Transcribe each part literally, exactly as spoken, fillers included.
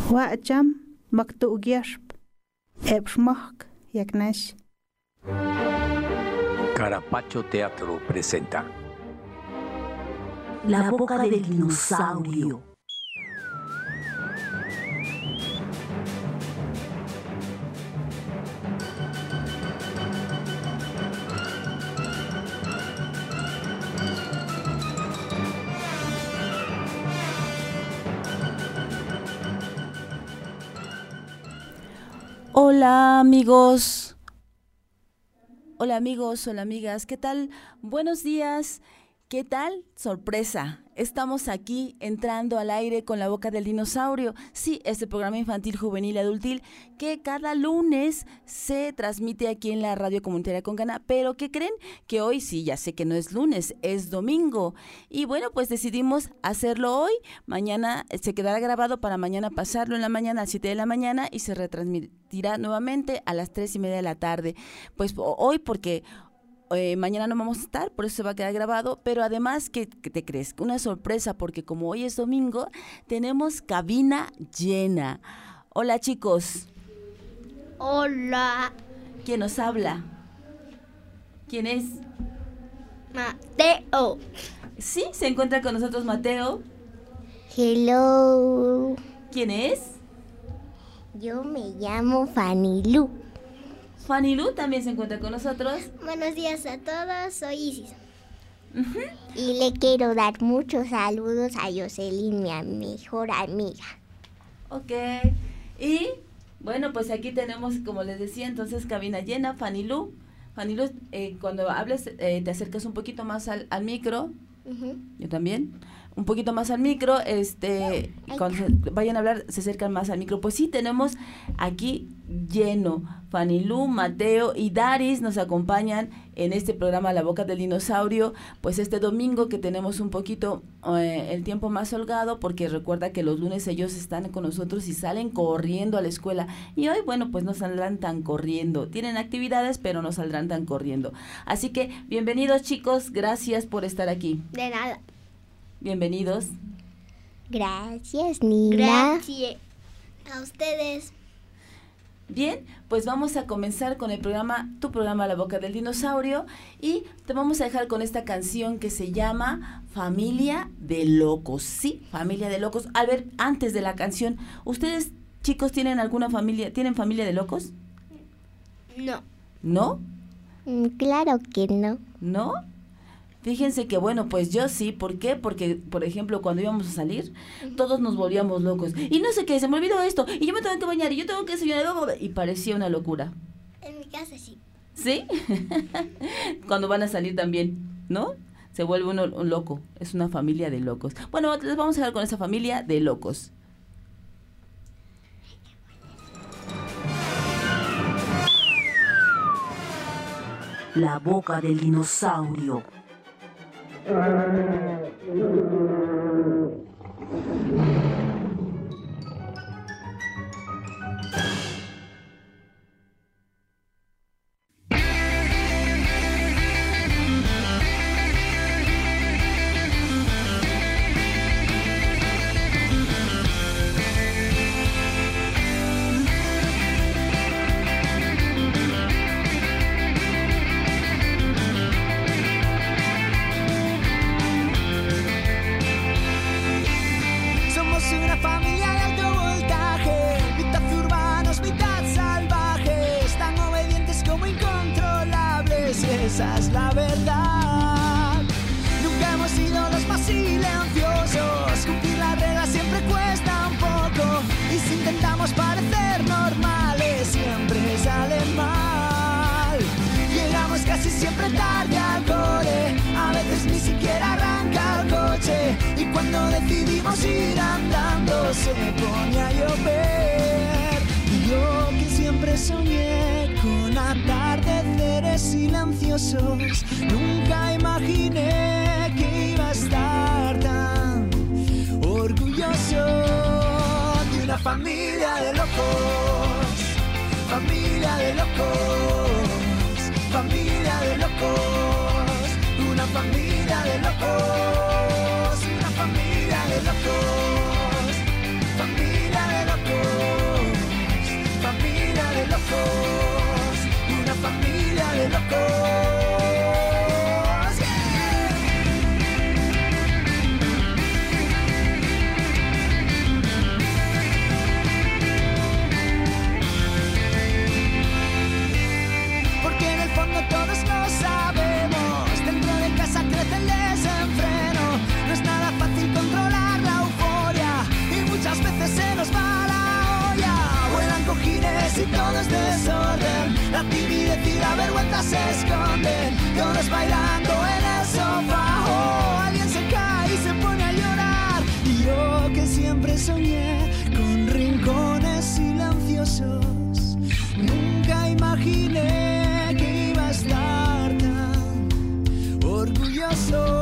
Wa'acham maktu'gyashp epshmak yaknash. Carapacho Teatro presenta La boca del dinosaurio. Hola amigos, hola amigos, hola amigas, ¿qué tal? Buenos días, ¿qué tal? Sorpresa, estamos aquí entrando al aire con La Boca del Dinosaurio. Sí, este programa infantil, juvenil y adultil que cada lunes se transmite aquí en la radio comunitaria Congana, pero ¿qué creen? Que hoy sí, ya sé que no es lunes, es domingo. Y bueno, pues decidimos hacerlo hoy, mañana se quedará grabado para mañana pasarlo en la mañana a las siete de la mañana y se retransmitirá nuevamente a las tres y media de la tarde. Pues hoy porque... Eh, mañana no vamos a estar, por eso se va a quedar grabado, pero además, ¿qué, qué te crees? Una sorpresa, porque como hoy es domingo, tenemos cabina llena. Hola chicos. Hola. ¿Quién nos habla? ¿Quién es? Mateo. Sí, se encuentra con nosotros Mateo. Hello. ¿Quién es? Yo me llamo Fanny Lu. Fanny Lu también se encuentra con nosotros. Buenos días a todos, soy Isis. Uh-huh. Y le quiero dar muchos saludos a Jocelyn, mi mejor amiga. Ok. Y bueno, pues aquí tenemos, como les decía, entonces cabina llena, Fanny Lu. Fanny Lu, eh, cuando hables eh, te acercas un poquito más al, al micro. Uh-huh. Yo también. Un poquito más al micro, este, cuando se vayan a hablar se acercan más al micro. Pues sí, tenemos aquí lleno. Fanny Lu, Mateo y Daris nos acompañan en este programa La Boca del Dinosaurio, pues este domingo que tenemos un poquito eh, el tiempo más holgado, porque recuerda que los lunes ellos están con nosotros y salen corriendo a la escuela, y hoy, bueno, pues no saldrán tan corriendo, tienen actividades, pero no saldrán tan corriendo. Así que, bienvenidos chicos, gracias por estar aquí. De nada. Bienvenidos. Gracias, Nina. Gracias a ustedes. Bien, pues vamos a comenzar con el programa, tu programa La Boca del Dinosaurio, y te vamos a dejar con esta canción que se llama Familia de Locos. Sí, Familia de Locos. A ver, antes de la canción, ¿ustedes, chicos, tienen alguna familia, tienen familia de locos? No. ¿No? Mm, claro que no. ¿No? Fíjense que, bueno, pues yo sí. ¿Por qué? Porque, por ejemplo, cuando íbamos a salir, todos nos volvíamos locos. Y no sé qué, se me olvidó esto, y yo me tengo que bañar, y yo tengo que desayunar, y parecía una locura. En mi casa sí. ¿Sí? Cuando van a salir también, ¿no? Se vuelve uno un loco. Es una familia de locos. Bueno, les vamos a dejar con esa familia de locos. La Boca del Dinosaurio. Esa es la verdad. Nunca hemos sido los más silenciosos. Cumplir las reglas siempre cuesta un poco. Y si intentamos parecer normales, siempre sale mal. Llegamos casi siempre tarde al cole. A veces ni siquiera arranca el coche. Y cuando decidimos ir andando, se pone a llover. Y yo que siempre soñé con atardeceres silenciosos, nunca imaginé que iba a estar tan orgulloso de una familia de locos, familia de locos, familia de locos, una familia de locos, una familia de locos, familia de locos. ahora se esconden, todos bailando en el sofá. Oh, alguien se cae y se pone a llorar. Y yo que siempre soñé con rincones silenciosos, nunca imaginé que iba a estar tan orgulloso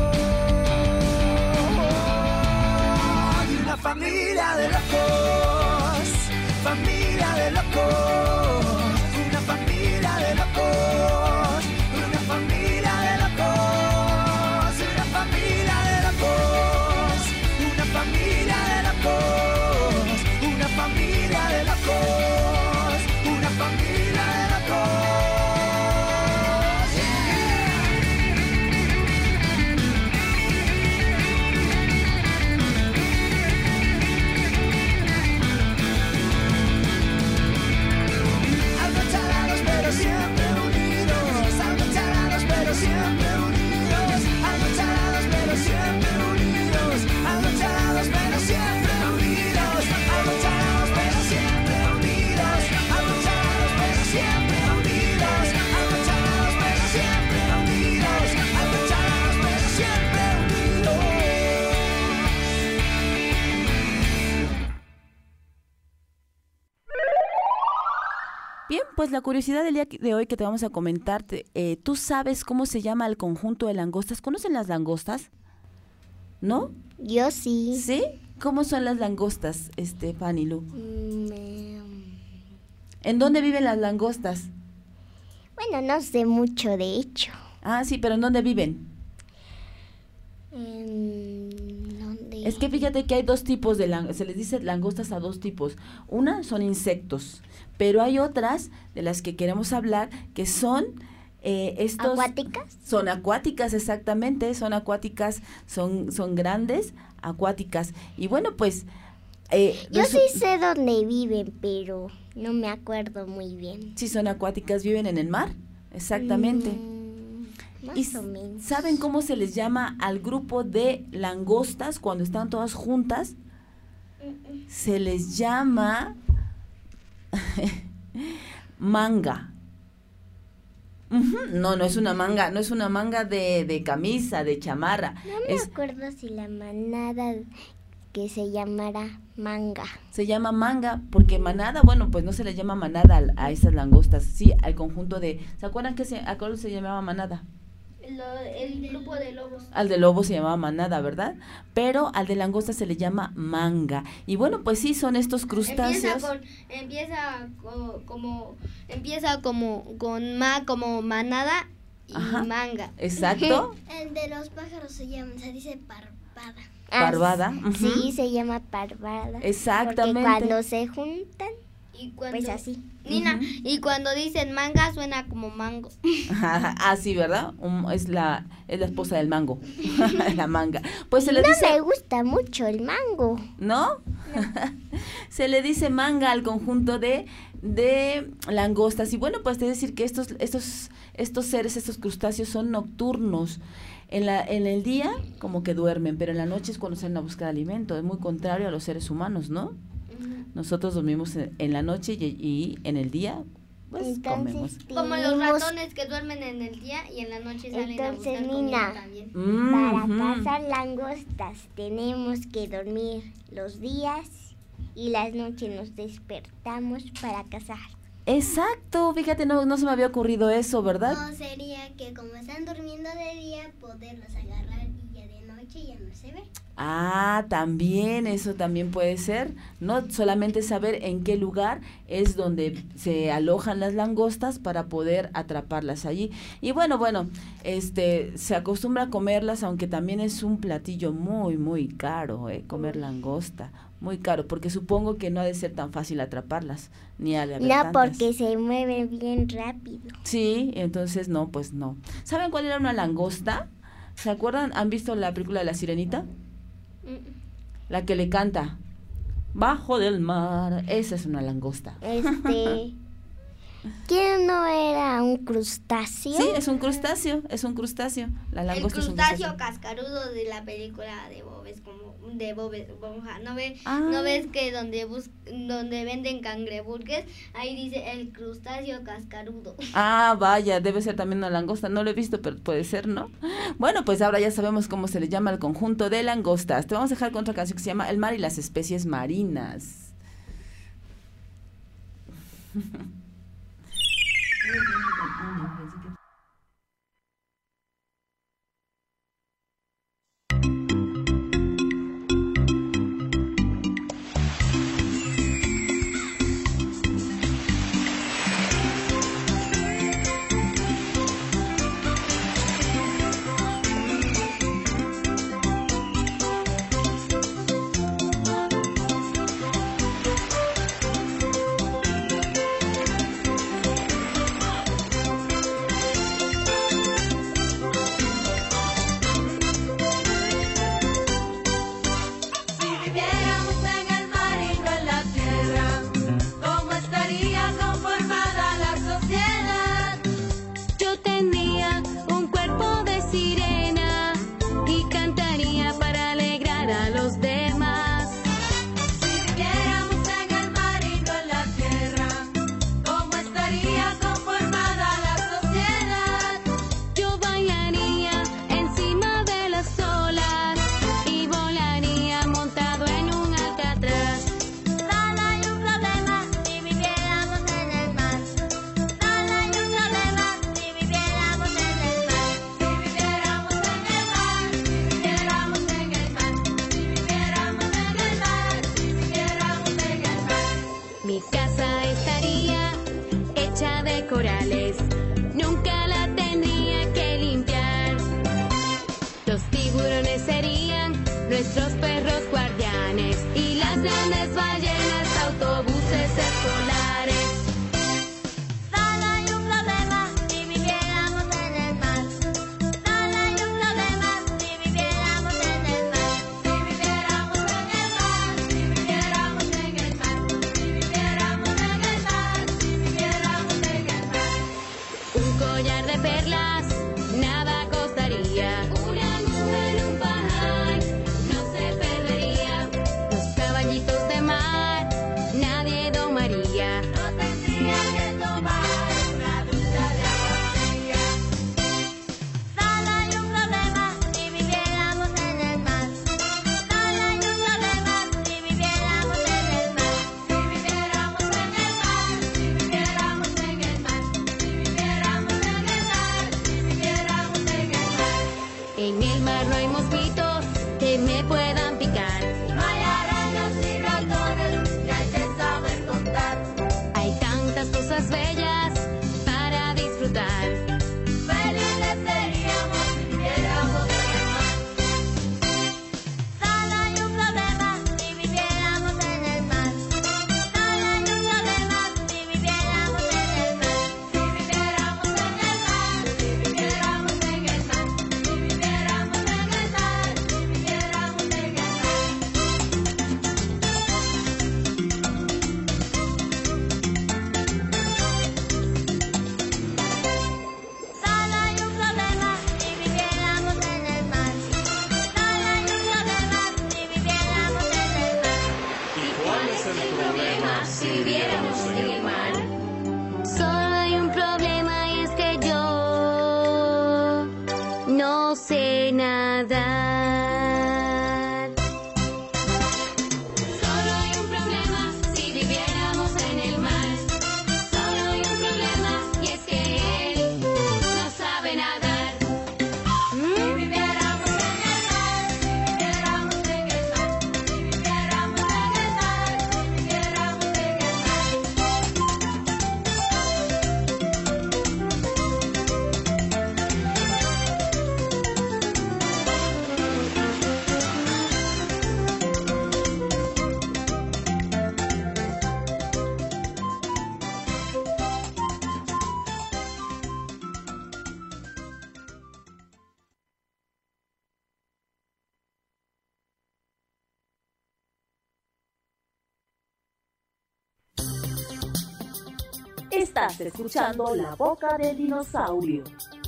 de una familia de locos, familia de locos, una familia de locos, una familia de locos, una familia de locos, una familia de locos, una familia de locos, una familia de locos. Algo chalados pero siempre unidos, algo chalados pero siempre unidos, algo chalados pero siempre unidos, algo chalados pero siempre unidos, algo chalados pero siempre unidos, algo chalados pero siempre unidos, algo chalados pero siempre unidos, algo chalados pero siempre unidos. Bien, pues la curiosidad del día de hoy que te vamos a comentar, te- eh, ¿tú sabes cómo se llama el conjunto de langostas? ¿Conocen las langostas? ¿No? Yo sí. ¿Sí? ¿Cómo son las langostas, este, Fanny Lu? Mm, eh, ¿En dónde viven las langostas? bueno, no sé mucho de hecho. Ah, sí, pero ¿en dónde viven? Em, ¿dónde? Es que fíjate que hay dos tipos de langostas, se les dice langostas a dos tipos. Una son insectos, pero hay otras de las que queremos hablar que son eh, estos... ¿Acuáticas? Son acuáticas, exactamente, son acuáticas, son, son grandes, acuáticas. Y bueno, pues... eh, Yo resu- sí sé dónde viven, pero no me acuerdo muy bien. Sí, son acuáticas, viven en el mar, exactamente. Mm, más ¿Y s- o menos. saben cómo se les llama al grupo de langostas cuando están todas juntas? Se les llama manga. Ujú. No, no es una manga, no es una manga de, de camisa, de chamarra. No me Es, acuerdo si la manada que se llamara manga. se llama manga porque manada, bueno, pues no se le llama manada al- a esas langostas, sí, al conjunto de... ¿Se acuerdan que se, a cuál se llamaba manada? Lo- el grupo de lobos. Al de lobo se llamaba manada, ¿verdad? Pero al de langosta se le llama manga. Y bueno, pues sí, son estos crustáceos. Empieza con, empieza co- como, empieza como con ma como manada y Ajá. manga. Exacto, El de los pájaros se llama, se dice parvada. parvada. Ah, ujú. sí, se llama parvada. Exactamente. Porque cuando se juntan, Y cuando, pues así. Nina, Ujú. y cuando dicen manga suena como mango. Ah, sí, ¿verdad? Un- es la es la esposa del mango, la manga. Pues se le No dice, me gusta mucho el mango. ¿no? Se le dice manga al conjunto de de langostas. Y bueno, pues te decir que estos estos estos seres, estos crustáceos son nocturnos. En la en el día como que duermen, pero en la noche es cuando salen a buscar alimento. Es muy contrario a los seres humanos, ¿no? Nosotros dormimos en, en la noche y, y en el día pues Entonces, comemos. Como los tenemos- ratones que duermen en el día y en la noche salen a Entonces, buscar comida Nina. también. Para Mhm. cazar langostas tenemos que dormir los días y las noches nos despertamos para cazar. Exacto, fíjate, no, no se me había ocurrido eso, ¿verdad? O sería que como están durmiendo de día, poderlos agarrar y ya de noche ya no se ve. Ah, también, eso también puede ser. No solamente saber en qué lugar es donde se alojan las langostas para poder atraparlas allí. Y bueno, bueno, este, se acostumbra a comerlas, aunque también es un platillo muy, muy caro, eh, comer langosta. Muy caro, porque supongo que no ha de ser tan fácil atraparlas, ni ha de haber No, tantas. porque se mueven bien rápido. Sí, entonces no, pues no. ¿Saben cuál era una langosta? ¿Se acuerdan? ¿Han visto la película de La Sirenita? La que le canta, bajo del mar, esa es una langosta. Este, ¿Quién no era un crustáceo? Sí, es un crustáceo, es un crustáceo. La El langosta es un crustáceo crustáceo. cascarudo de la película de Bob es como de Bob Esponja. ¿No ves, Ah. ¿no ves que donde bus donde venden cangreburgues, ahí dice el crustáceo cascarudo? Ah, vaya, debe ser también una langosta. No lo he visto, pero puede ser, ¿no? Bueno, pues ahora ya sabemos cómo se le llama al conjunto de langostas. Te vamos a dejar con otra canción que se llama El mar y las especies marinas. nuestros perros guardianes y las grandes ballenas, autobuses escolares. Solo hay un problema si viviéramos en el mar. Solo hay un problema si viviéramos en el mar. Si viviéramos en el mar, si viviéramos en el mar, si viviéramos en el mar, si viviéramos en el mar. Un collar de perlas nada costaría. Una nube en un pajar no se perdería. Los caballitos de mar nadie domaría. No tendría que tomar una ducha de agua fría. Solo hay un problema si viviéramos en el mar. Solo hay un problema si viviéramos en el mar. Si viviéramos en el mar, si viviéramos en el mar, si viviéramos en el mar, si viviéramos en el mar. En el mar no hay mosquitos que me puedan picar. No hay arañas ni ratones que hay que saber contar. Hay tantas cosas bellas para disfrutar. Felices seríamos si viviéramos en el mar. Solo hay un problema si viviéramos en el mar. Solo hay un problema si viviéramos en el mar. Si viviéramos en el mar, si viviéramos en el mar, si viviéramos en el mar, si viviéramos en el mar. Solo hay un problema si viviéramos en el mar. Solo hay un problema si viviéramos en el mar. ¿Y cuál es el problema si viviéramos en el mar? Solo hay un problema y es que yo no sé nadar. Solo hay un problema si viviéramos en el mar. Solo hay un problema y es que él no sabe nadar. Si viviéramos en el mar, si viviéramos en el mar, si viviéramos en el mar, si viviéramos en el mar. Estás escuchando La Boca del Dinosaurio.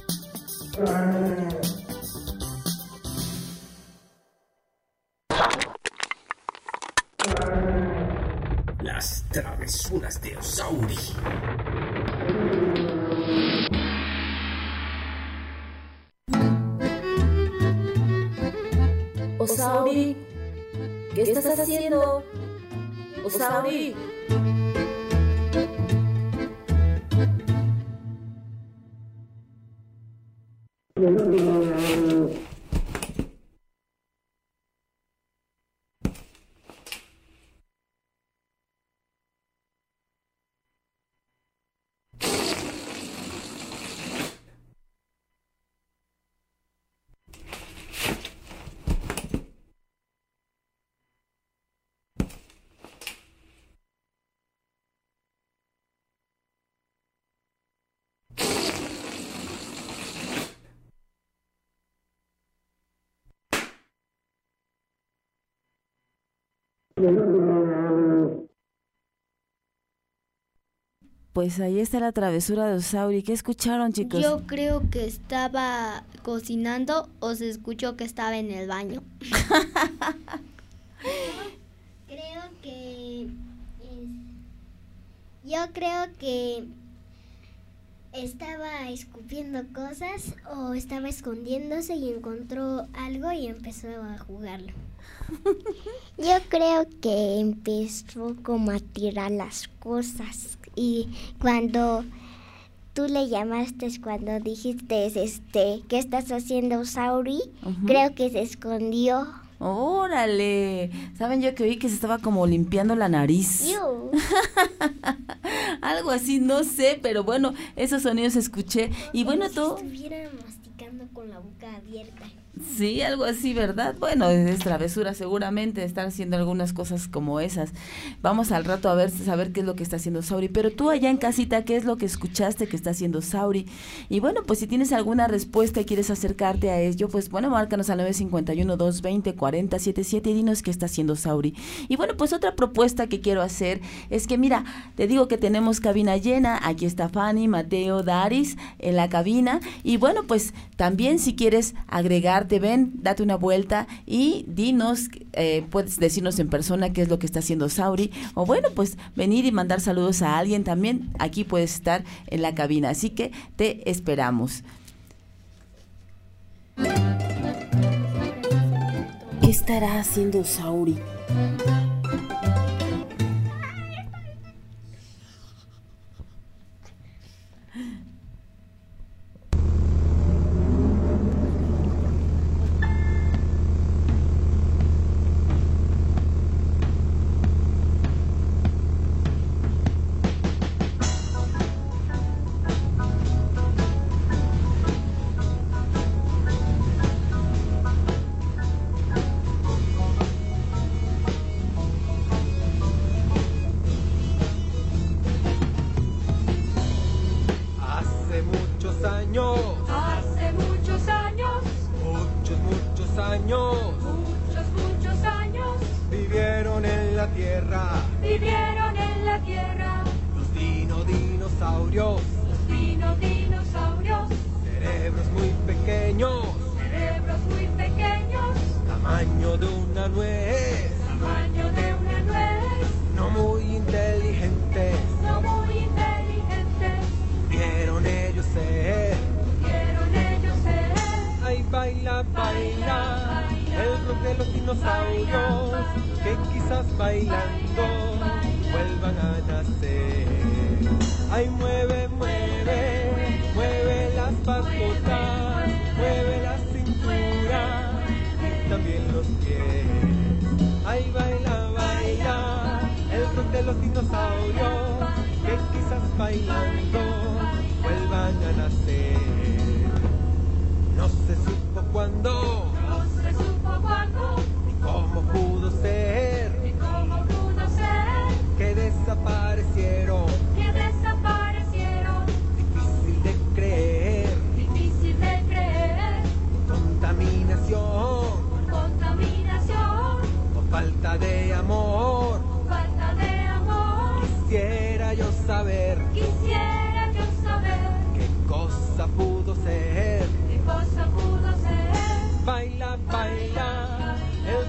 Las travesuras de Osauri. Osauri, ¿qué estás haciendo? Osauri. Pues ahí está la travesura de Osauri. ¿Qué escucharon, chicos? Yo creo que estaba cocinando o se escuchó que estaba en el baño. Creo que es- yo creo que estaba escupiendo cosas o estaba escondiéndose y encontró algo y empezó a jugarlo. Yo creo que empezó como a tirar las cosas y cuando tú le llamaste, cuando dijiste, este, ¿qué estás haciendo, Osauri? Ujú. Creo que se escondió. ¡Órale! ¿Saben yo que oí que se estaba como limpiando la nariz? Yo. Algo así, no sé, pero bueno, esos sonidos escuché. Y bueno, tú... Si estuviera masticando con la boca abierta. Sí, algo así, ¿verdad? Bueno, es travesura seguramente, estar haciendo algunas cosas como esas. Vamos al rato a ver, saber qué es lo que está haciendo Sauri. Pero tú allá en casita, ¿qué es lo que escuchaste que está haciendo Sauri? Y bueno, pues si tienes alguna respuesta y quieres acercarte a ello, pues bueno, márcanos al nueve cinco uno, dos dos cero, cuatro cero siete siete y dinos qué está haciendo Sauri. Y bueno, pues otra propuesta que quiero hacer es que, mira, te digo que tenemos cabina llena. Aquí está Fanny, Mateo, Daris en la cabina. Y bueno, pues también si quieres agregarte, ven, date una vuelta y dinos, eh, puedes decirnos en persona qué es lo que está haciendo Sauri, o bueno, pues venir y mandar saludos a alguien también. Aquí puedes estar en la cabina, así que te esperamos. ¿Qué estará haciendo Sauri? Hace muchos años, Hace muchos años, muchos, muchos años, muchos, muchos años, vivieron en la tierra vivieron en la tierra los dino dinosaurios, los dino dinosaurios, cerebros muy pequeños, cerebros muy pequeños, tamaño de una nuez, tamaño de una nuez, no muy inteligentes, no muy inteligentes, pudieron ellos ser. pudieron ellos ser. Ay, baila, baila, el rock de los dinosaurios, que quizás bailando vuelvan a nacer. Ay, mueve, mueve, mueve las patotas, mueve la cintura y también los pies. Ay, baila, baila, el rock de los dinosaurios, que quizás bailando vuelvan a nacer. No se supo cuándo, No se supo cuándo, ni cómo pudo ser, ni cómo pudo ser, que desaparecieron. que desaparecieron, Difícil de creer, difícil de creer, contaminación contaminación, o falta de amor. falta de amor. Quisiera yo saber Quisiera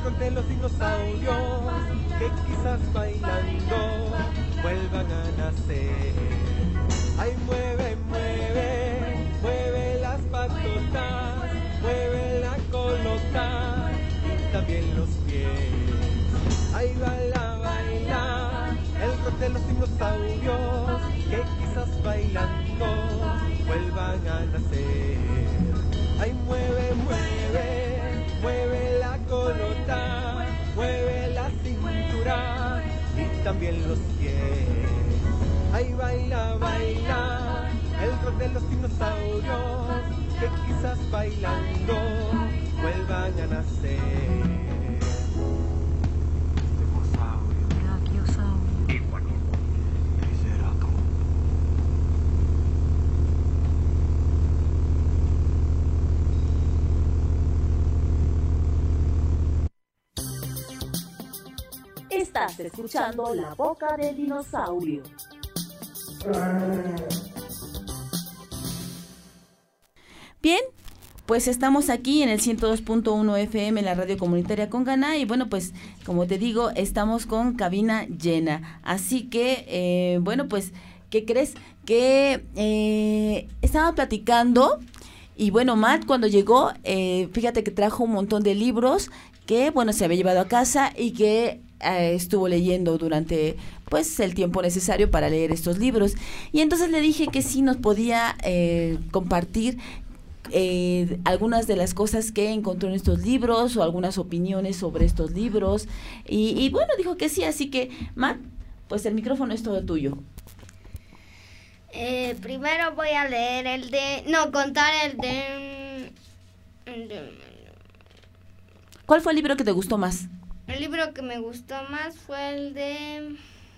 rock de los dinosaurios, que quizás bailando vuelvan a nacer. Ay, mueve, mueve, mueve las patotas, mueve la colota y también los pies. Ay, baila, baila, el rock de los dinosaurios, que quizás bailando vuelvan a nacer. Ay, mueve, mueve, mueve la colota, mueve la cintura y también los pies. Ay, baila, baila, el rock de los dinosaurios, que quizás bailando vuelvan a nacer. Estás escuchando La Boca del Dinosaurio. Bien, pues estamos aquí en el ciento dos punto uno F M, en la radio comunitaria Congana, y bueno, pues como te digo, estamos con cabina llena. Así que, eh, bueno, pues, ¿qué crees? Que eh, estaba platicando, y bueno, Matt cuando llegó, eh, fíjate que trajo un montón de libros que, bueno, se había llevado a casa y que eh, estuvo leyendo durante, pues, el tiempo necesario para leer estos libros. Y entonces le dije que sí nos podía eh, compartir Eh, algunas de las cosas que encontró en estos libros o algunas opiniones sobre estos libros y, y bueno, dijo que sí, así que Matt, pues el micrófono es todo tuyo. Eh, primero voy a leer el de, no, contar el de, el de ¿Cuál fue el libro que te gustó más? El libro que me gustó más fue el de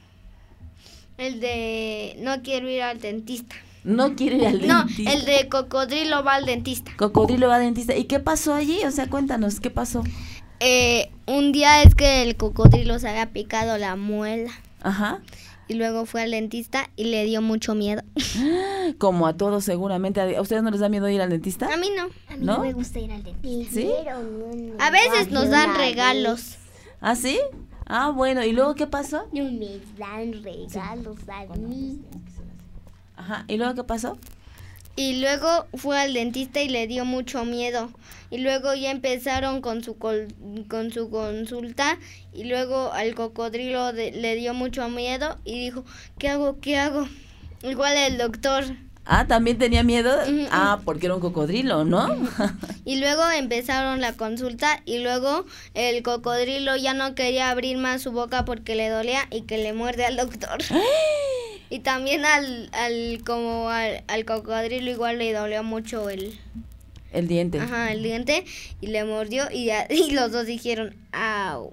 el de No quiero ir al dentista. No quiere ir al no, dentista. No, el de Cocodrilo va al dentista. Cocodrilo va al dentista. ¿Y qué pasó allí? O sea, cuéntanos, ¿qué pasó? Eh, un día es que el cocodrilo se había picado la muela. Ajá. Y luego fue al dentista y le dio mucho miedo. Como a todos seguramente. ¿A ustedes no les da miedo ir al dentista? A mí no. A mí ¿No? no me gusta ir al dentista. ¿Sí? A veces nos dan regalos. ¿Ah, sí? Ah, bueno. ¿Y luego qué pasó? No me dan regalos a mí. Ajá. ¿Y luego qué pasó? Y luego fue al dentista y le dio mucho miedo. Y luego ya empezaron con su col, con su consulta. Y luego al cocodrilo de, le dio mucho miedo y dijo, ¿qué hago? ¿Qué hago? Igual el doctor. Ah, ¿también tenía miedo? Uh-huh. Ah, porque era un cocodrilo, ¿no? Uh-huh. Y luego empezaron la consulta y luego el cocodrilo ya no quería abrir más su boca porque le dolía y que le muerde al doctor. Y también al, al como al, al cocodrilo igual le dolió mucho el... El diente. Ajá, el diente, y le mordió y, ya, y los dos dijeron, ¡au!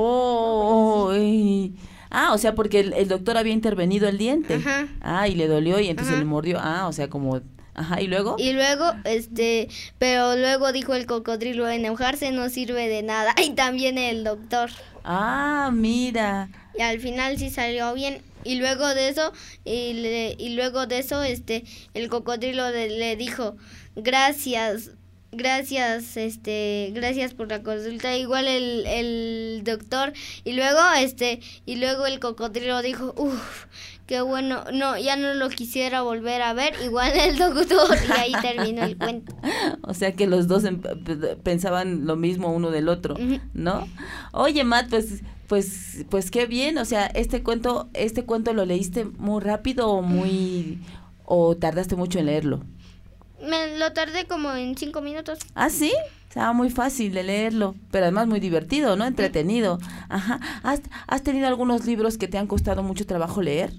Oh, y... Ah, o sea, porque el, el doctor había intervenido el diente. Ajá. Ah, y le dolió y entonces Ajá. le mordió. Ah, o sea, como... Ajá, ¿y luego? Y luego, este, pero luego dijo el cocodrilo, enojarse no sirve de nada. Y también el doctor. Ah, mira. Y al final sí salió bien. Y luego de eso, y, le, y luego de eso, este, el cocodrilo le, le dijo, gracias, gracias, este, gracias por la consulta. Igual el, el doctor, y luego, este, y luego el cocodrilo dijo, uff, qué bueno, no, ya no lo quisiera volver a ver, igual el doctor, y ahí terminó el cuento. O sea que los dos em- pensaban lo mismo uno del otro, uh-huh. ¿no? Oye, Matt, pues, pues, pues qué bien, o sea, este cuento, este cuento lo leíste muy rápido o muy, o tardaste mucho en leerlo. Me lo tardé como en cinco minutos. ¿Ah, sí? Estaba muy fácil de leerlo, pero además muy divertido, ¿no? Entretenido. Ajá. ¿Has, has tenido algunos libros que te han costado mucho trabajo leer?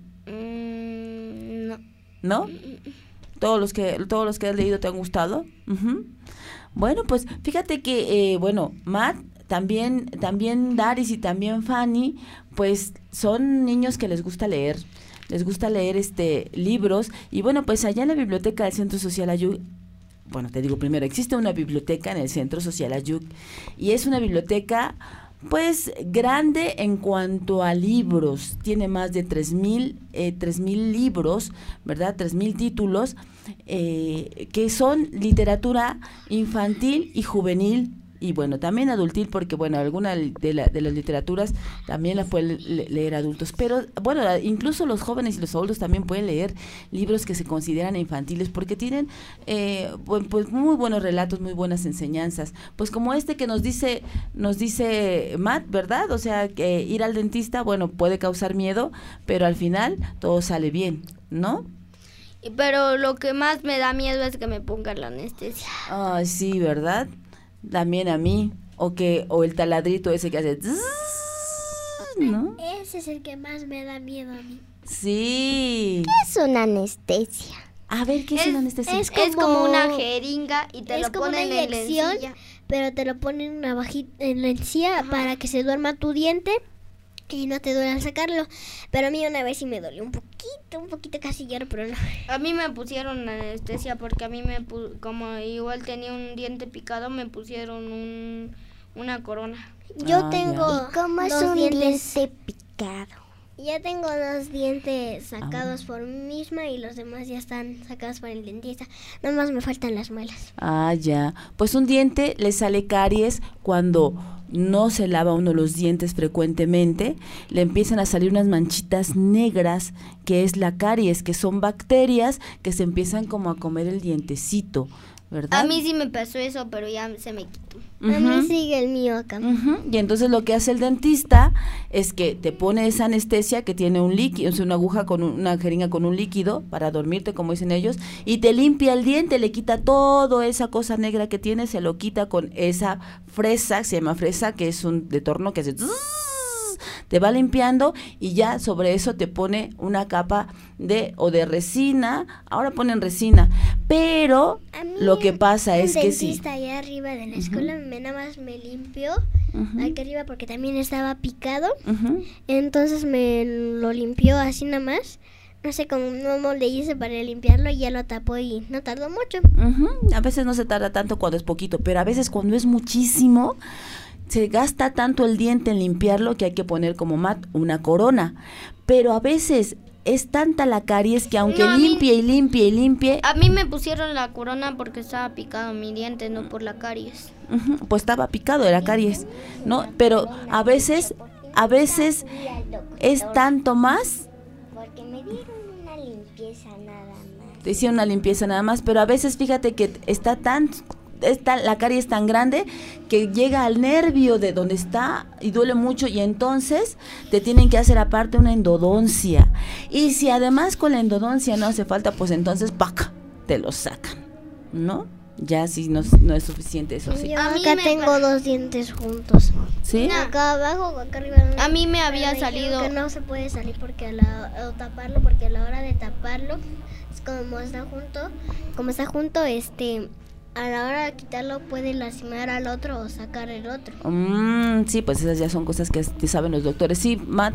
Mm, no. ¿No? ¿Todos los que todos los que has leído te han gustado? Uh-huh. Bueno, pues fíjate que, eh, bueno, Matt, también, también Daris y también Fanny, pues son niños que les gusta leer. Les gusta leer este libros y bueno, pues allá en la biblioteca del Centro Social Ayuc, bueno, te digo primero, existe una biblioteca en el Centro Social Ayuc y es una biblioteca pues grande en cuanto a libros, tiene más de tres mil, eh, tres mil libros, ¿verdad? Tres mil títulos eh, que son literatura infantil y juvenil Y bueno, también adultil, porque bueno, alguna de, la, de las literaturas también las pueden le, leer adultos, pero bueno, incluso los jóvenes y los adultos también pueden leer libros que se consideran infantiles, porque tienen eh, pues muy buenos relatos, muy buenas enseñanzas, pues como este que nos dice, nos dice Matt, ¿verdad? O sea, que ir al dentista, bueno, puede causar miedo, pero al final todo sale bien, ¿no? Pero lo que más me da miedo es que me pongan la anestesia. Ay, sí, ¿verdad? También a mí, o que o el taladrito ese que hace zzz, ¿no? Ese es el que más me da miedo a mí. Sí. ¿Qué es una anestesia? A ver, ¿qué es, es una anestesia? Es como, es como una jeringa y te es lo como ponen una en la inyección, encilla. Pero te lo ponen en, una bajita, en la encía para que se duerma tu diente y no te duele al sacarlo. Pero a mí una vez sí me dolió un poquito, un poquito casi lloro, pero no. A mí me pusieron anestesia porque a mí me pu- como igual tenía un diente picado, me pusieron un, una corona. Yo Ah, tengo ya. ¿Y cómo es un diente picado? Ya tengo dos dientes sacados ah. por mí misma y los demás ya están sacados por el dentista. Nada más me faltan las muelas. Ah, ya. Pues un diente le sale caries cuando no se lava uno los dientes frecuentemente, le empiezan a salir unas manchitas negras, que es la caries, que son bacterias que se empiezan como a comer el dientecito, ¿verdad? A mí sí me pasó eso, pero ya se me quitó. Uh-huh. A mí sigue el mío acá. Uh-huh. Y entonces lo que hace el dentista es que te pone esa anestesia que tiene un líquido, o sea, una aguja con un, una jeringa con un líquido para dormirte, como dicen ellos, y te limpia el diente, le quita toda esa cosa negra que tiene, se lo quita con esa fresa, se llama fresa, que es un de torno que hace zzz, te va limpiando y ya sobre eso te pone una capa de o de resina, ahora ponen resina, pero lo que pasa es que sí. Un dentista allá arriba de la escuela uh-huh. me nada más me limpió uh-huh. aquí arriba porque también estaba picado, uh-huh. entonces me lo limpió así nada más. No sé cómo, cómo le hice para limpiarlo y ya lo tapó y no tardó mucho. Uh-huh. A veces no se tarda tanto cuando es poquito, pero a veces cuando es muchísimo, se gasta tanto el diente en limpiarlo que hay que poner como Matt una corona. Pero a veces es tanta la caries que aunque no, limpie mí, y limpie y limpie... A mí me pusieron la corona porque estaba picado mi diente, no por la caries. Uh-huh. Pues estaba picado, era caries, ¿no? Pero a veces, a veces es tanto más... Porque me dieron una limpieza nada más. Te hicieron una limpieza nada más, pero a veces fíjate que está tan... Está, la caries es tan grande que llega al nervio de donde está y duele mucho y entonces te tienen que hacer aparte una endodoncia y si además con la endodoncia no hace falta, pues entonces ¡pac! Te lo sacan, ¿no? Ya si no, no es suficiente eso sí. Yo acá tengo pa- dos dientes juntos. ¿Sí? No, acá abajo, acá arriba. A mí me había me salido que no se puede salir porque a la o taparlo porque a la hora de taparlo es como está junto, como está junto este a la hora de quitarlo puede lastimar al otro o sacar el otro. Mm, sí, pues esas ya son cosas que, que saben los doctores. Sí, Matt.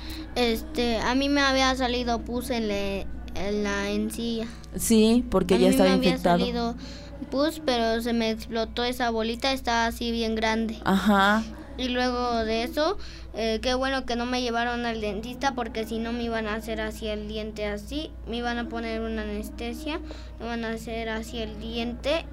Este, a mí me había salido pus en, le, en la encía. Sí, porque a ya estaba infectado. A mí me había salido pus, pero se me explotó esa bolita, estaba así bien grande. Ajá. Y luego de eso, eh, qué bueno que no me llevaron al dentista porque si no me iban a hacer así el diente así, me iban a poner una anestesia, me iban a hacer así el diente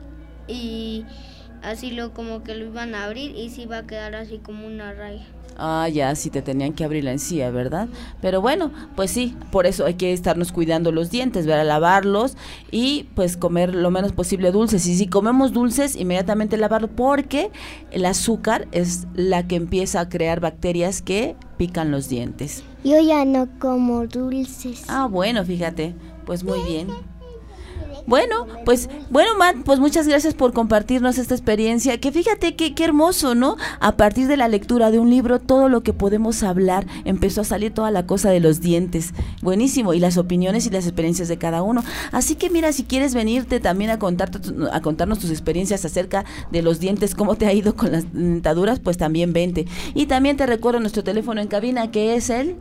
y así lo como que lo iban a abrir y se iba a quedar así como una raya. Ah, ya, sí te tenían que abrir la encía, ¿verdad? Pero bueno, pues sí, por eso hay que estarnos cuidando los dientes, ¿verdad? Lavarlos y pues comer lo menos posible dulces. Y si comemos dulces, inmediatamente lavarlo porque el azúcar es la que empieza a crear bacterias que pican los dientes. Yo ya no como dulces. Ah, bueno, fíjate, pues muy bien. Bueno, pues, bueno, Matt, pues muchas gracias por compartirnos esta experiencia, que fíjate que qué hermoso, ¿no? A partir de la lectura de un libro, todo lo que podemos hablar, empezó a salir toda la cosa de los dientes, buenísimo, y las opiniones y las experiencias de cada uno. Así que mira, si quieres venirte también a, contar, a contarnos tus experiencias acerca de los dientes, cómo te ha ido con las dentaduras, pues también vente. Y también te recuerdo nuestro teléfono en cabina, que es el...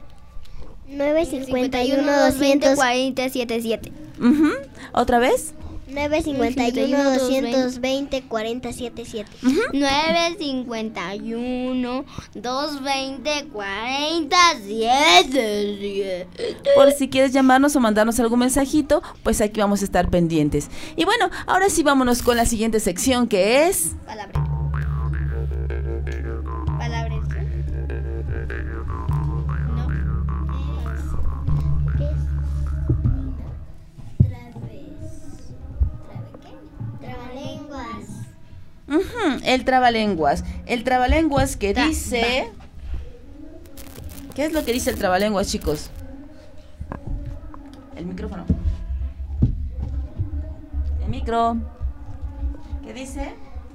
nueve cincuenta y uno, doscientos cuarenta, setenta y siete. Uh-huh. ¿Otra vez? nueve cincuenta y uno, doscientos veinte, cuarenta, setenta y siete. Uh-huh. nueve cincuenta y uno, doscientos veinte, cuarenta, setenta y siete. Por si quieres llamarnos o mandarnos algún mensajito, pues aquí vamos a estar pendientes. Y bueno, ahora sí vámonos con la siguiente sección, que es... Palabrita. Ujú, el trabalenguas. El trabalenguas que Ta, dice... ¿Qué es lo que dice el trabalenguas, chicos? El micrófono. El micro. ¿Qué dice?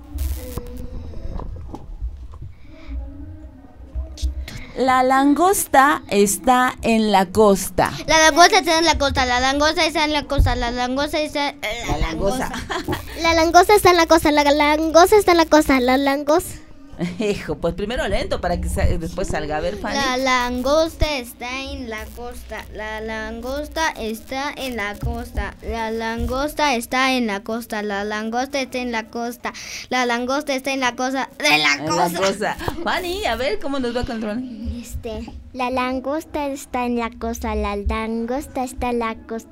La langosta está en la costa. La langosta está en la costa, la langosta está en la costa, la langosta está... La langosta. La langosta está en la costa, la langosta está en la costa, la langosta. Hijo, pues primero lento para que sa- después salga. A ver, Fanny. La langosta está en la costa, la langosta está en la costa, la langosta está en la costa, la langosta está en la costa, la langosta está en la costa de la En costa. la cosa. Fanny, a ver cómo nos va con el Este, la langosta está en la costa, la langosta está en la costa.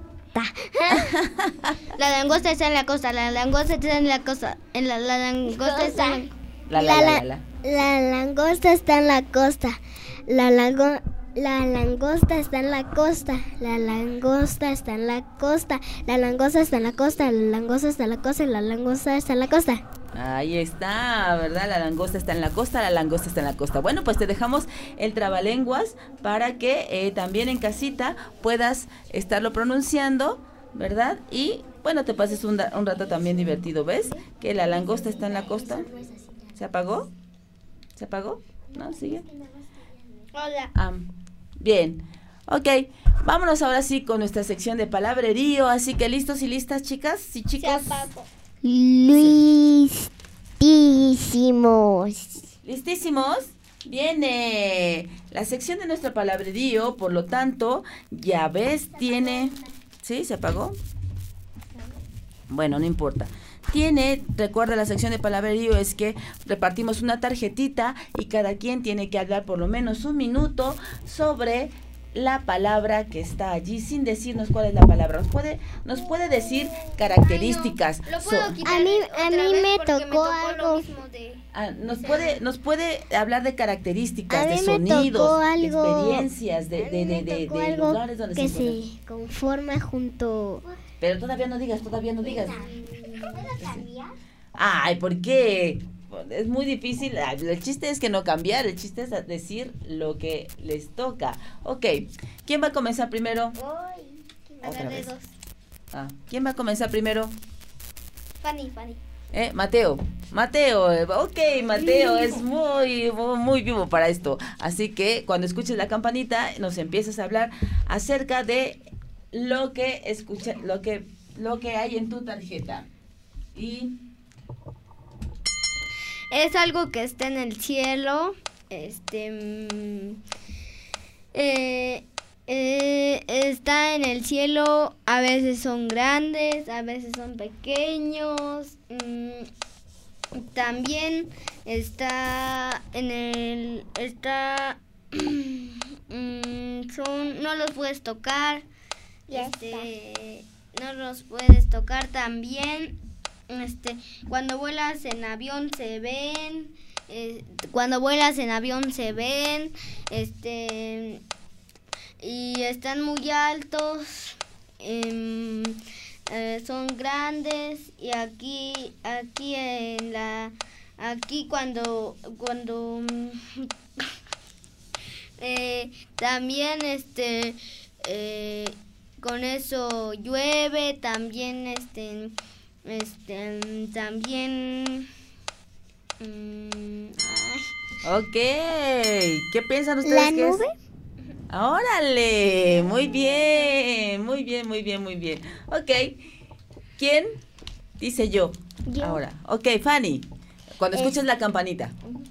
La langosta está en la costa, la langosta está en la costa, en la, la langosta está en La, la, la, la, la. La langosta está en la costa. La lango- la langosta está en la costa. La langosta está en la costa. La langosta está en la costa. La langosta está en la costa. La langosta está en la costa. Ahí está, ¿verdad? La langosta está en la costa, la langosta está en la costa. Bueno, pues te dejamos el trabalenguas para que eh, también en casita puedas estarlo pronunciando, ¿verdad? Y bueno, te pases un, da- un rato también divertido, ¿ves? Que la langosta está en la costa. ¿Se apagó? ¿Se apagó? ¿No? ¿Sigue? Hola. Ah, bien. Ok, vámonos ahora sí con nuestra sección de palabrerío. Así que, ¿listos y listas, chicas? Sí, chicos. Listísimos. ¿Listísimos? Viene la sección de nuestro palabrerío, por lo tanto, ya ves, tiene... ¿Sí? ¿Se apagó? Bueno, no importa. Tiene, recuerda, la sección de palabrerío es que repartimos una tarjetita y cada quien tiene que hablar por lo menos un minuto sobre la palabra que está allí sin decirnos cuál es la palabra. Nos puede, nos puede decir características. Lo puedo So- quitar A mí- otra a mí vez me porque tocó lo algo. mismo de- Ah, nos puede nos puede hablar de características, A de mí me sonidos, tocó de algo- experiencias, de, A de, mí de, me de, tocó de algo lugares donde que se encuentran. se conforma junto. Pero todavía no digas, todavía no digas. Ay, ¿por qué? Es muy difícil. El chiste es que no cambiar, el chiste es decir lo que les toca. Ok, ¿quién va a comenzar primero? Otra Agarré vez. dos. Ah, ¿quién va a comenzar primero? Fanny, Fanny. Eh, Mateo, Mateo, eh, ok, Mateo es muy, muy, muy vivo para esto, así que cuando escuches la campanita nos empiezas a hablar acerca de lo que escucha, lo que, lo que hay en tu tarjeta. Y Es algo que está en el cielo. Este. mm, eh, eh, está en el cielo. A veces son grandes, a veces son pequeños. mm, también está en el. Está. mm, son. No los puedes tocar. Ya este, no los puedes tocar también. Este, cuando vuelas en avión se ven, eh, cuando vuelas en avión se ven, este, y están muy altos, em, eh, son grandes y aquí, aquí en la, aquí cuando, cuando, eh, también este, eh, con eso llueve, también este. Este, también... mm, ay. ok, ¿qué piensan ustedes? ¿La que es? nube? ¡Órale! Muy bien, muy bien, muy bien, muy bien. Ok, ¿quién? Dice yo. Yo. Ahora, ok, Fanny, cuando Es- escuches la campanita.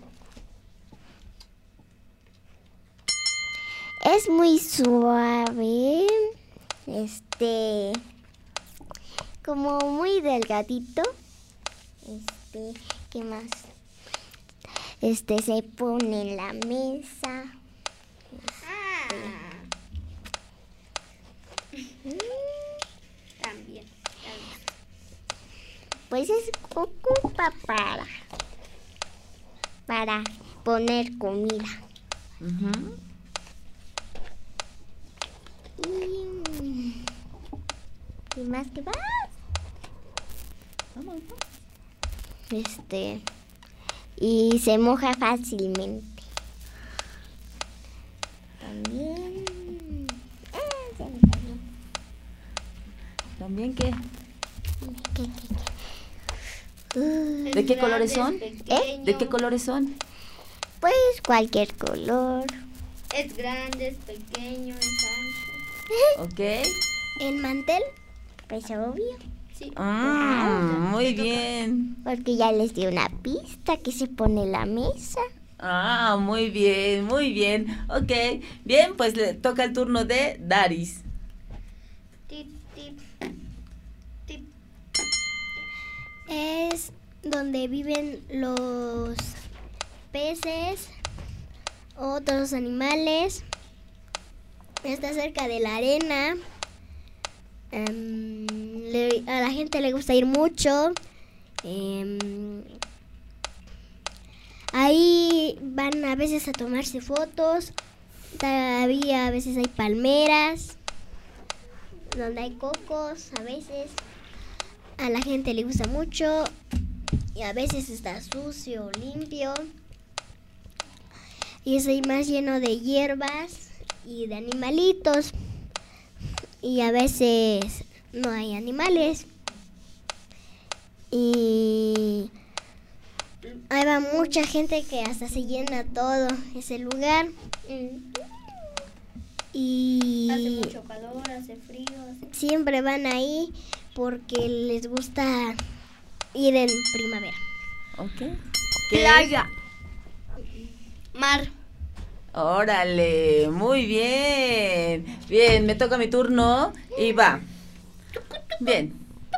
Es muy suave. Este. Como muy delgadito. Este. ¿Qué más? Este se pone en la mesa. También. también. Pues es ocupa para. Para poner comida. Ujú. Y. ¿Qué más? ¿Qué más? Este. y se moja fácilmente. También... Ah, se me cayó. ¿También qué? ¿Qué, qué, qué? Uh, ¿De qué colores son? ¿Eh? ¿De qué colores son? Pues cualquier color. Es grande, es pequeño, es ancho. Ok. ¿El mantel? Pues obvio. Sí. Ah, muy bien. Porque ya les di una pista que se pone en la mesa. Ah, muy bien, muy bien. Ok, bien, pues le toca el turno de Daris. Tip, tip, tip. Es donde viven los peces, otros animales. Está cerca de la arena. Um, le, a la gente le gusta ir mucho. Um, ahí van a veces a tomarse fotos. Todavía a veces hay palmeras, donde hay cocos a veces. A la gente le gusta mucho y a veces está sucio o limpio. Y es ahí más lleno de hierbas y de animalitos. Y a veces no hay animales. Y ahí va mucha gente que hasta se llena todo ese lugar. Y Hace mucho calor, hace frío. Hace... siempre van ahí porque les gusta ir en primavera. Ok. Playa. Mar. Órale, muy bien. Bien, me toca mi turno y va. Bien.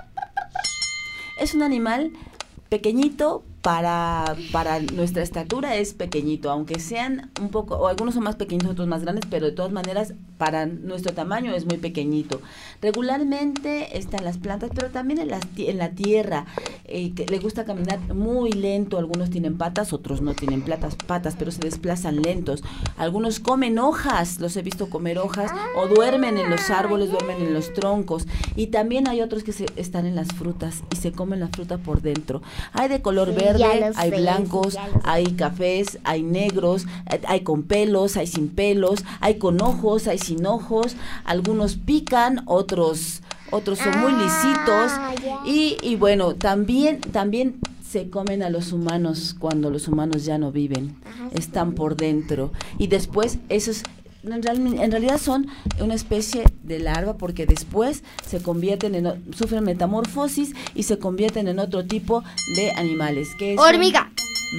Es un animal pequeñito. Para, para nuestra estatura es pequeñito, aunque sean un poco, o algunos son más pequeños, otros más grandes, pero de todas maneras para nuestro tamaño es muy pequeñito. Regularmente está en las plantas, pero también en, las, en la tierra. Eh, que le gusta caminar muy lento, algunos tienen patas, otros no tienen patas, patas, pero se desplazan lentos. Algunos comen hojas, los he visto comer hojas, o duermen en los árboles, duermen en los troncos. Y también hay otros que se, están en las frutas y se comen la fruta por dentro. Hay de color verde. Verde, hay blancos, hay cafés, hay negros, hay con pelos, hay sin pelos, hay con ojos, hay sin ojos, algunos pican, otros otros son muy lisitos y, y bueno, también también se comen a los humanos cuando los humanos ya no viven, están por dentro y después esos En, real, en realidad son una especie de larva porque después se convierten en, sufren metamorfosis y se convierten en otro tipo de animales. ¿Qué es? Hormiga.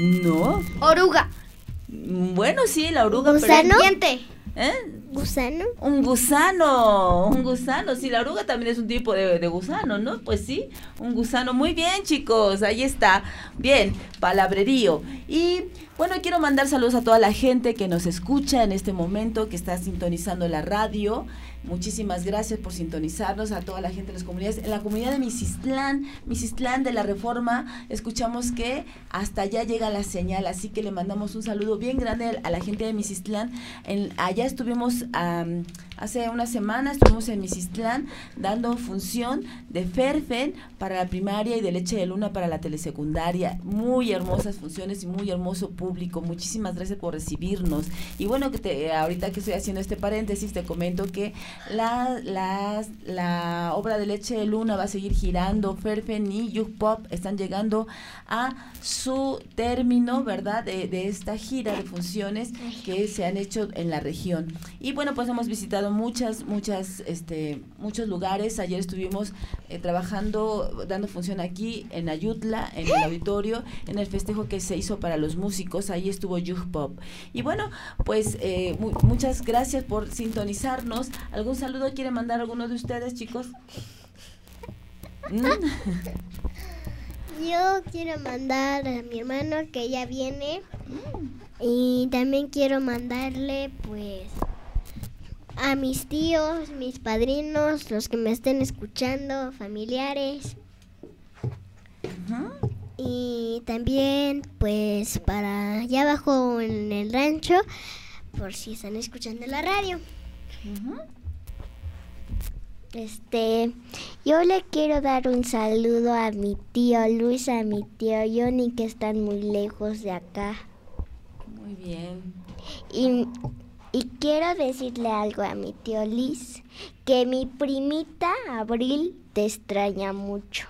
No. Oruga. Bueno, sí, la oruga. ¿Gusano? Serpiente. ¿Eh? ¿Gusano? Un gusano, un gusano, sí, la oruga también es un tipo de, de gusano, ¿no? Pues sí, un gusano. Muy bien, chicos, ahí está. Bien, palabrerío. Y bueno, quiero mandar saludos a toda la gente que nos escucha en este momento, que está sintonizando la radio. Muchísimas gracias por sintonizarnos, a toda la gente de las comunidades. En la comunidad de Mixistlán, Mixistlán de la Reforma, escuchamos que hasta allá llega la señal, así que le mandamos un saludo bien grande a la gente de Mixistlán. En, allá estuvimos um, hace una semana, estuvimos en Mixistlán dando función de Ferfen para la primaria y de Leche de Luna para la telesecundaria. Muy hermosas funciones y muy hermoso público. Muchísimas gracias por recibirnos. Y bueno, que te, ahorita que estoy haciendo este paréntesis, te comento que La, la, la obra de Leche de Luna va a seguir girando. Ferfen y Yuk Pop están llegando a su término, ¿verdad? De, de esta gira de funciones que se han hecho en la región. Y bueno, pues hemos visitado muchas, muchas, este, muchos lugares. Ayer estuvimos eh, trabajando, dando función aquí en Ayutla, en el auditorio, en el festejo que se hizo para los músicos. Ahí estuvo Yuk Pop. Y bueno, pues eh, mu muchas gracias por sintonizarnos. ¿Algún saludo quiere mandar alguno de ustedes, chicos? ¿Mm? Yo quiero mandar a mi hermano que ya viene. Y también quiero mandarle, pues, a mis tíos, mis padrinos, los que me estén escuchando, familiares. Uh-huh. Y también, pues, para allá abajo en el rancho, por si están escuchando la radio. Uh-huh. Este, yo le quiero dar un saludo a mi tío Luis, a mi tío Johnny, que están muy lejos de acá. Muy bien. Y, y quiero decirle algo a mi tío Liz, que mi primita Abril te extraña mucho.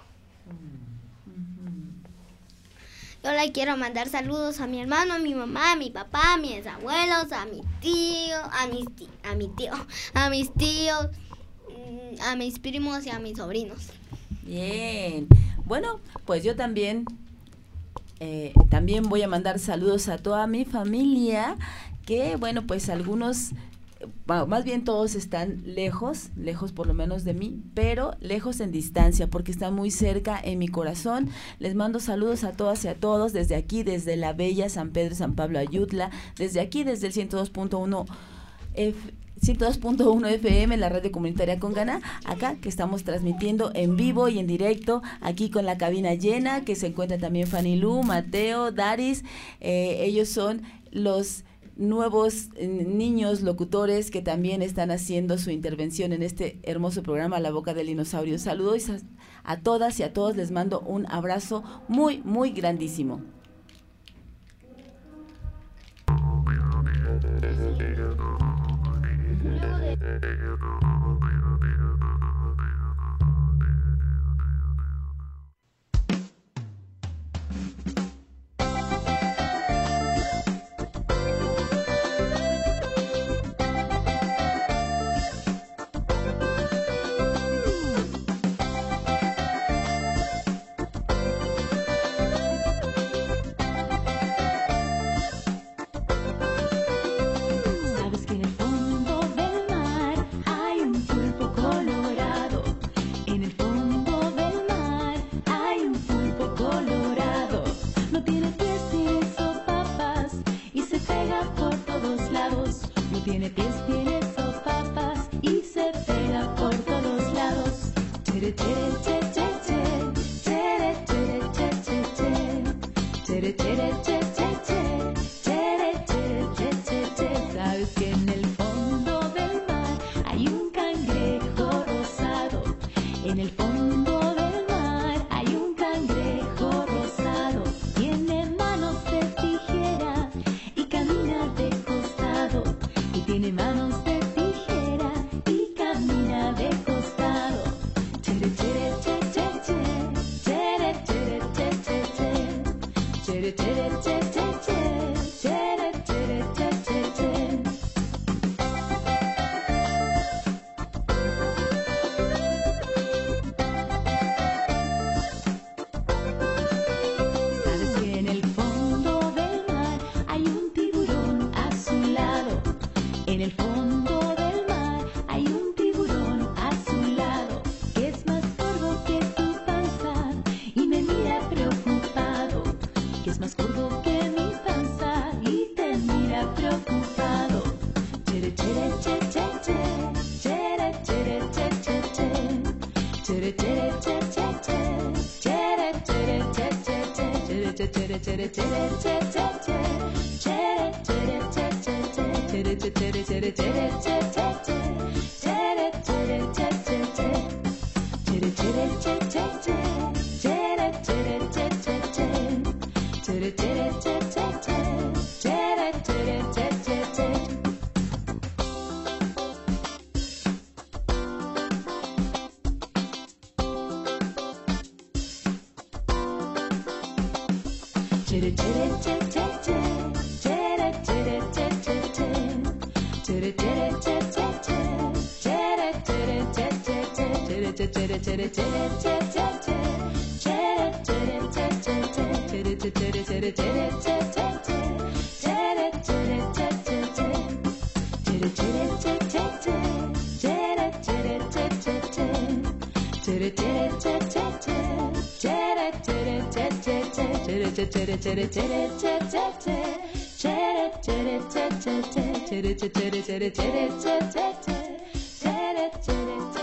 Yo le quiero mandar saludos a mi hermano, a mi mamá, a mi papá, a mis abuelos, a mi tío, a mis tí- a mi tío, a mis tíos, mm, a mis primos y a mis sobrinos. Bien. Bueno, pues yo también, eh, también voy a mandar saludos a toda mi familia, que bueno, pues algunos, bueno, más bien todos están lejos, lejos por lo menos de mí, pero lejos en distancia, porque están muy cerca en mi corazón. Les mando saludos a todas y a todos desde aquí, desde la bella San Pedro San Pablo Ayutla, desde aquí, desde el ciento dos punto uno F, ciento dos punto uno F M, la radio comunitaria Congana, acá que estamos transmitiendo en vivo y en directo, aquí con la cabina llena, que se encuentra también Fanny Lu, Mateo, Daris, eh, ellos son los nuevos eh, niños locutores que también están haciendo su intervención en este hermoso programa La Boca del Dinosaurio. Saludos a, a todas y a todos, les mando un abrazo muy, muy grandísimo. Sabes que en el fondo del mar hay un pulpo colorado. En el fondo del mar hay un pulpo colorado. No tiene pies, tiene sopapas y se pega por todos lados. No tiene pies, tiene sopapas y se pega por todos lados. Chere, chere, che, che, che. Chere, chere, che, che, che. Chere, chere, che, che, che. Chere, chere, che, che, che. Sabes que en el fondo del mar hay un cangrejo rosado. En el fondo del mar hay un cangrejo rosado. Tiene manos de tijera y camina de costado. Y tiene manos de tijera y camina de costado. Chere, chere, che, che, che. Chere, chere, che, che, che. Chere, chere, che, che, che. Chere, chere, che, che, che. Sabes que en el fondo del mar hay un tiburón azulado. En el fondo del mar hay un tiburón azulado que es más gordo que tu panza y me mira preocupado. Que es más gordo que mi panza y te mira preocupado. Chere, chere, che, che, che. Chere, chere, che, che, che. Chere, chere, che, che, che. Chere, chere, che, che, che. Chere, chere, chere, chere, chere, che, che, che. Chere, chere, che, che, che. Chere, chere, chere, chere, chere, che, che, che. Chere, chere, che, che, che. Chere, chere, che, che, che. Chere, chere, che, che, che. Chere, chere, che, che, che. Chere, chere, che, che, che. Chere, chere, che, che, che. Chere, chere, che, che, che. Chere, chere, che, che, che. Chere, chere, che, che, che. Chere, chere, chere, chere, chere, che, che, che. Chere, chere, che, che, che. Chere, chere, chere, chere, chere, che, che, che. Chere, chere, che, che, che. Chere, chere, che, che, che. Chere, chere, che, che, che. Chere, chere, che, che, che. Chere, chere, che, che, che. Chere, chere, chere, chere, chere, che, che, che. Chere, chere, che, che, che. Chere, chere, chere, chere, chere, che, che, che. Chere, chere, che, che.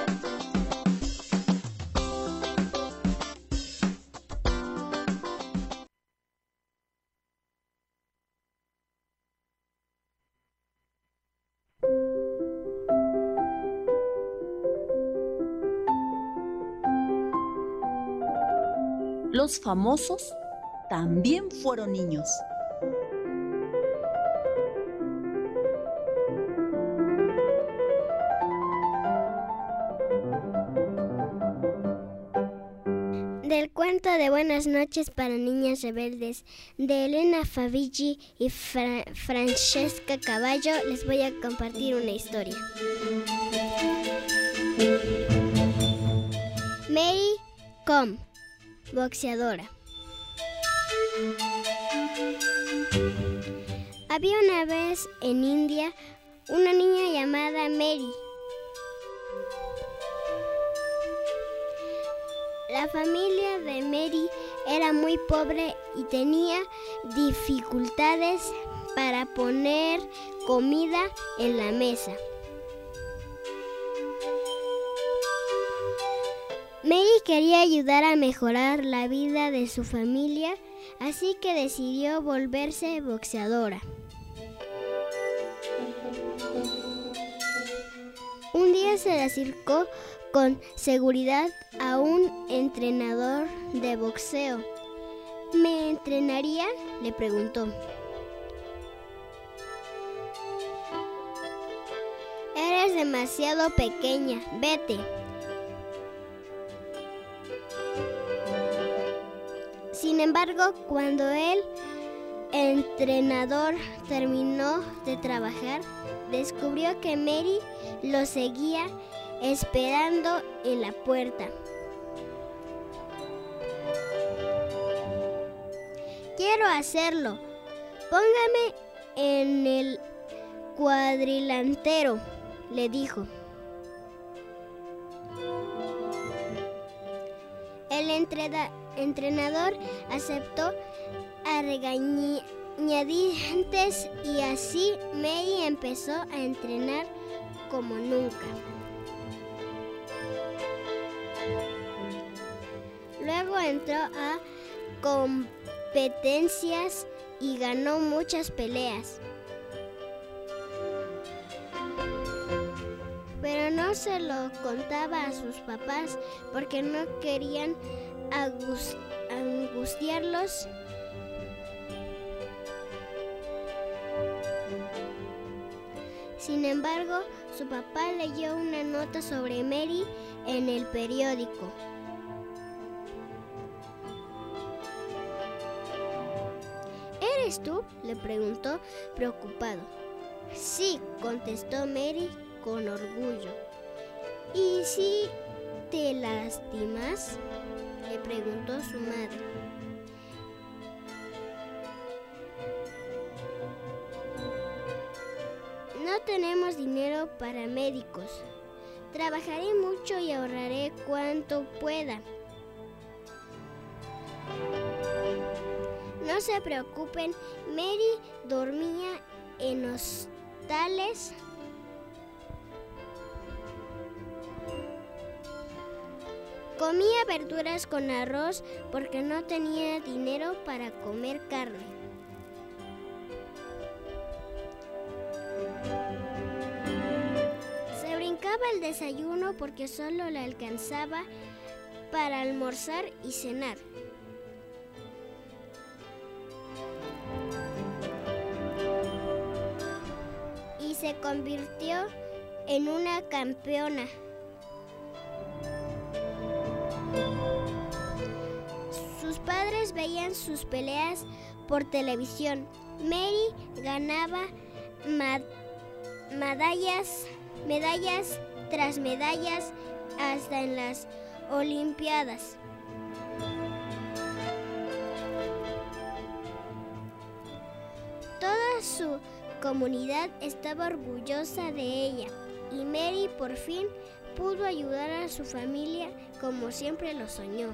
Los famosos también fueron niños. Del cuento de Buenas noches para niñas rebeldes de Elena Favilli y Fra- Francesca Cavallo les voy a compartir una historia. Mary Com, boxeadora. Había una vez en India una niña llamada Mary. La familia de Mary era muy pobre y tenía dificultades para poner comida en la mesa. Mary quería ayudar a mejorar la vida de su familia, así que decidió volverse boxeadora. Un día se le acercó con seguridad a un entrenador de boxeo. ¿Me entrenaría?, le preguntó. Eres demasiado pequeña, vete. Sin embargo, cuando el entrenador terminó de trabajar, descubrió que Mary lo seguía esperando en la puerta. Quiero hacerlo. Póngame en el cuadrilátero, le dijo. El entreda- entrenador aceptó a regañadientes y así Mary empezó a entrenar como nunca. Luego entró a competencias y ganó muchas peleas. Pero no se lo contaba a sus papás porque no querían agus- angustiarlos. Sin embargo, su papá leyó una nota sobre Mary en el periódico. ¿Eres tú?, le preguntó preocupado. Sí, contestó Mary con orgullo. ¿Y si te lastimas?, le preguntó su madre. No tenemos dinero para médicos. Trabajaré mucho y ahorraré cuanto pueda. No se preocupen, Mary dormía en hostales. Comía verduras con arroz porque no tenía dinero para comer carne. Se brincaba el desayuno porque solo le alcanzaba para almorzar y cenar. Y se convirtió en una campeona. Sus padres veían sus peleas por televisión. Mary ganaba ma- medallas, medallas tras medallas hasta en las Olimpiadas. Toda su comunidad estaba orgullosa de ella y Mary por fin pudo ayudar a su familia como siempre lo soñó.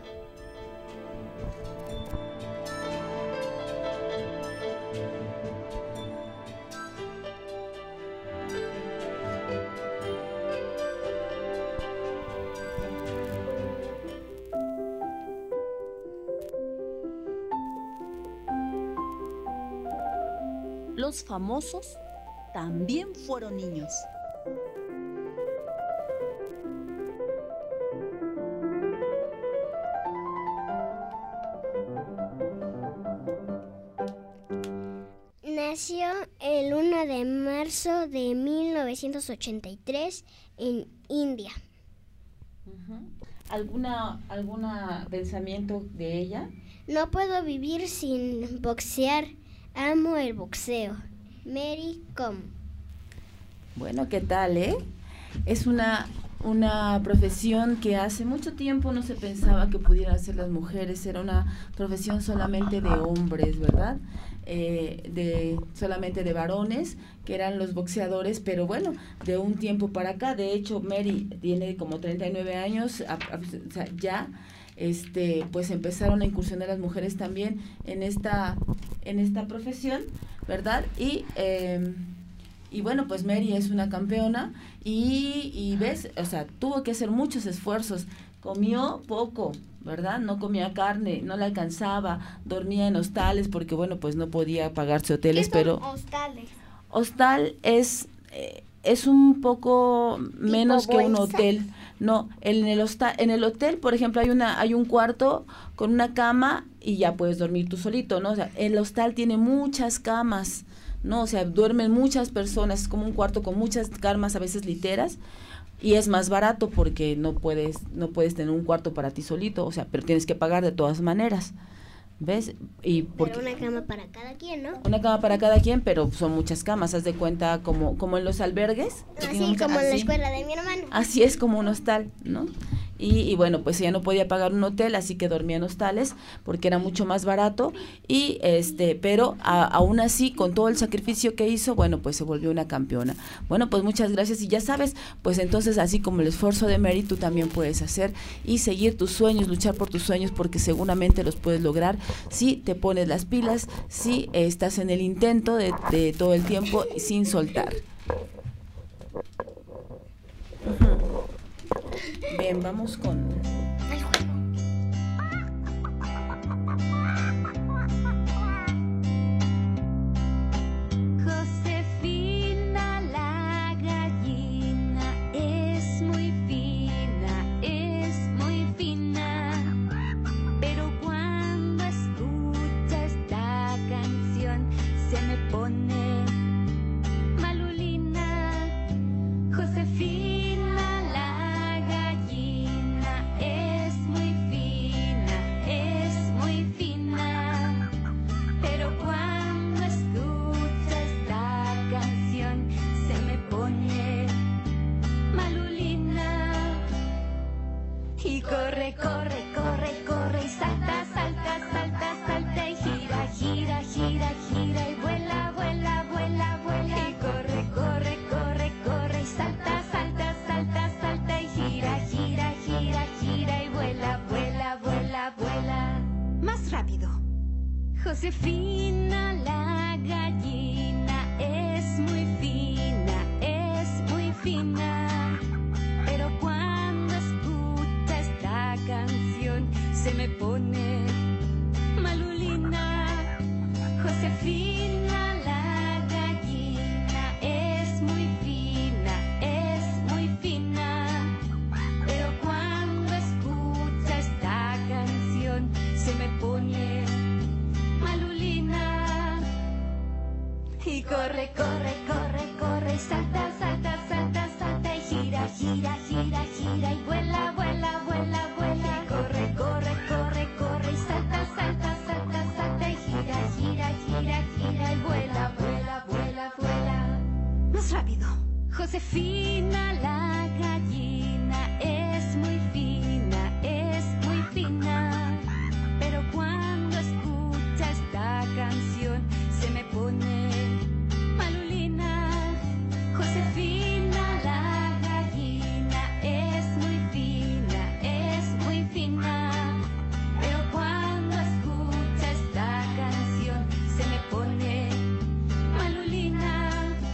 Los famosos también fueron niños. nació el uno de marzo de mil novecientos ochenta y tres en India. Uh-huh. ¿Alguna, alguna pensamiento de ella? No puedo vivir sin boxear. Amo el boxeo. Mary Kom. Bueno, ¿qué tal, eh? Es una, una profesión que hace mucho tiempo no se pensaba que pudieran hacer las mujeres. Era una profesión solamente de hombres, ¿verdad? Eh, de solamente de varones, que eran los boxeadores, pero bueno, de un tiempo para acá, de hecho Mary tiene como treinta y nueve años, a, a, o sea, ya este pues empezaron a incursionar las mujeres también en esta en esta profesión, ¿verdad? Y eh, y bueno, pues Mary es una campeona y, y ves, o sea, tuvo que hacer muchos esfuerzos, comió poco, ¿verdad? No comía carne, no le alcanzaba, dormía en hostales porque, bueno, pues no podía pagarse hoteles, ¿Qué son pero... hostales? Hostal es, eh, es un poco menos que un bolsa? hotel. No, en el hostal, en el hotel, por ejemplo, hay una hay un cuarto con una cama y ya puedes dormir tú solito, ¿no? O sea, el hostal tiene muchas camas, ¿no? O sea, duermen muchas personas, es como un cuarto con muchas camas, a veces literas. Y es más barato porque no puedes no puedes tener un cuarto para ti solito, o sea, pero tienes que pagar de todas maneras, ¿ves? Y porque Pero una cama para cada quien, ¿no? una cama para cada quien, pero son muchas camas, haz de cuenta como como en los albergues. Así Digamos, como en la así. escuela de mi hermano. Así es como un hostal, ¿no? Y, y bueno, pues ella no podía pagar un hotel, así que dormía en hostales porque era mucho más barato y este, pero a, aún así, con todo el sacrificio que hizo, bueno, pues se volvió una campeona. Bueno, pues muchas gracias y ya sabes, pues entonces así como el esfuerzo de Mary, tú también puedes hacer y seguir tus sueños, luchar por tus sueños porque seguramente los puedes lograr si te pones las pilas, si eh, estás en el intento de, de todo el tiempo sin soltar. Uh-huh. Bien, vamos con... Josefina la gallina es muy fina, es muy fina, pero cuando escucha esta canción se me pone malulina. Josefina la gallina es muy fina, es muy fina, pero cuando escucha esta canción se me pone malulina. Y corre, corre, corre, corre y salta, salta, salta, salta y gira, gira, gira, gira y vuela, vuela, vuela, vuela. Y corre, corre, corre, corre y salta, salta, salta, salta y gira, gira, gira, gira y vuela, vuela, vuela, vuela. Más rápido. Josefina la gallina es muy fina, es muy fina, pero cuando escucha esta canción se me pone malulina. Josefina la gallina es muy fina, es muy fina, pero cuando escucha esta canción se me pone malulina. Y corre, corre, corre, corre, salta, salta, salta, salta y gira, gira, gira, gira y vuela, vuela, vuela, vuela. Y corre, corre, corre, corre y salta, salta, salta, salta y gira, gira, gira, gira y vuela, vuela, vuela, vuela. Más rápido. Josefina la gallina es muy fina, es muy fina, pero cuando escucha esta canción se me pone malulina. Josefina la gallina es muy fina, es muy fina, pero cuando escucha esta canción se me pone malulina.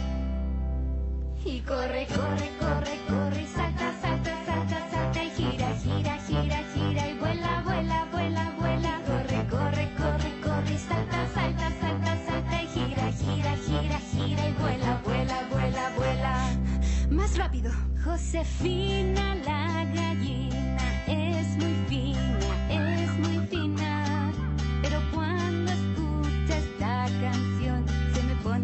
Y corre, corre, corre, corre y salta, salta, salta, salta y gira, gira, gira, gira y vuela, vuela, vuela, vuela. Corre, corre, corre, corre y salta, salta, salta, salta y gira, gira, gira, gira y vuela, vuela, vuela, vuela. Más rápido. Josefina la gallina es muy fina, es muy fina, pero cuando escucha esta canción se me pone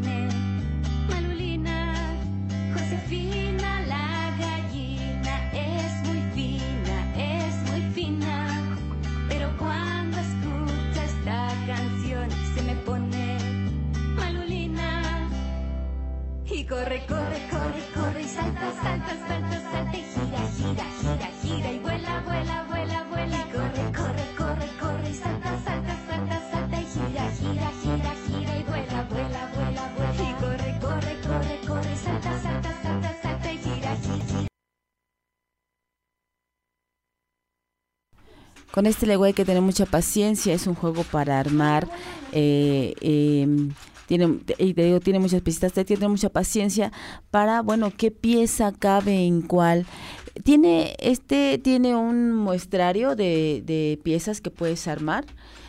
con este Lego hay que tener mucha paciencia, es un juego para armar, eh, eh, tiene, y te digo, tiene muchas piezas, te tiene mucha paciencia para, bueno, qué pieza cabe en cuál. Tiene, este tiene un muestrario de, de piezas que puedes armar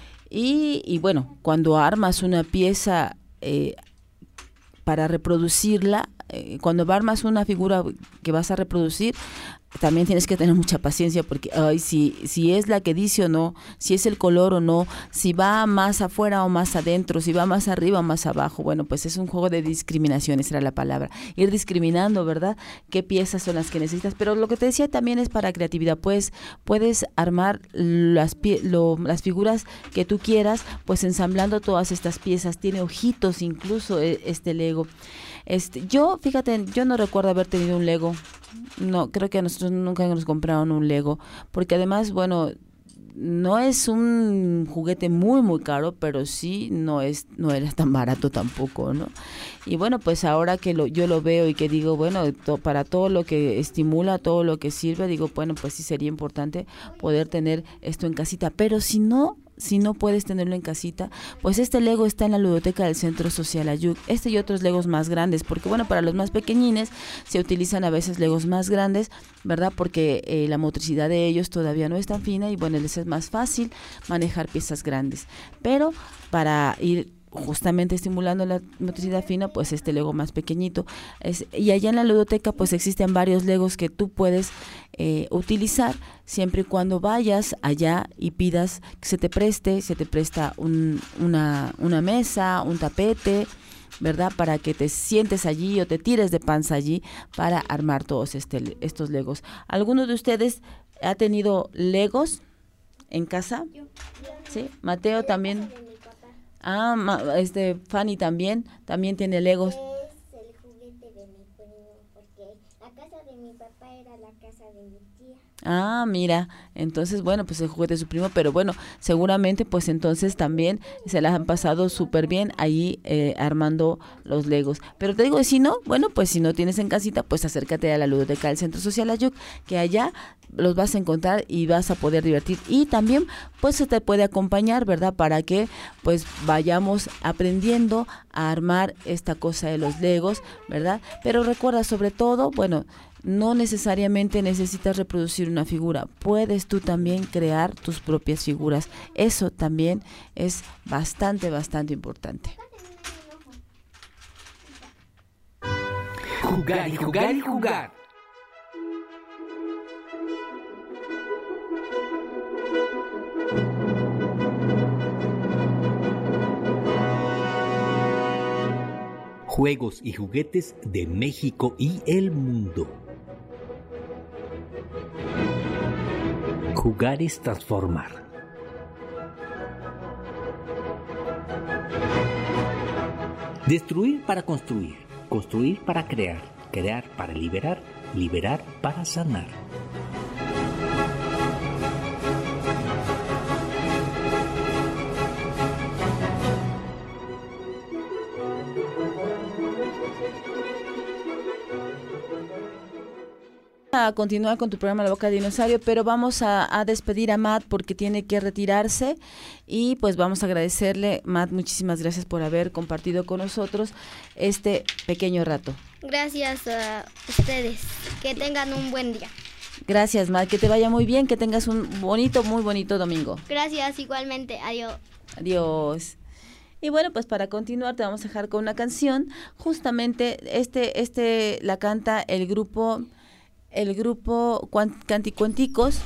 y, y bueno, cuando armas una pieza eh, para reproducirla, eh, cuando armas una figura que vas a reproducir, también tienes que tener mucha paciencia porque ay, si, si es la que dice o no, si es el color o no, si va más afuera o más adentro, si va más arriba o más abajo. Bueno, pues es un juego de discriminación, esa era la palabra. Ir discriminando, ¿verdad? ¿Qué piezas son las que necesitas? Pero lo que te decía también es para creatividad. Pues puedes armar las, pie, lo, las figuras que tú quieras, pues ensamblando todas estas piezas. Tiene ojitos incluso este Lego. Este, yo, fíjate, yo no recuerdo haber tenido un Lego. No, creo que a nosotros nunca nos compraron un Lego, porque además, bueno, no es un juguete muy muy caro, pero sí no es no era tan barato tampoco, ¿no? Y bueno, pues ahora que lo, yo lo veo y que digo, bueno, to, para todo lo que estimula, todo lo que sirve, digo, bueno, pues sí sería importante poder tener esto en casita, pero si no si no puedes tenerlo en casita, pues este Lego está en la ludoteca del Centro Social Ayuc. Este y otros Legos más grandes, porque bueno, para los más pequeñines se utilizan a veces Legos más grandes, ¿verdad? Porque eh, la motricidad de ellos todavía no es tan fina y bueno, les es más fácil manejar piezas grandes. Pero para ir justamente estimulando la motricidad fina, pues este Lego más pequeñito. Es, y allá en la ludoteca pues existen varios Legos que tú puedes eh, utilizar siempre y cuando vayas allá y pidas que se te preste, se te presta un, una, una mesa, un tapete, ¿verdad? Para que te sientes allí o te tires de panza allí para armar todos este, estos Legos. ¿Alguno de ustedes ha tenido Legos en casa? Yo, yo. ¿Sí? Mateo también. Ah, este Fanny también, también tiene Legos. Es el juguete de mi primo, porque la casa de mi papá era la casa de mi tía. Ah, mira, entonces bueno, pues el juguete de su primo, pero bueno, seguramente pues entonces también se las han pasado súper bien ahí eh, armando los Legos. Pero te digo, si no, bueno, pues si no tienes en casita, pues acércate a la ludoteca del Centro Social Ayuc, que allá los vas a encontrar y vas a poder divertir. Y también pues se te puede acompañar, ¿verdad? Para que pues vayamos aprendiendo a armar esta cosa de los Legos, ¿verdad? Pero recuerda sobre todo, bueno, no necesariamente necesitas reproducir una figura, puedes tú también crear tus propias figuras. Eso también es bastante, bastante importante. Jugar y jugar y jugar. Juegos y juguetes de México y el mundo. Jugar es transformar. Destruir para construir, construir para crear, crear para liberar, liberar para sanar. A continuar con tu programa La Boca de Dinosaurio, pero vamos a, a despedir a Matt porque tiene que retirarse y pues vamos a agradecerle. Matt, muchísimas gracias por haber compartido con nosotros este pequeño rato. Gracias a ustedes, que tengan un buen día. Gracias, Matt, que te vaya muy bien, que tengas un bonito, muy bonito domingo. Gracias, igualmente, adiós. Adiós. Y bueno, pues para continuar te vamos a dejar con una canción. Justamente este, este la canta el grupo el grupo Canticuenticos,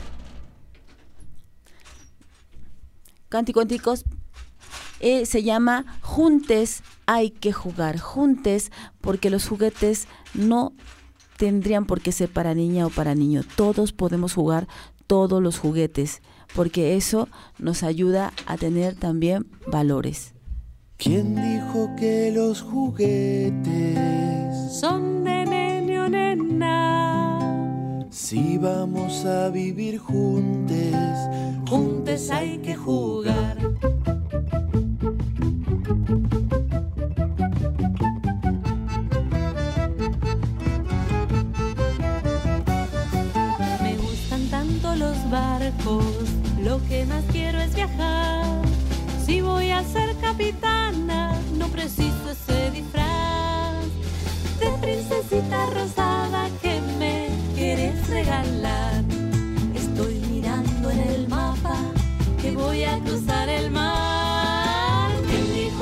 Canticuenticos, eh, se llama Juntes hay que jugar, juntes, porque los juguetes no tendrían por qué ser para niña o para niño, todos podemos jugar todos los juguetes, porque eso nos ayuda a tener también valores. ¿Quién dijo que los juguetes son de nene o nena? Si vamos a vivir juntos, juntos hay que jugar. Me gustan tanto los barcos, lo que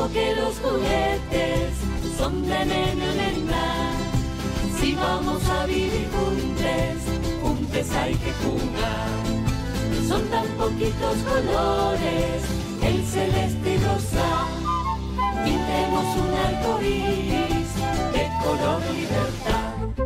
dijo que los juguetes son de nene nena. Si vamos a vivir juntos, juntos hay que jugar. Son tan poquitos colores, el celeste y rosa. Pintemos un arco iris de color libertad.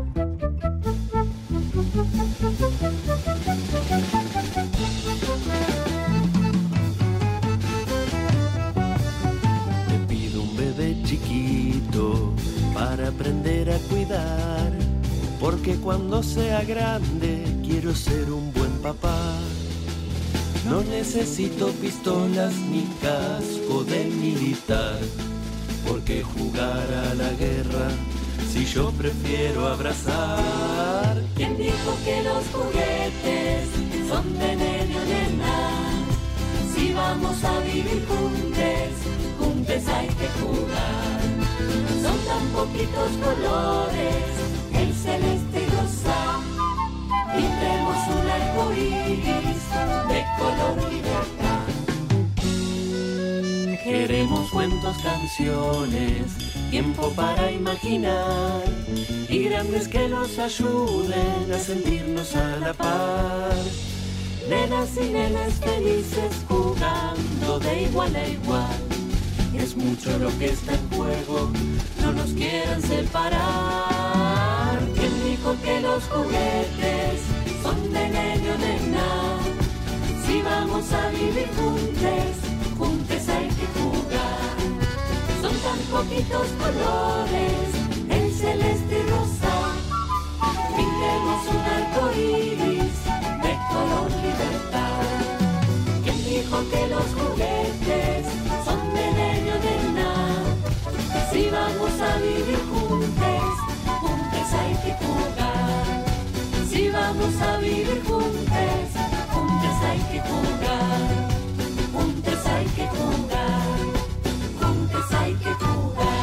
Te pido un bebé chiquito para aprender a cuidar, porque cuando sea grande quiero ser un buen papá. No necesito pistolas ni casco de militar, porque jugar a la guerra si yo prefiero abrazar. ¿Quién dijo que los juguetes son de nene o nena? Si vamos a vivir juntos, juntos hay que jugar. Son tan poquitos colores, el celeste y rosa. Pintemos un arco iris de color libertad. Queremos cuentos, canciones, tiempo para imaginar, y grandes que nos ayuden a sentirnos a la par. Nenas y nenas felices jugando de igual a igual. Es mucho lo que está en juego, no nos quieran separar. ¿Quién dijo que los juguetes son de nene o nena? Si vamos a vivir juntos, juntos hay que jugar. Son tan poquitos colores, el celeste y rosa. Pintemos un arco iris de color libertad. ¿Quién dijo que los juguetes son de nene o nena? Si vamos a vivir juntos, juntos hay que jugar. Si vamos a vivir juntos, juntos hay que jugar. Juntos hay que jugar. Juntos hay que jugar.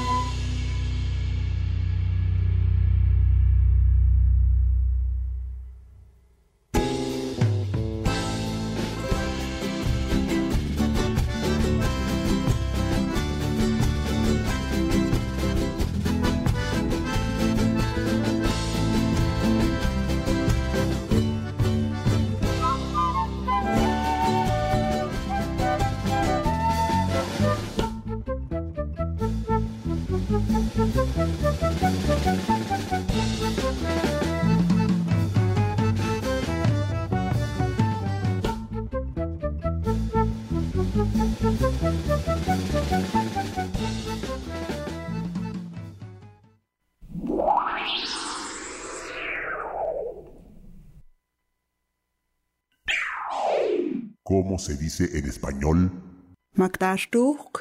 ¿Cómo se dice en español? Magdashtuk.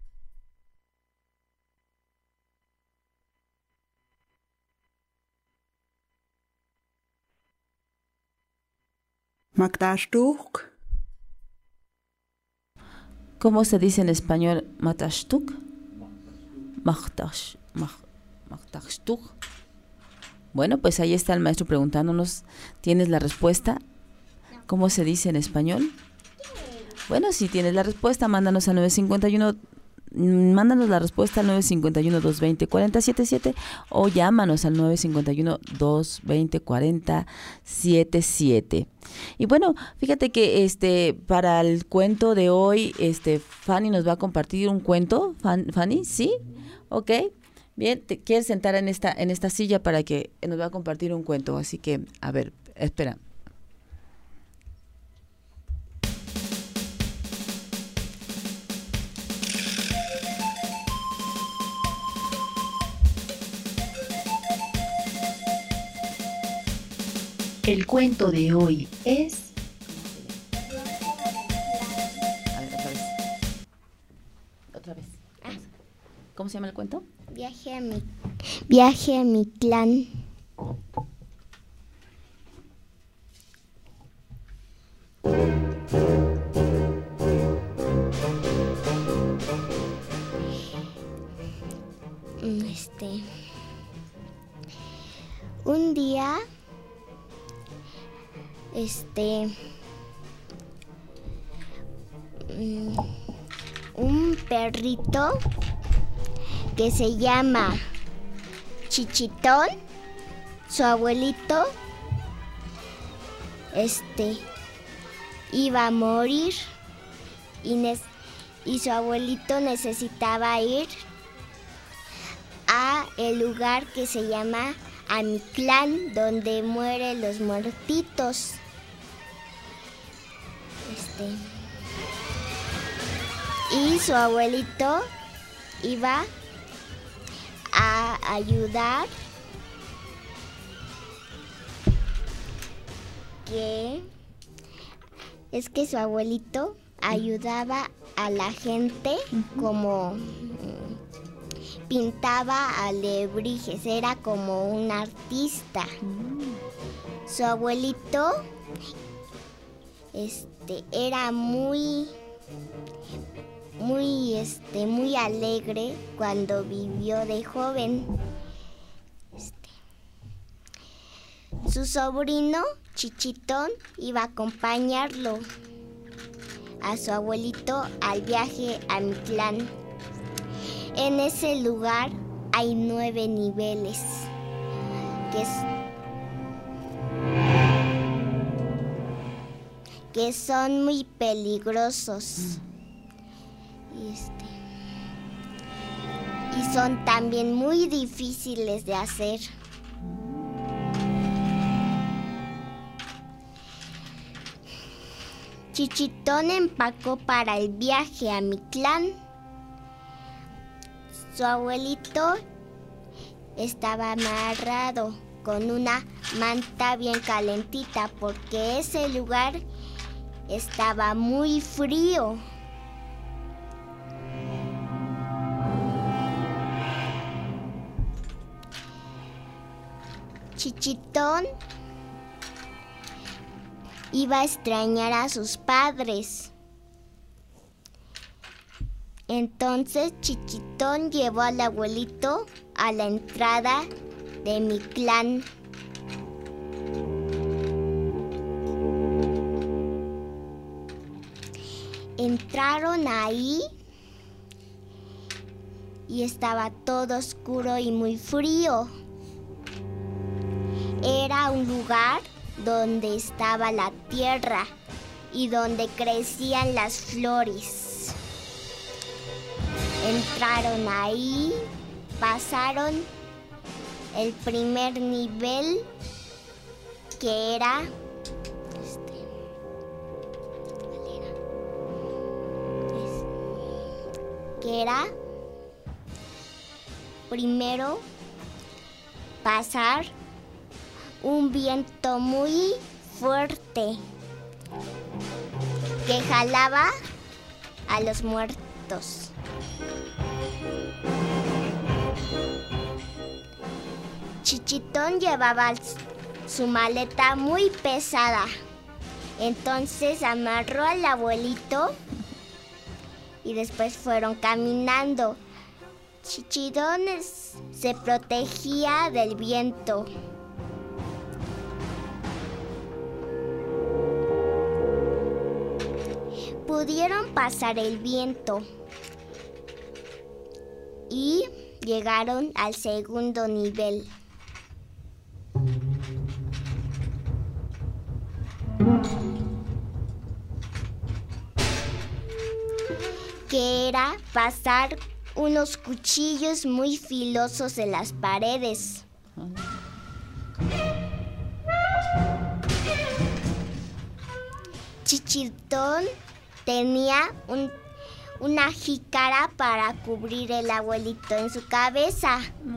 Magdashtuk. ¿Cómo se dice en español Matashtuk? Magdash, mag, Magdashtuk. Bueno, pues ahí está el maestro preguntándonos, ¿tienes la respuesta? ¿Cómo se dice en español? Bueno, si tienes la respuesta, mándanos al nueve cinco uno, mándanos la respuesta al nueve cinco uno, dos dos cero, cuatro cero siete siete o llámanos al nueve cinco uno, dos dos cero, cuatro cero siete siete. Y bueno, fíjate que este para el cuento de hoy, este Fanny nos va a compartir un cuento. Fanny, ¿sí? Ok. Bien, te quieres sentar en esta en esta silla para que nos va a compartir un cuento, así que a ver, espera. El cuento de hoy es... A ver, otra vez. Otra vez. ¿Cómo se llama el cuento? Viaje a mi, viaje a mi clan. Este... Un día... Este... Um, un perrito que se llama Chichitón. Su abuelito este iba a morir y, ne- y su abuelito necesitaba ir a el lugar que se llama Amitlán, donde mueren los muertitos. Este y su abuelito iba a ayudar que es que su abuelito ayudaba a la gente como mm, pintaba alebrijes, era como un artista. Su abuelito este era muy muy este muy alegre cuando vivió de joven. Este, su sobrino Chichitón iba a acompañarlo a su abuelito al viaje a Amitlán. En ese lugar hay nueve niveles que, es, que son muy peligrosos y, este, y son también muy difíciles de hacer. Chichitón empacó para el viaje a Amitlán. Su abuelito estaba amarrado con una manta bien calentita porque ese lugar estaba muy frío. Chichitón iba a extrañar a sus padres. Entonces Chichitón llevó al abuelito a la entrada de Amitlán. Entraron ahí y estaba todo oscuro y muy frío. Era un lugar donde estaba la tierra y donde crecían las flores. Entraron ahí, pasaron el primer nivel, que era, este, ¿cuál era? Es, que era primero pasar un viento muy fuerte que jalaba a los muertos. Chichitón llevaba su maleta muy pesada, entonces amarró al abuelito y después fueron caminando. Chichitón se protegía del viento. Pudieron pasar el viento y llegaron al segundo nivel. Que era pasar unos cuchillos muy filosos en las paredes. Chichitón tenía un, una jícara para cubrir el abuelito en su cabeza.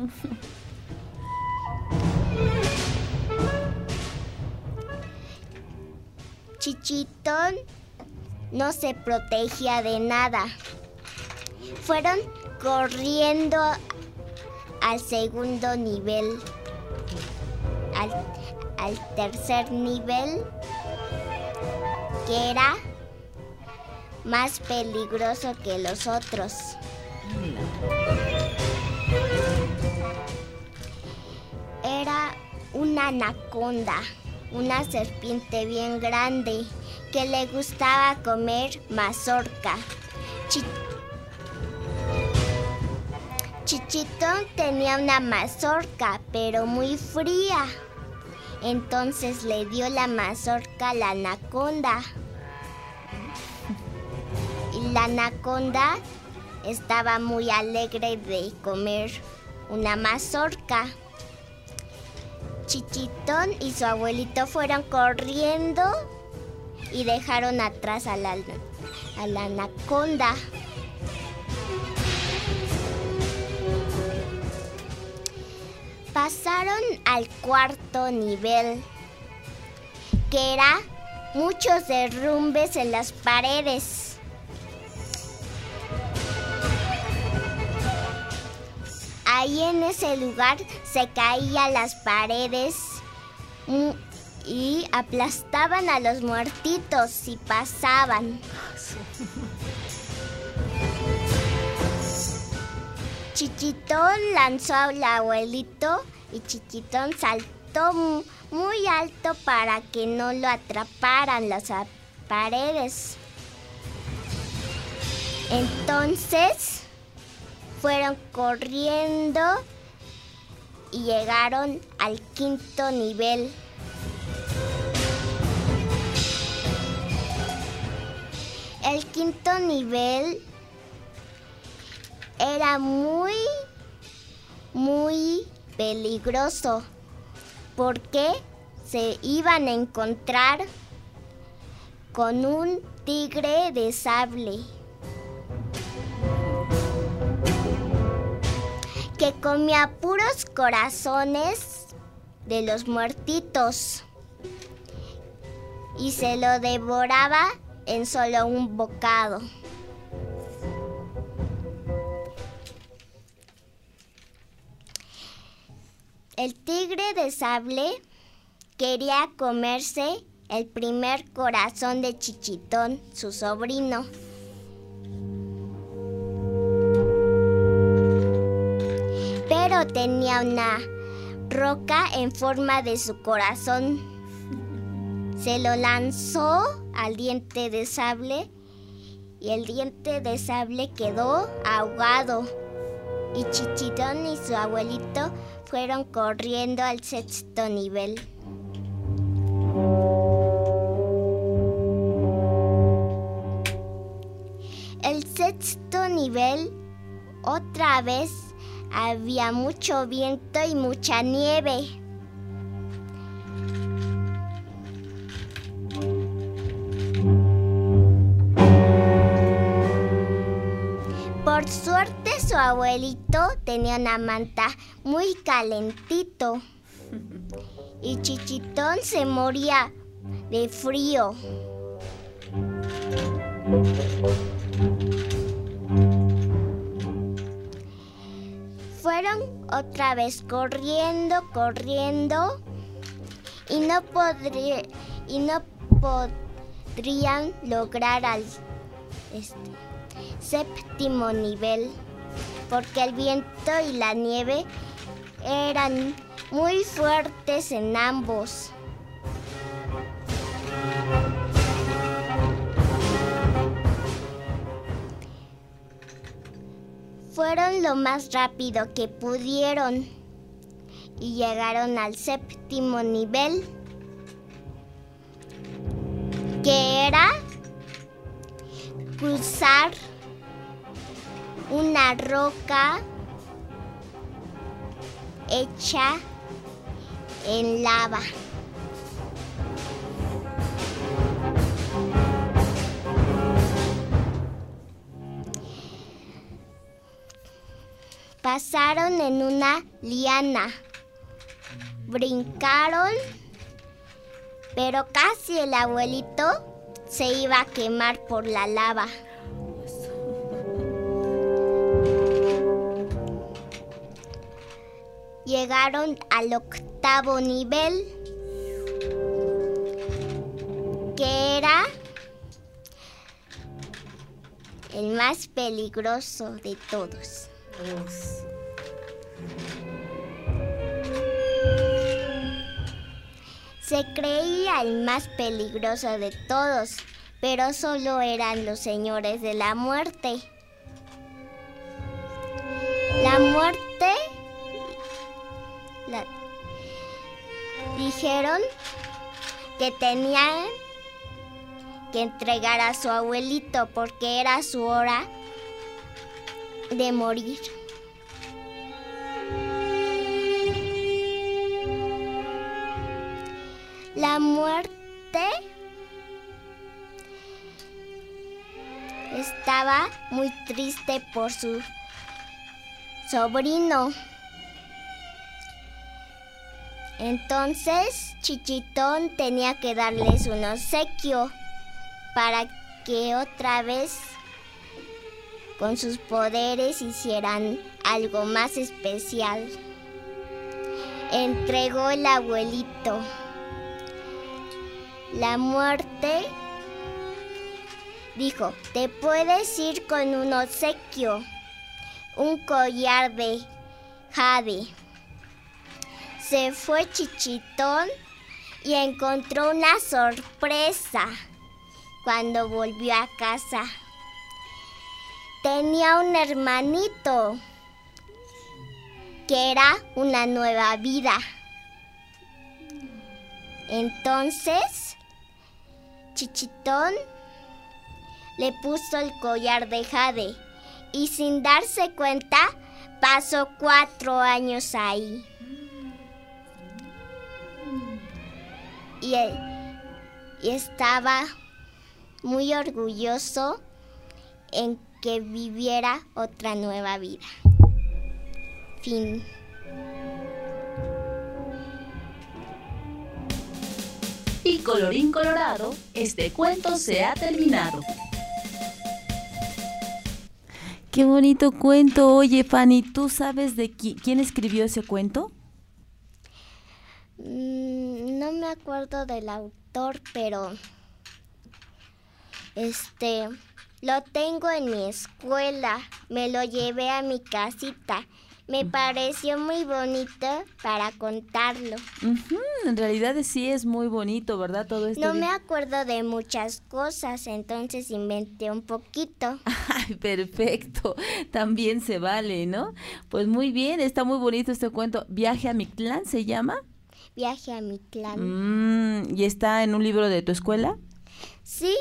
Chichitón no se protegía de nada. Fueron corriendo al segundo nivel, al, al tercer nivel, que era más peligroso que los otros. Era una anaconda, una serpiente bien grande que le gustaba comer mazorca. Ch- Chichitón tenía una mazorca, pero muy fría. Entonces le dio la mazorca a la anaconda. Y la anaconda estaba muy alegre de comer una mazorca. Chichitón y su abuelito fueron corriendo y dejaron atrás a la, a la anaconda. Pasaron al cuarto nivel, que era muchos derrumbes en las paredes. Ahí en ese lugar se caían las paredes y aplastaban a los muertitos si pasaban. Chichitón lanzó al abuelito y Chichitón saltó muy alto para que no lo atraparan las paredes. Entonces fueron corriendo y llegaron al quinto nivel. El quinto nivel era muy, muy peligroso porque se iban a encontrar con un tigre de sable que comía puros corazones de los muertitos y se lo devoraba en solo un bocado. El tigre de sable quería comerse el primer corazón de Chichitón, su sobrino. Pero tenía una roca en forma de su corazón. Se lo lanzó al diente de sable y el diente de sable quedó ahogado. Y Chichitón y su abuelito fueron corriendo al sexto nivel. El sexto nivel, otra vez, había mucho viento y mucha nieve. Por suerte su abuelito tenía una manta muy calentito y Chichitón se moría de frío. Fueron otra vez corriendo, corriendo y no, podrí, y no podrían lograr al este, séptimo nivel porque el viento y la nieve eran muy fuertes en ambos. Fueron lo más rápido que pudieron y llegaron al séptimo nivel, que era cruzar una roca hecha en lava. Pasaron en una liana, brincaron, pero casi el abuelito se iba a quemar por la lava. Llegaron al octavo nivel, que era el más peligroso de todos. Se creía el más peligroso de todos, pero solo eran los señores de la muerte. La muerte, la, dijeron que tenían que entregar a su abuelito porque era su hora de morir. La muerte estaba muy triste por su sobrino. Entonces Chichitón tenía que darles un obsequio para que otra vez con sus poderes hicieran algo más especial. Entregó el abuelito. La muerte dijo, te puedes ir con un obsequio, un collar de jade. Se fue Chichitón y encontró una sorpresa cuando volvió a casa. Tenía un hermanito que era una nueva vida. Entonces, Chichitón le puso el collar de jade y sin darse cuenta pasó cuatro años ahí. Y, él, y estaba muy orgulloso en que viviera otra nueva vida. Fin. Y colorín colorado, este cuento se ha terminado. Qué bonito cuento. Oye, Fanny, ¿tú sabes de qui- quién escribió ese cuento? Mm, no me acuerdo del autor, pero este lo tengo en mi escuela. Me lo llevé a mi casita. Me pareció muy bonito para contarlo. Uh-huh, en realidad sí es muy bonito, ¿verdad? Todo esto. No de... me acuerdo de muchas cosas, entonces inventé un poquito. Ay, perfecto. También se vale, ¿no? Pues muy bien, está muy bonito este cuento. ¿Viaje a Mictlán se llama? Viaje a Mictlán. Mm, ¿y está en un libro de tu escuela? Sí.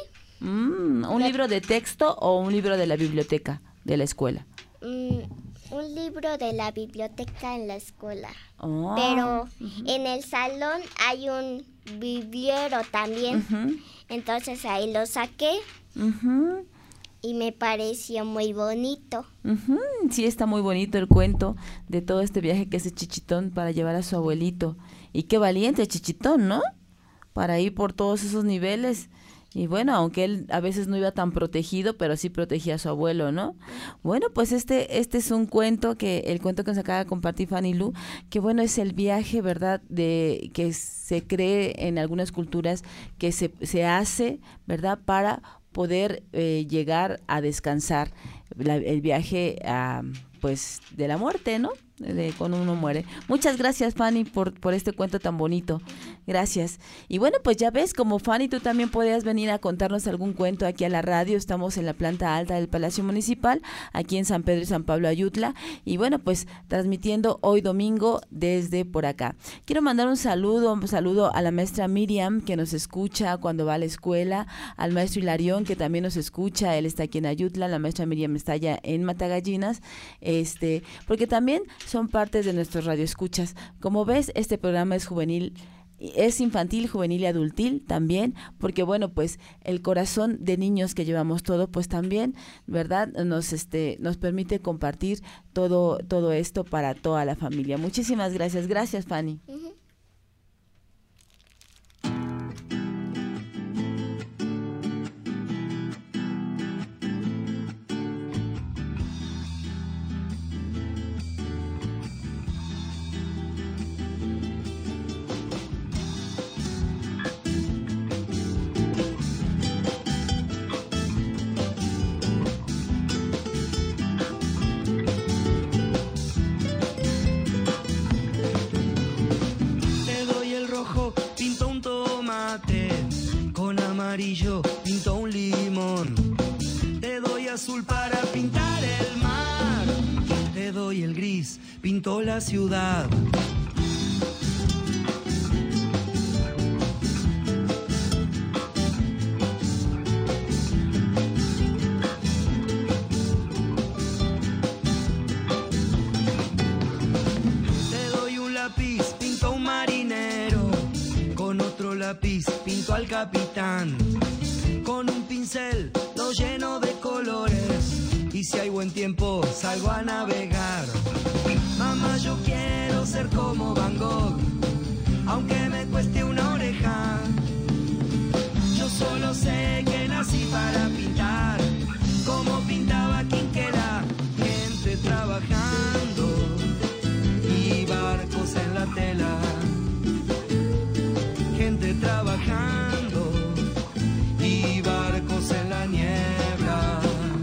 Mm, ¿un La... libro de texto o un libro de la biblioteca de la escuela? Mm, un libro de la biblioteca en la escuela. Oh. Pero uh-huh. en el salón hay un bibliero también. Uh-huh. Entonces ahí lo saqué. Uh-huh. Y me pareció muy bonito. Uh-huh. Sí, está muy bonito el cuento de todo este viaje que hace Chichitón para llevar a su abuelito. Y qué valiente Chichitón, ¿no? Para ir por todos esos niveles. Y bueno, aunque él a veces no iba tan protegido, pero sí protegía a su abuelo, ¿no? Bueno, pues este este es un cuento, que el cuento que nos acaba de compartir Fanny Lu, que bueno, es el viaje, ¿verdad?, de que se cree en algunas culturas que se, se hace, ¿verdad?, para poder eh, llegar a descansar, la, el viaje a, pues, de la muerte, ¿no?, de cuando uno muere. Muchas gracias, Fanny, por, por este cuento tan bonito. Gracias. Y bueno, pues ya ves, como Fanny, tú también podías venir a contarnos algún cuento aquí a la radio. Estamos en la planta alta del Palacio Municipal, aquí en San Pedro y San Pablo Ayutla. Y bueno, pues transmitiendo hoy domingo desde por acá. Quiero mandar un saludo, un saludo a la maestra Miriam, que nos escucha cuando va a la escuela, al maestro Hilarión, que también nos escucha, él está aquí en Ayutla, la maestra Miriam está allá en Matagallinas, este, porque también son partes de nuestros radioescuchas. Como ves, este programa es juvenil, es infantil, juvenil y adultil también, porque bueno, pues el corazón de niños que llevamos todo, pues también, ¿verdad?, nos este nos permite compartir todo todo esto para toda la familia. Muchísimas gracias. Gracias, Fanny. Uh-huh. Amarillo pinto un limón, te doy azul para pintar el mar, te doy el gris lápiz pintó la ciudad. Lápiz pinto al capitán, con un pincel lo lleno de colores, y si hay buen tiempo salgo a navegar. Mamá, yo quiero ser como Van Gogh, aunque me cueste una oreja. Yo solo sé que nací para pintar, como pintaba Quinquela, gente trabajando y barcos en la tela. Gente trabajando y barcos en la niebla.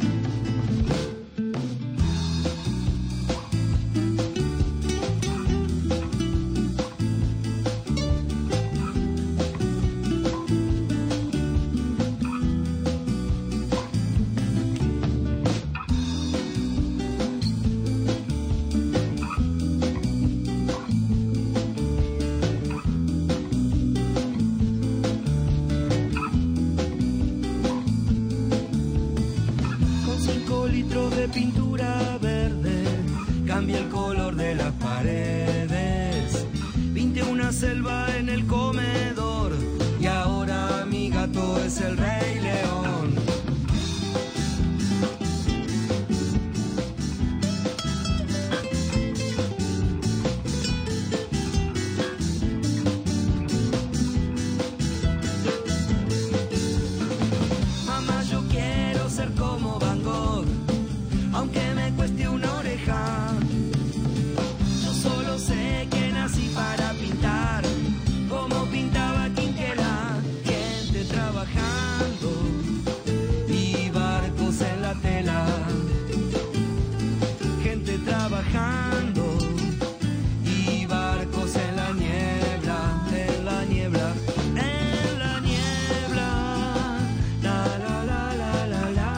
Pintura verde, cambia el color de las paredes. Pinte una selva en el comedor y ahora mi gato es el Rey León. Mamá, yo quiero ser como Van Gogh, aunque me cueste una oreja. Yo solo sé que nací para pintar, como pintaba Quinquela, gente trabajando y barcos en la tela. Gente trabajando y barcos en la niebla, en la niebla, en la niebla. La la la la la la.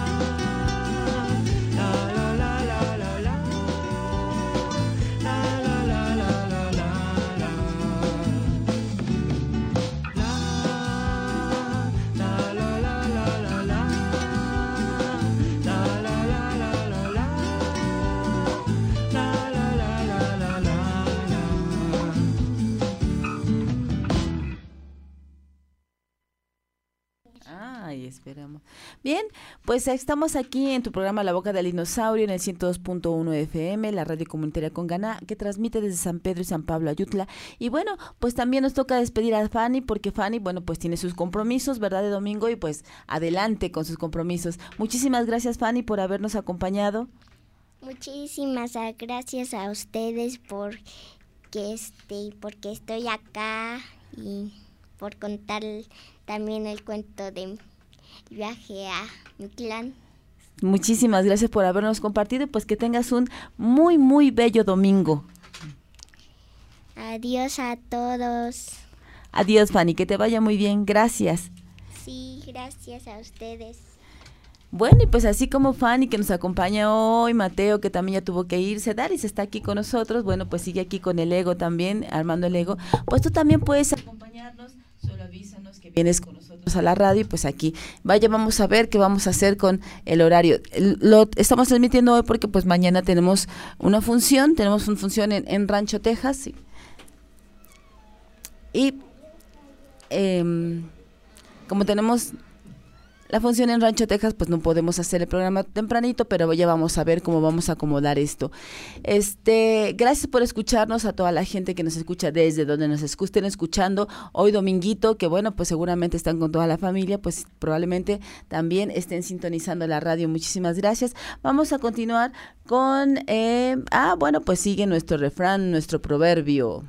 Ay, esperamos. Bien, pues estamos aquí en tu programa La Boca del Dinosaurio en el ciento dos punto uno F M, la radio comunitaria con Ganá, que transmite desde San Pedro y San Pablo Ayutla. Y bueno, pues también nos toca despedir a Fanny, porque Fanny, bueno, pues tiene sus compromisos, ¿verdad?, de domingo, y pues adelante con sus compromisos. Muchísimas gracias, Fanny, por habernos acompañado. Muchísimas gracias a ustedes por que este, porque estoy acá y por contar también el cuento de viaje a mi clan. Muchísimas gracias por habernos compartido, pues que tengas un muy, muy bello domingo. Adiós a todos. Adiós, Fanny, que te vaya muy bien, gracias. Sí, gracias a ustedes. Bueno, y pues así como Fanny, que nos acompaña hoy, Mateo, que también ya tuvo que irse, Daris está aquí con nosotros, bueno, pues sigue aquí con el Ego también, armando el Ego, pues tú también puedes acompañarnos, solo avísanos que vienes con nosotros a la radio, y pues aquí, vaya, vamos a ver qué vamos a hacer con el horario. Lo estamos transmitiendo hoy porque pues mañana tenemos una función, tenemos una función en, en Rancho, Texas, y, y eh, como tenemos la función en Rancho, Texas, pues no podemos hacer el programa tempranito, pero ya vamos a ver cómo vamos a acomodar esto. Este, gracias por escucharnos, a toda la gente que nos escucha desde donde nos estén escuchando hoy dominguito, que bueno, pues seguramente están con toda la familia, pues probablemente también estén sintonizando la radio. Muchísimas gracias. Vamos a continuar con, eh, ah, bueno, pues sigue nuestro refrán, nuestro proverbio.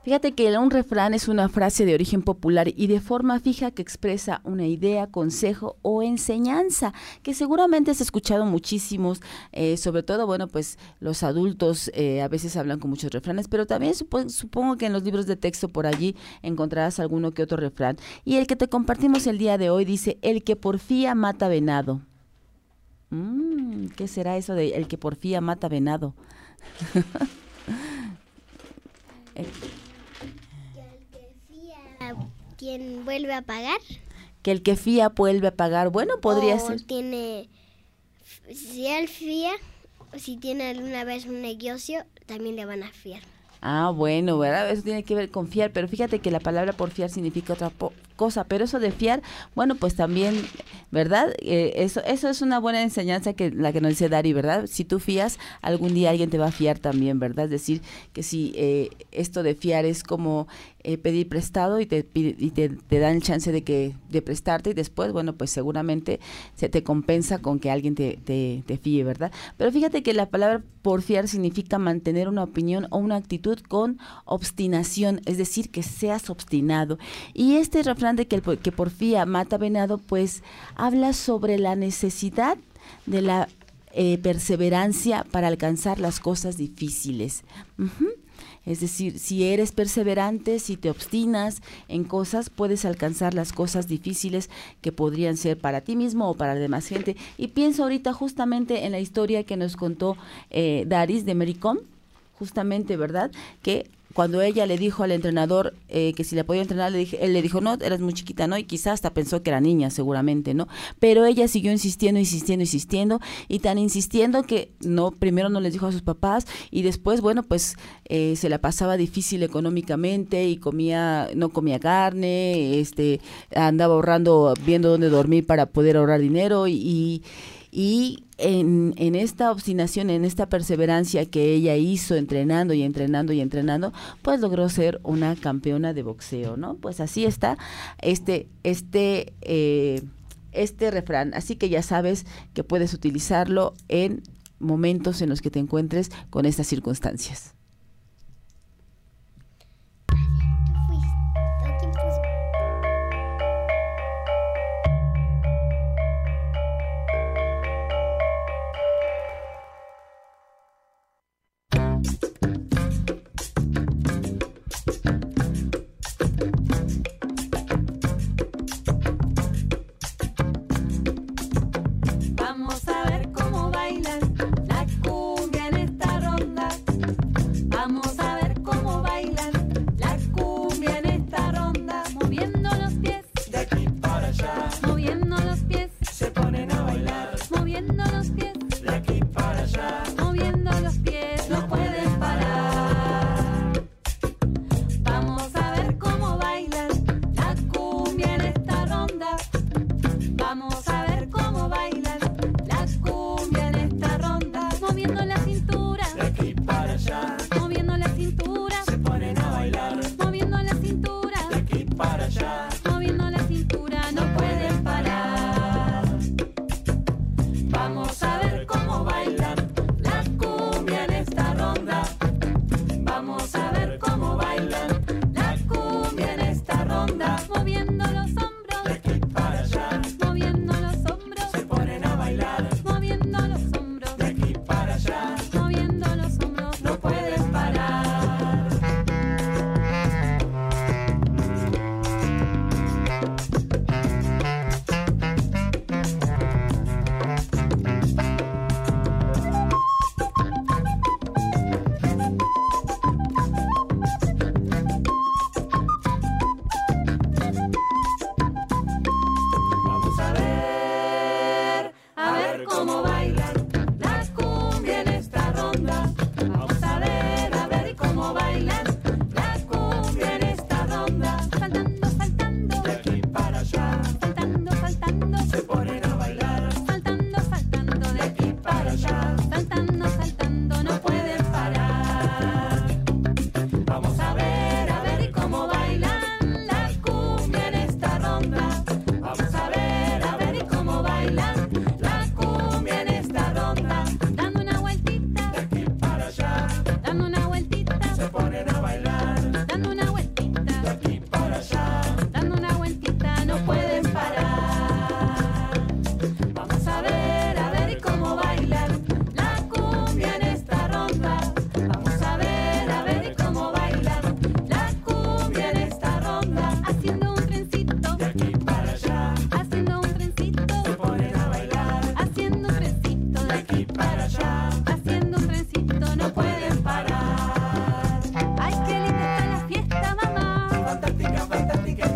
Fíjate que un refrán es una frase de origen popular y de forma fija que expresa una idea, consejo o enseñanza, que seguramente has escuchado muchísimos, eh, sobre todo, bueno, pues los adultos eh, a veces hablan con muchos refranes, pero también supo- supongo que en los libros de texto por allí encontrarás alguno que otro refrán. Y el que te compartimos el día de hoy dice, el que porfía mata venado. Mm, ¿qué será eso de el que porfía mata venado? eh, ¿Quién vuelve a pagar? Que el que fía vuelve a pagar. Bueno, podría o ser. Tiene, si él fía, si tiene alguna vez un negocio, también le van a fiar. Ah, bueno, ¿verdad? Eso tiene que ver con fiar, pero fíjate que la palabra porfiar significa otra po- cosa, pero eso de fiar, bueno, pues también, ¿verdad? Eh, eso eso es una buena enseñanza que la que nos dice Dari, ¿verdad? Si tú fías, algún día alguien te va a fiar también, ¿verdad? Es decir, que si eh, esto de fiar es como eh, pedir prestado y te pide- y te, te dan el chance de que de prestarte y después, bueno, pues seguramente se te compensa con que alguien te, te, te fíe, ¿verdad? Pero fíjate que la palabra porfiar significa mantener una opinión o una actitud con obstinación, es decir, que seas obstinado. Y este refrán de que el por- que porfía mata venado, pues habla sobre la necesidad de la eh, perseverancia para alcanzar las cosas difíciles. Ujú. Es decir, si eres perseverante, si te obstinas en cosas, puedes alcanzar las cosas difíciles que podrían ser para ti mismo o para la demás gente. Y pienso ahorita justamente en la historia que nos contó eh, Daris de Mericom, justamente, ¿verdad? Que cuando ella le dijo al entrenador eh, que si la podía entrenar, le dije, él le dijo, no, eras muy chiquita, ¿no? Y quizás hasta pensó que era niña, seguramente, ¿no? Pero ella siguió insistiendo, insistiendo, insistiendo, y tan insistiendo que no, primero no les dijo a sus papás, y después, bueno, pues eh, se la pasaba difícil económicamente, y comía, no comía carne, este, andaba ahorrando, viendo dónde dormir para poder ahorrar dinero, y... y en, en esta obstinación, en esta perseverancia que ella hizo entrenando y entrenando y entrenando, pues logró ser una campeona de boxeo, ¿no? Pues así está este, este, eh, este refrán. Así que ya sabes que puedes utilizarlo en momentos en los que te encuentres con estas circunstancias. Vamos a ver cómo bailan la cumbia en esta ronda.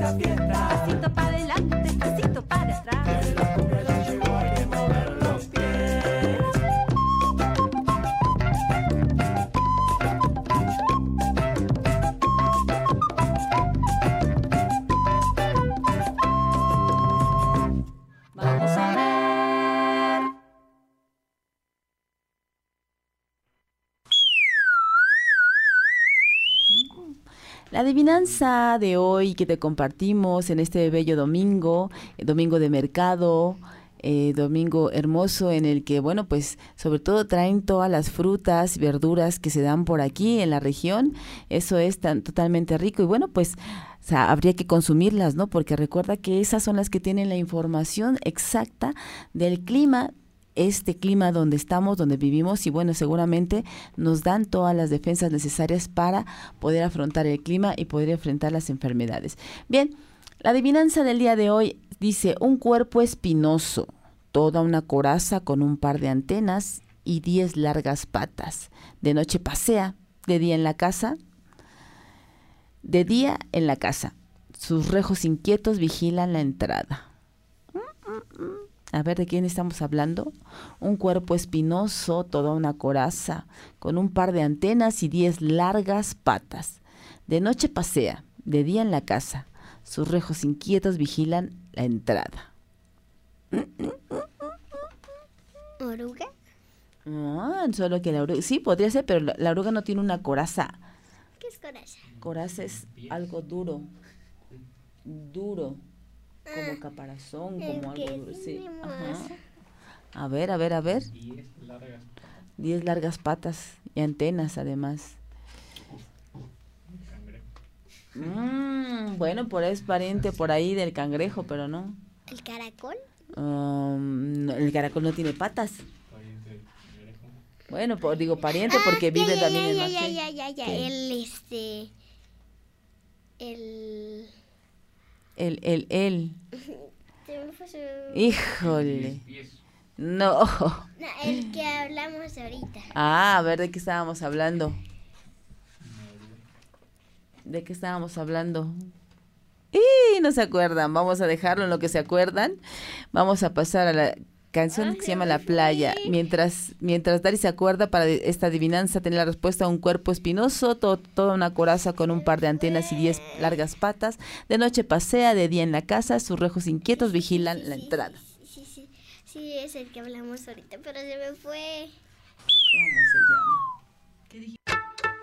la fiesta. Pasito para adelante, pasito para atrás. Que la cumbia ya llegó, hay que mover los pies. Vamos a ver. La adivinanza de hoy que te compartimos en este bello domingo, eh, domingo de mercado, eh, domingo hermoso en el que, bueno, pues sobre todo traen todas las frutas y verduras que se dan por aquí en la región. Eso es tan totalmente rico y bueno, pues o sea, habría que consumirlas, ¿no? Porque recuerda que esas son las que tienen la información exacta del clima, este clima donde estamos, donde vivimos y bueno, seguramente nos dan todas las defensas necesarias para poder afrontar el clima y poder enfrentar las enfermedades. Bien, la adivinanza del día de hoy dice: un cuerpo espinoso, toda una coraza con un par de antenas y diez largas patas. De noche pasea, de día en la casa, de día en la casa. Sus rejos inquietos vigilan la entrada. A ver, ¿de quién estamos hablando? Un cuerpo espinoso, toda una coraza, con un par de antenas y diez largas patas. De noche pasea, de día en la casa. Sus rejos inquietos vigilan la entrada. ¿Oruga? Ah, solo que la oruga... Sí, podría ser, pero la, la oruga no tiene una coraza. ¿Qué es coraza? Coraza es algo duro. Duro. Como caparazón, el como que algo duro. Sí. tiene Ajá. más. A ver, a ver, a ver. Diez largas. Diez largas patas y antenas, además. Mm, bueno, por es pariente por ahí del cangrejo, pero no. ¿El caracol? Um, no, el caracol no tiene patas. Bueno, por, digo pariente porque Ah, vive ya, también ya, en ya, la ya, sí. ya, ya, ya, ¿Qué? el, este... El... El, el, el. Se me fue su- Híjole. No. No, el que hablamos ahorita. Ah, a ver, ¿de qué estábamos hablando? ¿De qué estábamos hablando? Y no se acuerdan. Vamos a dejarlo en lo que se acuerdan. Vamos a pasar a la canción que se llama La Playa. Mientras mientras Dari se acuerda, para esta adivinanza tener la respuesta: un cuerpo espinoso, to- toda una coraza con un par de antenas y diez largas patas. De noche pasea, de día en la casa. Sus rejos inquietos vigilan la entrada. Sí, sí, sí, es el que hablamos ahorita, pero se me fue. ¿Cómo se llama?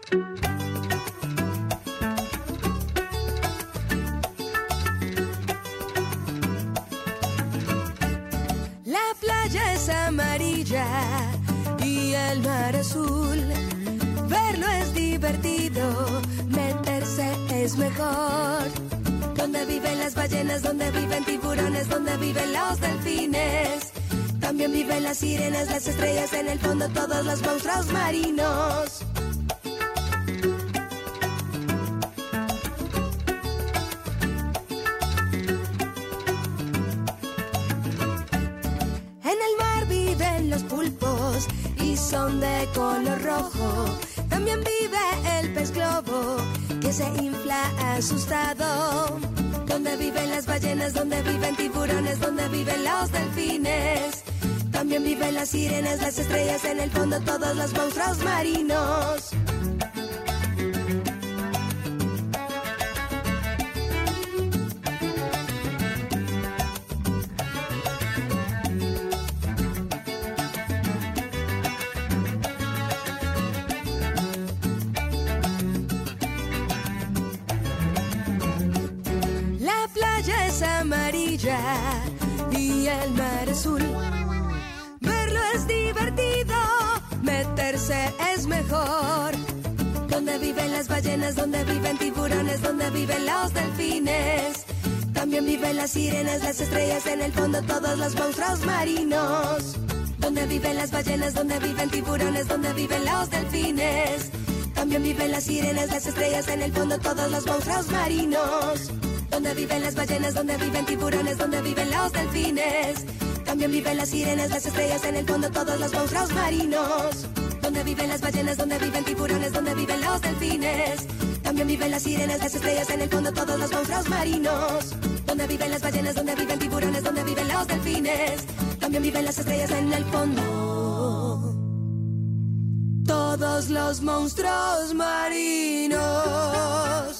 La playa es amarilla y el mar azul. Verlo es divertido, meterse es mejor. Donde viven las ballenas, donde viven tiburones, donde viven los delfines. También viven las sirenas, las estrellas en el fondo, todos los monstruos marinos. En el mar viven los pulpos y son de color rojo. También vive el pez globo que se infla asustado. Donde viven las ballenas, donde viven tiburones, donde viven los delfines. También viven las sirenas, las estrellas en el fondo, todos los monstruos marinos. La playa es amarilla y el mar azul. Verlo es divertido, meterse es mejor. Donde viven las ballenas, donde viven tiburones, donde viven los delfines. También viven las sirenas, las estrellas en el fondo, todos los monstruos marinos. Donde viven las ballenas, donde viven tiburones, donde viven los delfines. También viven las sirenas, las estrellas en el fondo, todos los monstruos marinos. Donde viven las ballenas, donde viven tiburones, donde viven los delfines. También viven las sirenas, las estrellas en el fondo, todos los monstruos marinos. Donde viven las ballenas, donde viven tiburones, donde viven los delfines. También viven las sirenas, las estrellas en el fondo, todos los monstruos marinos. Donde viven las ballenas, donde viven tiburones, donde viven los delfines. También viven las estrellas en el fondo. Todos los monstruos marinos.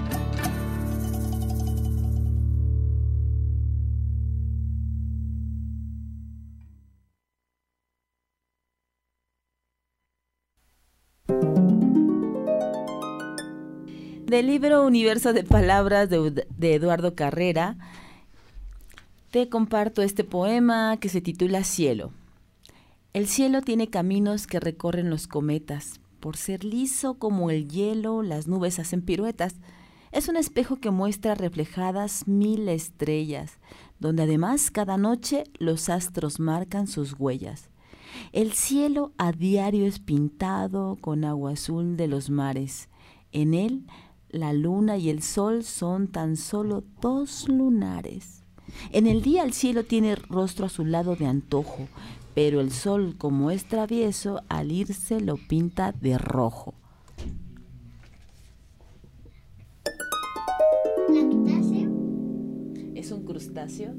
Del libro Universo de Palabras de, de Eduardo Carrera, te comparto este poema que se titula Cielo. El cielo tiene caminos que recorren los cometas. Por ser liso como el hielo, las nubes hacen piruetas. Es un espejo que muestra reflejadas mil estrellas, donde además cada noche los astros marcan sus huellas. El cielo a diario es pintado con agua azul de los mares. En él, la luna y el sol son tan solo dos lunares. En el día el cielo tiene rostro azulado de antojo, pero el sol, como es travieso, al irse lo pinta de rojo. ¿Crustáceo? ¿Es un crustáceo?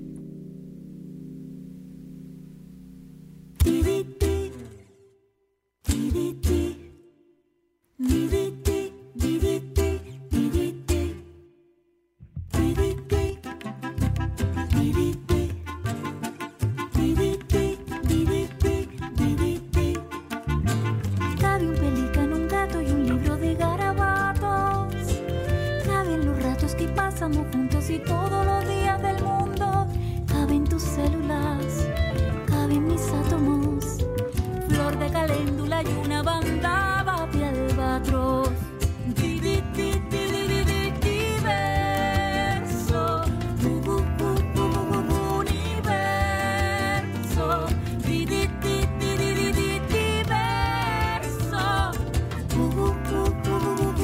Cabe un pelícano, un gato y un libro de garabatos. Caben los ratos que pasamos juntos y todos los días del mundo. Caben tus células, caben mis átomos. Flor de caléndula y una bandada de albatros. Di, di, di, di, di, di, di, diverso. Uh, uh, uh, uh, uh, universo. Di, di, di, di, di, di, di, diverso. Uh, uh, uh, uh, uh,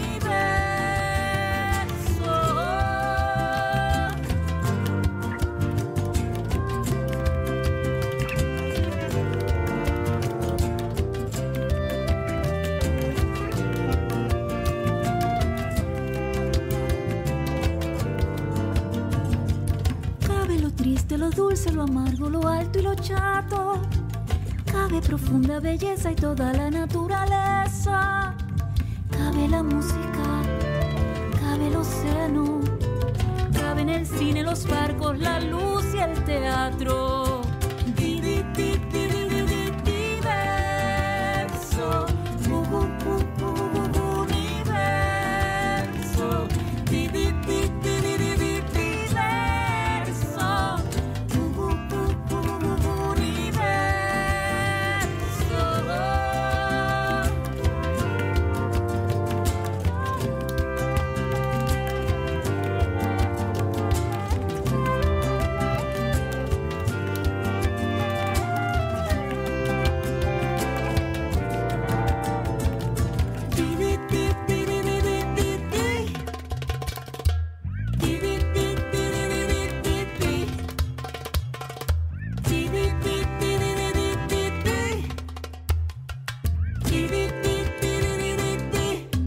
universo. Cabe lo triste, lo dulce, lo amargo, lo alto y lo chato. Cabe profunda belleza y toda la naturaleza. Cabe la música, cabe el océano. Cabe en el cine, los barcos, la luz y el teatro. Di, di, di, di, di, di, di, diverso. Uh, uh, uh, uh, uh, universo. Di, di, di, di, di, di, di, diverso. Uh, uh, uh, uh, uh, universo. Di, di, di, di, di, di, di, di, di. Di, di, di, di, di, di, di, di, di. Di, di, di, di, di, di, di, di, di. Di, di, di, di, di, di, di, di.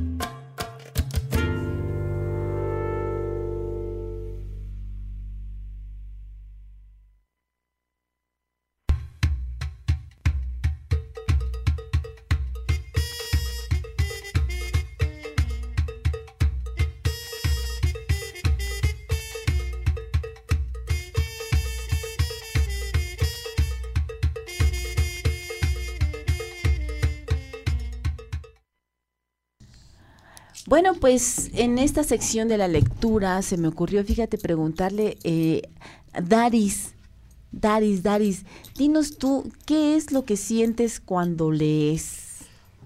Bueno, pues en esta sección de la lectura se me ocurrió, fíjate, preguntarle, eh, Daris, Daris, Daris, dinos tú, ¿qué es lo que sientes cuando lees?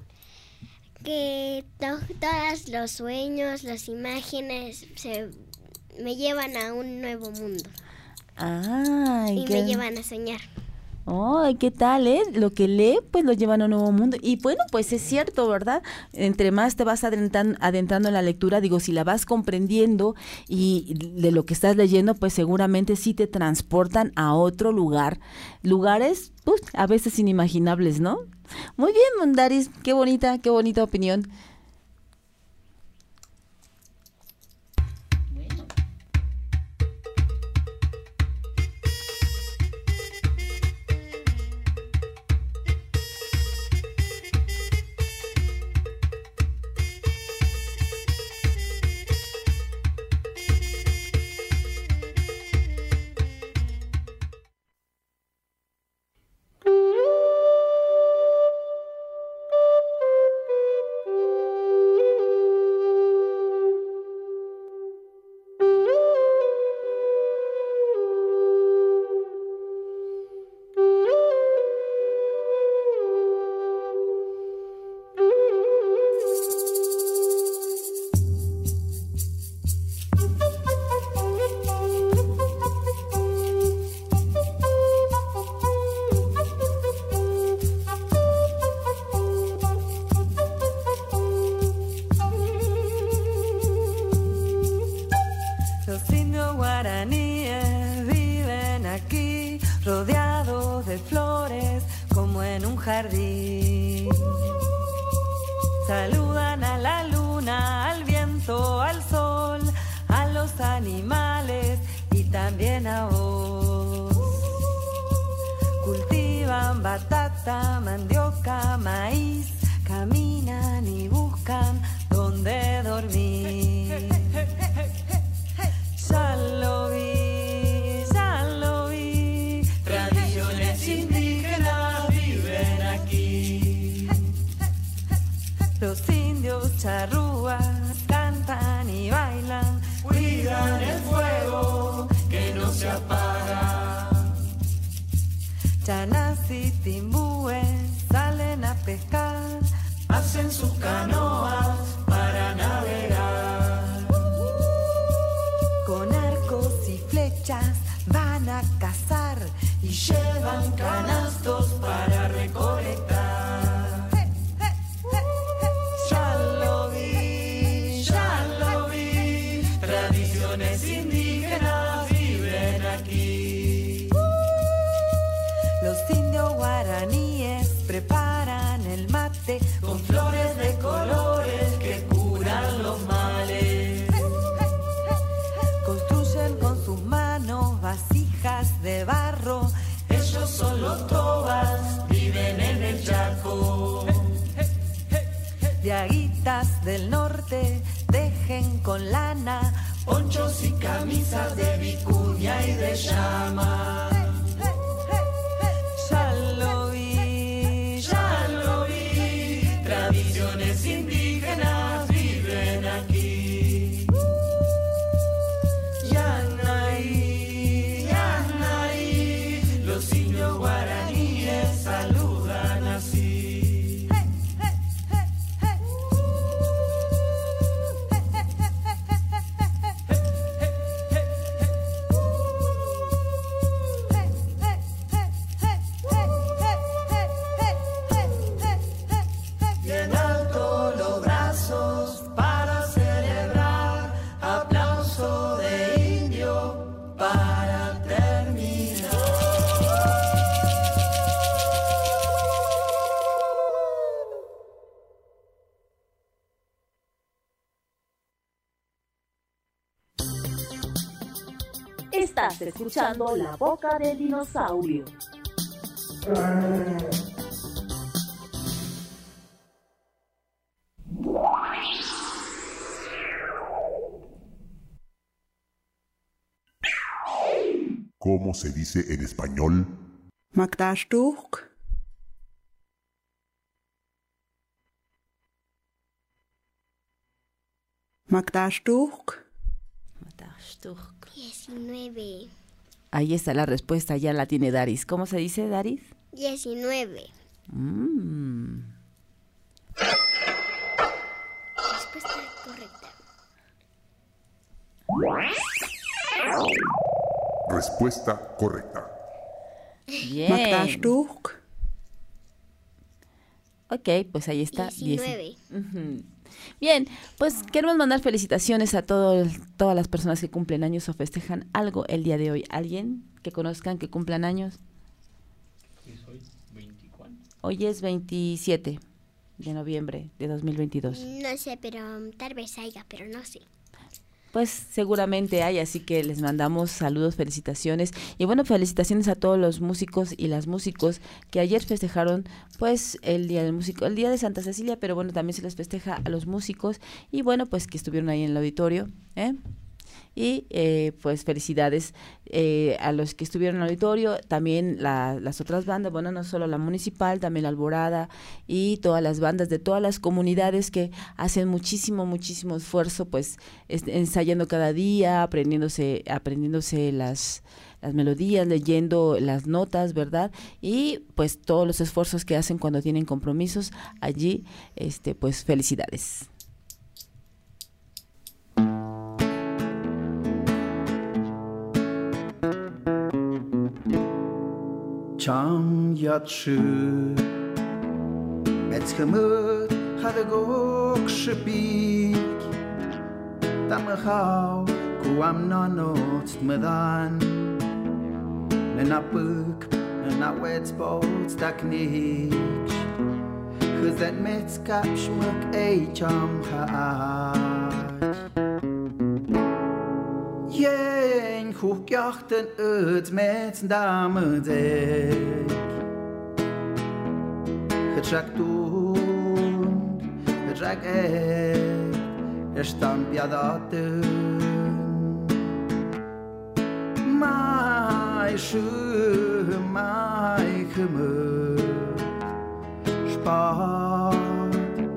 Que to- todos los sueños, las imágenes se me llevan a un nuevo mundo Ay, y qué- me llevan a soñar. Ay, ¿qué tal, eh? Lo que lee, pues lo lleva a un nuevo mundo. Y bueno, pues es cierto, ¿verdad? Entre más te vas adentran- adentrando en la lectura, digo, si la vas comprendiendo y de lo que estás leyendo, pues seguramente sí te transportan a otro lugar. Lugares, pues, a veces inimaginables, ¿no? Muy bien, Mondaris, qué bonita, qué bonita opinión. Los indios guaraníes viven aquí, rodeados de flores como en un jardín. Saludan a la luna, al viento, al sol, a los animales y también a vos. Cultivan batata, mandioca, maíz, caminan y buscan dónde dormir. Ya lo vi, ya lo vi, tradiciones indígenas viven aquí. Los indios charrúas cantan y bailan, cuidan el fuego que no se apaga. Chanas y timbúes salen a pescar, hacen sus canoas para navegar. Con arcos y flechas van a cazar y llevan canastos para recolectar. Ya lo vi, ya lo vi, tradiciones indígenas viven aquí. Los indios guaraníes preparan el mate con flores de colores que curan los males. Construyen con sus manos vasijas de barro, ellos son los tobas, viven en el Chaco. Diaguitas del norte tejen con lana, ponchos y camisas de vicuña y de llama. Ya lo vi, ya lo vi, tradiciones indígenas viven aquí. Yanaí, Yanaí, los indios guaraníes saludan así. Bien alto los brazos para celebrar, aplauso de indio para terminar. Estás escuchando La Boca del Dinosaurio. ¿Cómo se dice en español? Magdashtuk. Magdashtuk. diecinueve. Ahí está la respuesta, ya la tiene Daris. ¿Cómo se dice, Daris? diecinueve. Mm. Respuesta correcta. Respuesta correcta. Bien. Magdashtuk. Ok, pues ahí está. diecinueve. Uh-huh. Bien, pues queremos mandar felicitaciones a todos, todas las personas que cumplen años o festejan algo el día de hoy. ¿Alguien que conozcan que cumplan años? Hoy veinticuatro. Hoy es veintisiete de noviembre de dos mil veintidós. No sé, pero um, tal vez haya, pero no sé. Pues seguramente hay, así que les mandamos saludos, felicitaciones y bueno, felicitaciones a todos los músicos y las músicos que ayer festejaron pues el día del músico, el día de Santa Cecilia, pero bueno, también se les festeja a los músicos y bueno, pues que estuvieron ahí en el auditorio, ¿eh? Y eh, pues felicidades eh, a los que estuvieron en el auditorio, también la, las otras bandas, bueno, no solo la municipal, también la Alborada y todas las bandas de todas las comunidades que hacen muchísimo, muchísimo esfuerzo, pues es, ensayando cada día, aprendiéndose, aprendiéndose las, las melodías, leyendo las notas, ¿verdad? Y pues todos los esfuerzos que hacen cuando tienen compromisos allí, este, pues felicidades. Chang yatshu Metzgemut had a go shipik Tamahau Kuam nonot medan Nena puk, nena wetspots takniks Gezet met skapschmuk eicham gaat Jen hoekjachten uit met dame dek Het raakt toen, het raakt echt Er stamp jadaten Mai schö, mai gemut Spaat,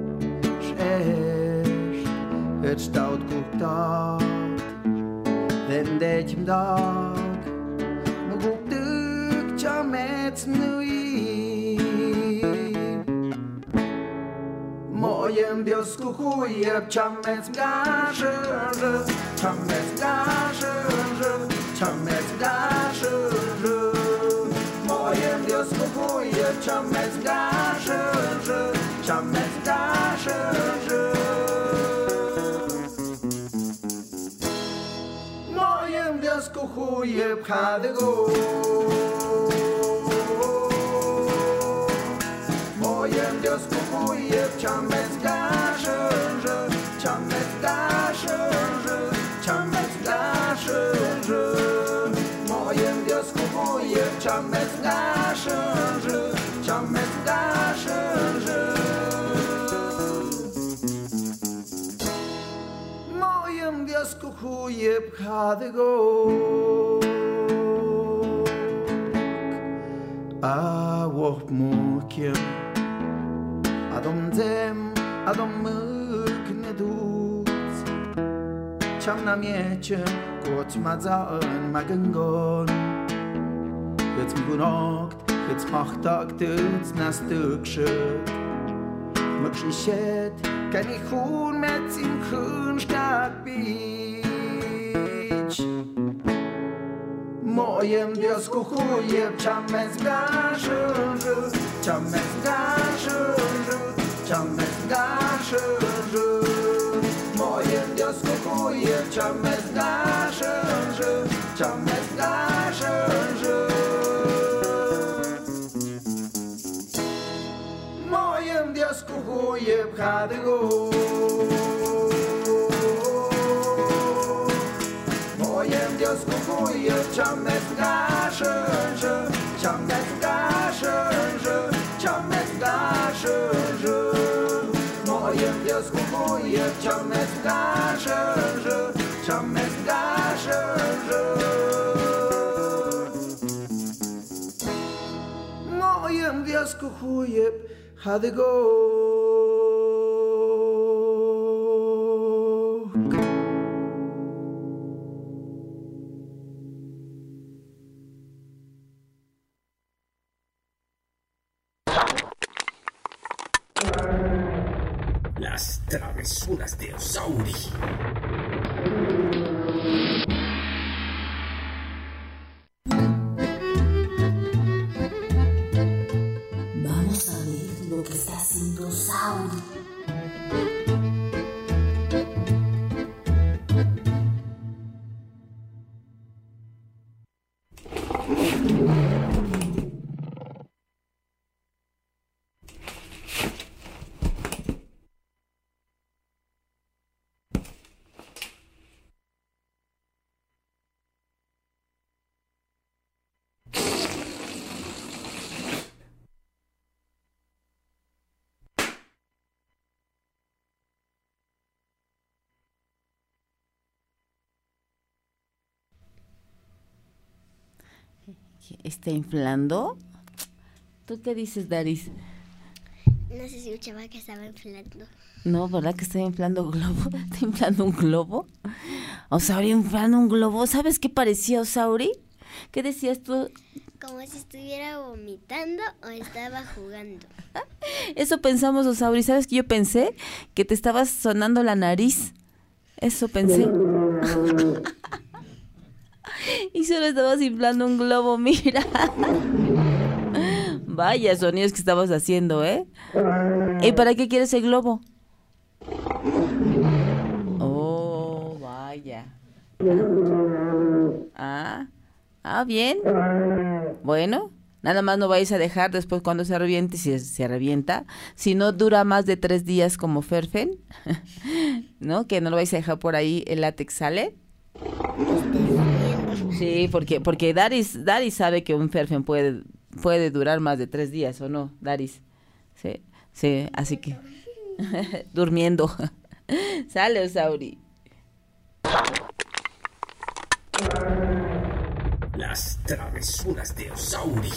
schäst Het stout guckt dat Den deed je hem dag Maar guckt ik ja met nui Mojem Dios kuchuje Čam met gaže Čam met gaže Čam met gaže Mojem Dios kuchuje Čam met gaže Čam met gaže Mojem Dios kuchuje Pchadego Mojem Dios kuchuje Čam met gaže Čam met gaže Čam met gaže Mojem Dios kuchuje Čam met gaže Čam met gaže Mojem Dios kuchuje Pchadego A wop mukiem Adom zem, adom myk ne duc Čam na miecie, kot mazan magengon Jetzt mgunakt, jetzt machtag tüts na stückschöt Mök shishet, kan ich hun met im Kunstag beach Mojem Dios kuchuje, čam met gaže Čam met gaže Čam met gaže Mojem Dios kuchuje, čam met gaže Čam met gaže Mojem Dios kuchuje Pchadego Mojem Dios kuchuje, čam met gaže Čam met gaže Čam met gaže Mojem Dios kuchuje, čam met gaže Čam met gaže Mojem Dios kuchuje Pchadego Las travesuras de Osauri. Vamos a ver lo que está haciendo Sauri. ¿Está inflando? ¿Tú qué dices, Daris? No sé si escuchaba que estaba inflando. No, ¿verdad que está inflando un globo? ¿Está inflando un globo? Osauri inflando un globo. ¿Sabes qué parecía, Osauri? ¿Qué decías tú? Como si estuviera vomitando o estaba jugando. Eso pensamos, Osauri. ¿Sabes qué yo pensé? Que te estabas sonando la nariz. Eso pensé. Y solo estabas inflando un globo, mira. Vaya sonidos que estabas haciendo, ¿eh? ¿Y para qué quieres el globo? Oh, vaya. Ah, ah, bien. Bueno, nada más no vais a dejar después cuando se reviente, si se revienta, si no dura más de tres días como Ferfen, ¿no? Que no lo vais a dejar por ahí, el látex sale. Sí, porque porque Daris, Daris sabe que un Ferfen puede puede durar más de tres días, ¿o no, Daris? Sí, sí, así que durmiendo. Sale, Osauri. Las travesuras de Osauri.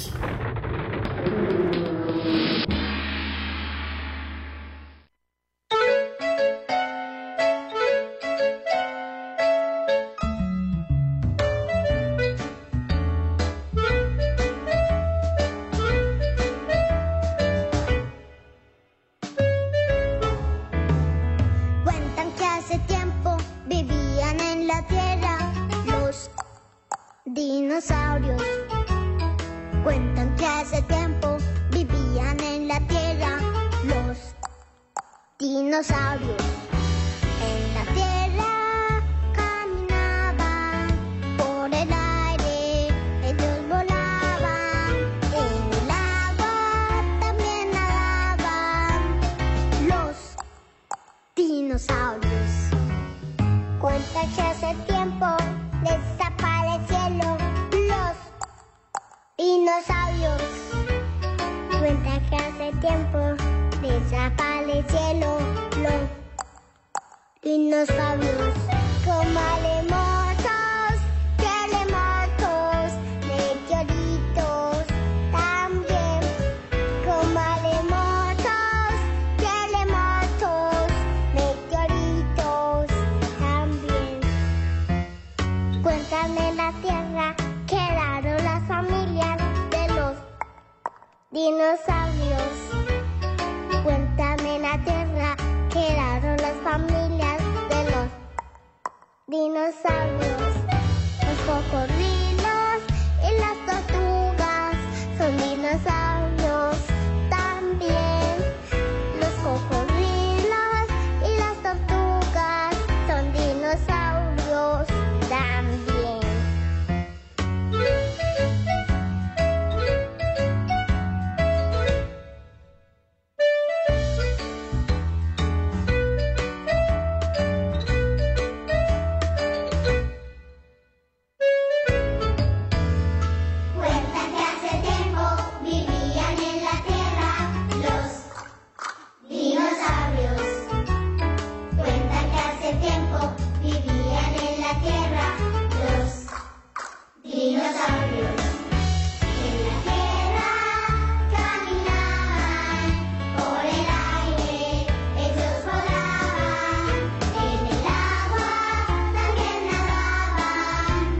Cuentan que hace tiempo vivían en la tierra los dinosaurios. Cuentan que hace tiempo vivían en la tierra los dinosaurios. En la tierra caminaban, por el aire ellos volaban, en el agua también nadaban los dinosaurios. Cuenta que hace tiempo desaparecieron los dinosaurios. Cuenta que hace tiempo desaparecieron los dinosaurios. Como alemosos, telemotos, meteoritos también. Como alemosos, telemotos, meteoritos también. Cuentan en la tierra quedaron las familias de los dinosaurios. Cuentan en la tierra quedaron las familias de los dinosaurios. Los cocodrilos y las tortugas son dinosaurios también. Los cocodrilos y las tortugas son dinosaurios también. Cuentan que hace tiempo vivían en la tierra los dinosaurios. Cuentan que hace tiempo vivían en la tierra los dinosaurios. En la tierra caminaban, por el aire ellos volaban, en el agua también nadaban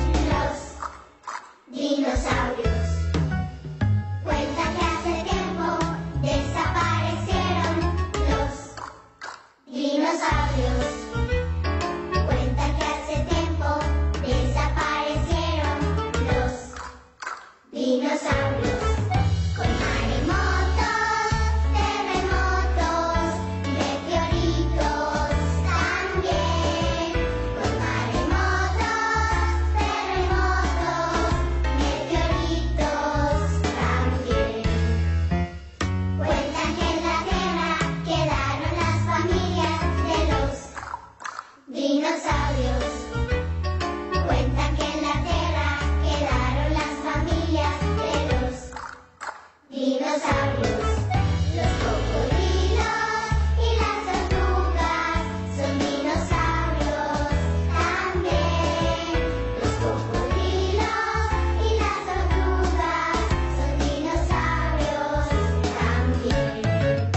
los dinosaurios. Cuentan que hace tiempo desaparecieron los dinosaurios. Cuentan que hace tiempo desaparecieron los dinosaurios. Con maremotos, terremotos, meteoritos también. Con maremotos, terremotos, meteoritos también. Cuentan que en la tierra quedaron las familias de los dinosaurios. Cuentan que en la tierra quedaron las familias de los dinosaurios. Los cocodrilos y las tortugas son dinosaurios también. Los cocodrilos y las tortugas son dinosaurios también.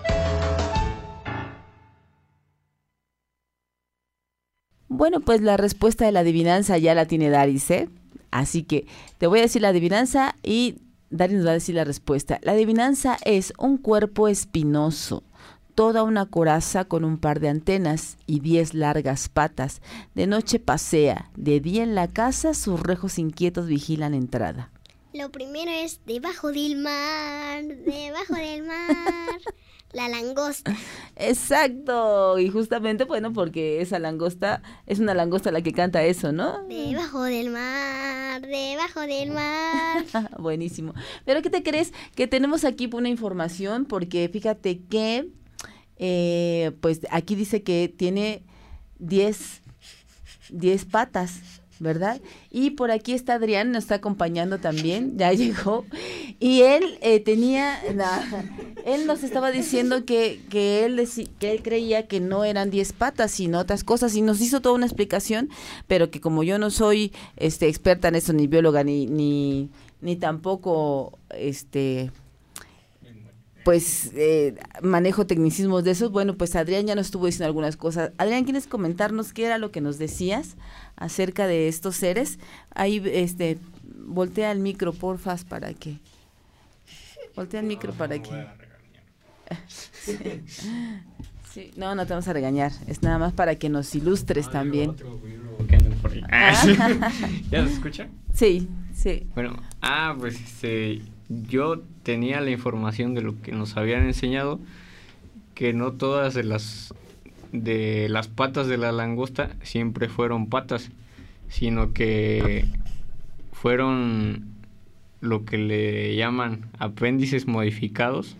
Bueno, pues la respuesta de la adivinanza ya la tiene Daris, ¿eh? Así que te voy a decir la adivinanza y Daris nos va a decir la respuesta. La adivinanza es un cuerpo espinoso, toda una coraza con un par de antenas y diez largas patas. De noche pasea, de día en la casa sus rejos inquietos vigilan entrada. Lo primero es debajo del mar, debajo del mar, la langosta. Exacto, y justamente, bueno, porque esa langosta, es una langosta la que canta eso, ¿no? Debajo del mar, debajo del mar. Buenísimo. Pero ¿qué te crees? Que tenemos aquí una información, porque fíjate que, eh, pues aquí dice que tiene diez, diez patas, ¿verdad? Y por aquí está Adrián, nos está acompañando también, ya llegó, y él eh, tenía, na, él nos estaba diciendo que, que, él deci, que él creía que no eran diez patas, sino otras cosas, y nos hizo toda una explicación, pero que como yo no soy este experta en eso, ni bióloga, ni, ni, ni tampoco, este... pues eh, manejo tecnicismos de esos. Bueno, pues Adrián ya nos estuvo diciendo algunas cosas. Adrián, ¿quieres comentarnos qué era lo que nos decías acerca de estos seres? Ahí, este, voltea el micro, porfas, para que... Voltea el micro para que... Sí. Sí. No, no te vamos a regañar, es nada más para que nos ilustres ah, también. Ah, ¿ya se escucha? Sí, sí. Bueno, ah, pues este... yo tenía la información de lo que nos habían enseñado, que no todas de las de las patas de la langosta siempre fueron patas, sino que fueron lo que le llaman apéndices modificados,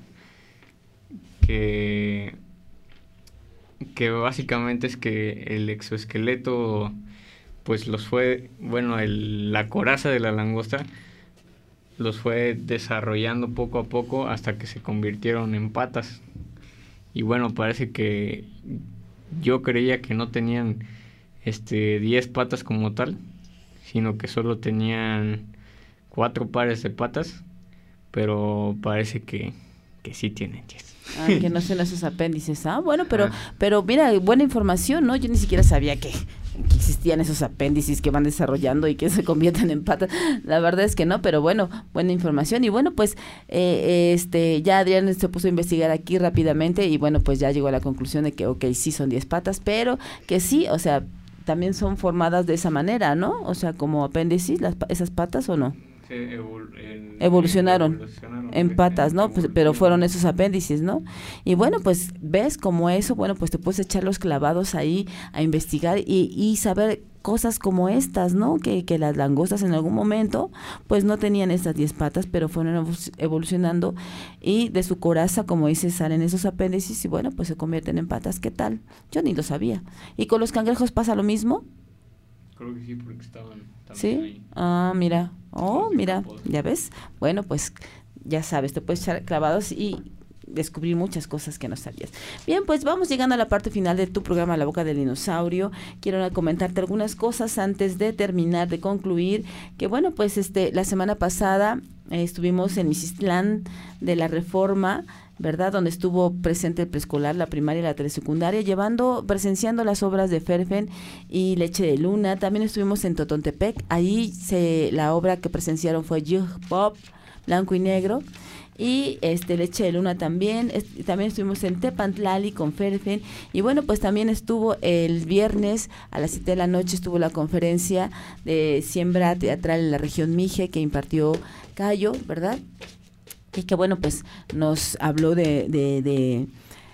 que que básicamente es que el exoesqueleto pues los fue, bueno, el, la coraza de la langosta los fue desarrollando poco a poco hasta que se convirtieron en patas. Y bueno, parece que yo creía que no tenían este diez patas como tal, sino que solo tenían cuatro pares de patas, pero parece que, que sí tienen diez. Ah, que no son esos apéndices. Ah, bueno, pero, ah. pero mira, buena información, ¿no? Yo ni siquiera sabía que... que existían esos apéndices que van desarrollando y que se convierten en patas. La verdad es que no, pero bueno, buena información. Y bueno, pues eh, este ya Adrián se puso a investigar aquí rápidamente y bueno, pues ya llegó a la conclusión de que ok, sí son diez patas, pero que sí, o sea, también son formadas de esa manera, ¿no? O sea, como apéndices, las, esas patas, ¿o no? Sí, evol en, evolucionaron, evolucionaron en patas, ¿no? Pues, pero fueron esos apéndices, ¿no? Y bueno, pues ves como eso, bueno, pues te puedes echar los clavados ahí a investigar y, y saber cosas como estas, ¿no? Que, que las langostas en algún momento, pues no tenían estas diez patas, pero fueron evolucionando y de su coraza, como dices, salen esos apéndices y bueno, pues se convierten en patas. ¿Qué tal? Yo ni lo sabía. ¿Y con los cangrejos pasa lo mismo? Creo que sí, porque estaban también ¿sí? ahí. Ah, mira. Oh, mira, ¿ya ves? Bueno, pues ya sabes, te puedes echar clavados y descubrir muchas cosas que no sabías. Bien, pues vamos llegando a la parte final de tu programa La Boca del Dinosaurio. Quiero comentarte algunas cosas antes de terminar, de concluir, que bueno, pues este la semana pasada eh, estuvimos en Mixistlán de la Reforma, ¿verdad? Donde estuvo presente el preescolar, la primaria y la telesecundaria, llevando, presenciando las obras de Ferfen y Leche de Luna. También estuvimos en Totontepec, ahí se, la obra que presenciaron fue Jug Pop, blanco y negro, y este Leche de Luna también. Es, también estuvimos en Tepantlali con Ferfen, y bueno, pues también estuvo el viernes a las siete de la noche, estuvo la conferencia de siembra teatral en la región Mije que impartió Cayo, ¿verdad? Y que bueno, pues nos habló de de, de,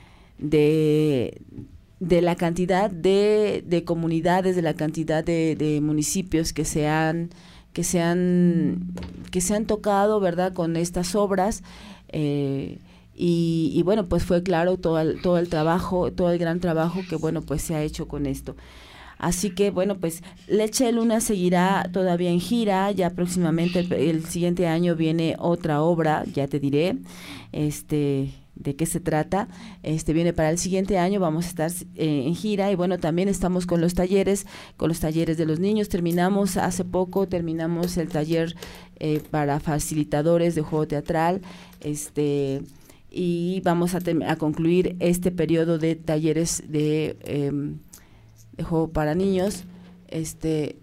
de, de la cantidad de, de comunidades, de la cantidad de, de municipios que se han que se han que se han tocado, ¿verdad?, con estas obras. Eh, y, y bueno, pues fue claro todo el, todo el trabajo, todo el gran trabajo que bueno, pues se ha hecho con esto. Así que bueno, pues Leche de Luna seguirá todavía en gira, ya próximamente el, el siguiente año viene otra obra, ya te diré este de qué se trata. Este viene para el siguiente año, vamos a estar eh, en gira y bueno, también estamos con los talleres, con los talleres de los niños. Terminamos hace poco, terminamos el taller eh, para facilitadores de juego teatral, este y vamos a, a concluir este periodo de talleres de eh, de juego para niños. Este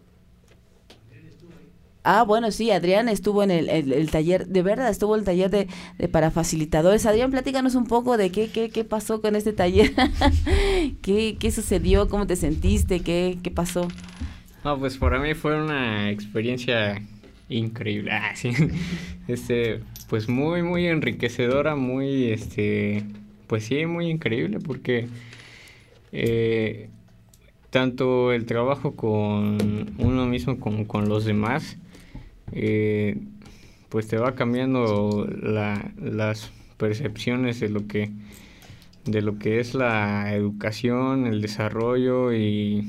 ah bueno sí, Adrián estuvo en el, el, el taller, de verdad estuvo en el taller de, de para facilitadores. Adrián, platícanos un poco de qué qué, qué pasó con este taller. ¿Qué, qué sucedió? ¿Cómo te sentiste? ¿Qué, qué pasó? No, pues para mí fue una experiencia increíble. Ah, sí. Este, pues muy, muy enriquecedora, muy, este, pues sí, muy increíble porque eh, tanto el trabajo con uno mismo como con los demás, eh, pues te va cambiando la, las percepciones de lo que de lo que es la educación, el desarrollo y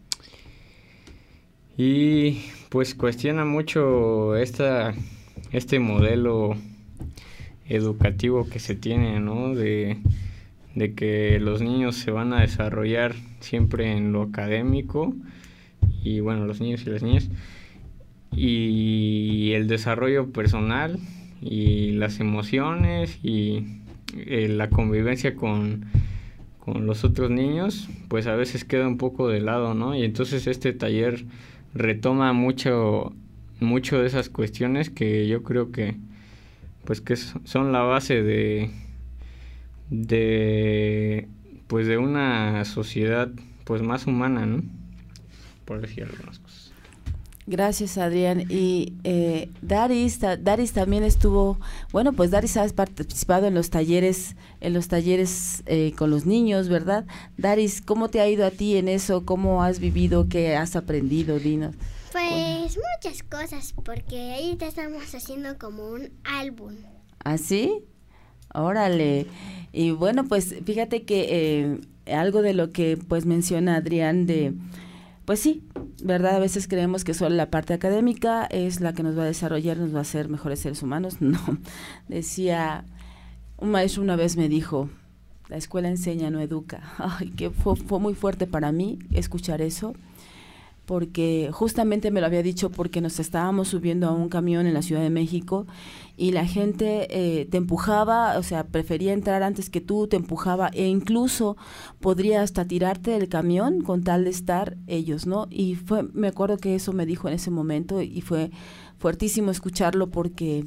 y pues cuestiona mucho esta este modelo educativo que se tiene, ¿no? De, de que los niños se van a desarrollar siempre en lo académico y bueno, los niños y las niñas, y el desarrollo personal y las emociones y eh, la convivencia con, con los otros niños, pues a veces queda un poco de lado, ¿no? Y entonces este taller retoma mucho, mucho de esas cuestiones que yo creo que pues que son la base de de pues de una sociedad pues más humana, ¿no? Por decir algunas cosas. Gracias, Adrián. Y eh, Daris, ta, Daris también estuvo, bueno, pues Daris has participado en los talleres, en los talleres eh, con los niños, ¿verdad? Daris, ¿cómo te ha ido a ti en eso? ¿Cómo has vivido? ¿Qué has aprendido? Dinos. Pues muchas cosas, porque ahorita estamos haciendo como un álbum. ¿Ah, sí? Órale. Y bueno, pues fíjate que eh, algo de lo que pues menciona Adrián de, pues sí, ¿verdad? A veces creemos que solo la parte académica es la que nos va a desarrollar, nos va a hacer mejores seres humanos. No. Decía, un maestro una vez me dijo, la escuela enseña, no educa. Ay, que fue, fue muy fuerte para mí escuchar eso, porque justamente me lo había dicho porque nos estábamos subiendo a un camión en la Ciudad de México y la gente eh, te empujaba, o sea, prefería entrar antes que tú, te empujaba e incluso podría hasta tirarte del camión con tal de estar ellos, ¿no? Y fue, me acuerdo que eso me dijo en ese momento y fue fuertísimo escucharlo porque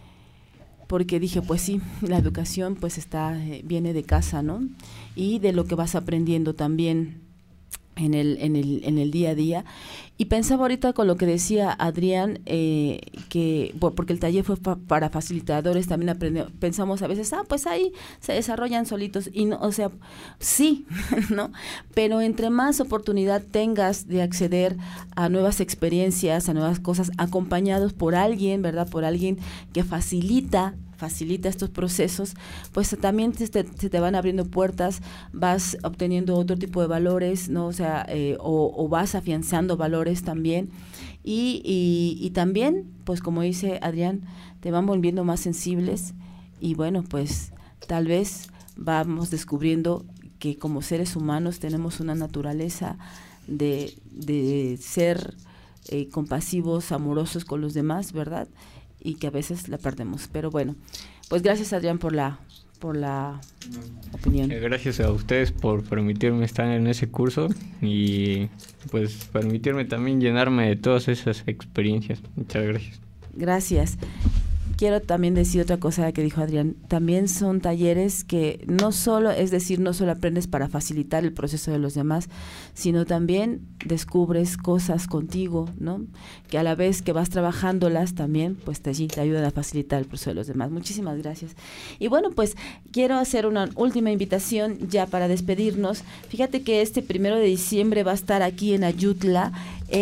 porque dije, pues sí, la educación pues está eh, viene de casa, ¿no? Y de lo que vas aprendiendo también en el en el en el día a día. Y pensaba ahorita con lo que decía Adrián, eh, que bueno, porque el taller fue pa, para facilitadores, también aprendemos, pensamos a veces, ah, pues ahí se desarrollan solitos, y no, o sea, sí, ¿no? Pero entre más oportunidad tengas de acceder a nuevas experiencias, a nuevas cosas, acompañados por alguien, ¿verdad? Por alguien que facilita facilita estos procesos, pues también te, te, se te van abriendo puertas, vas obteniendo otro tipo de valores, ¿no? O sea, eh, o, o vas afianzando valores también, y, y, y también, pues como dice Adrián, te van volviendo más sensibles, y bueno, pues tal vez vamos descubriendo que como seres humanos tenemos una naturaleza de, de ser eh, compasivos, amorosos con los demás, ¿verdad? Y que a veces la perdemos, pero bueno, pues gracias, Adrián, por la por la opinión. Gracias a ustedes por permitirme estar en ese curso y pues permitirme también llenarme de todas esas experiencias. Muchas gracias. Gracias. Quiero también decir otra cosa que dijo Adrián, también son talleres que no solo, es decir, no solo aprendes para facilitar el proceso de los demás, sino también descubres cosas contigo, ¿no? Que a la vez que vas trabajándolas también, pues te, te ayudan a facilitar el proceso de los demás. Muchísimas gracias. Y bueno, pues quiero hacer una última invitación ya para despedirnos. Fíjate que este primero de diciembre va a estar aquí en Ayutla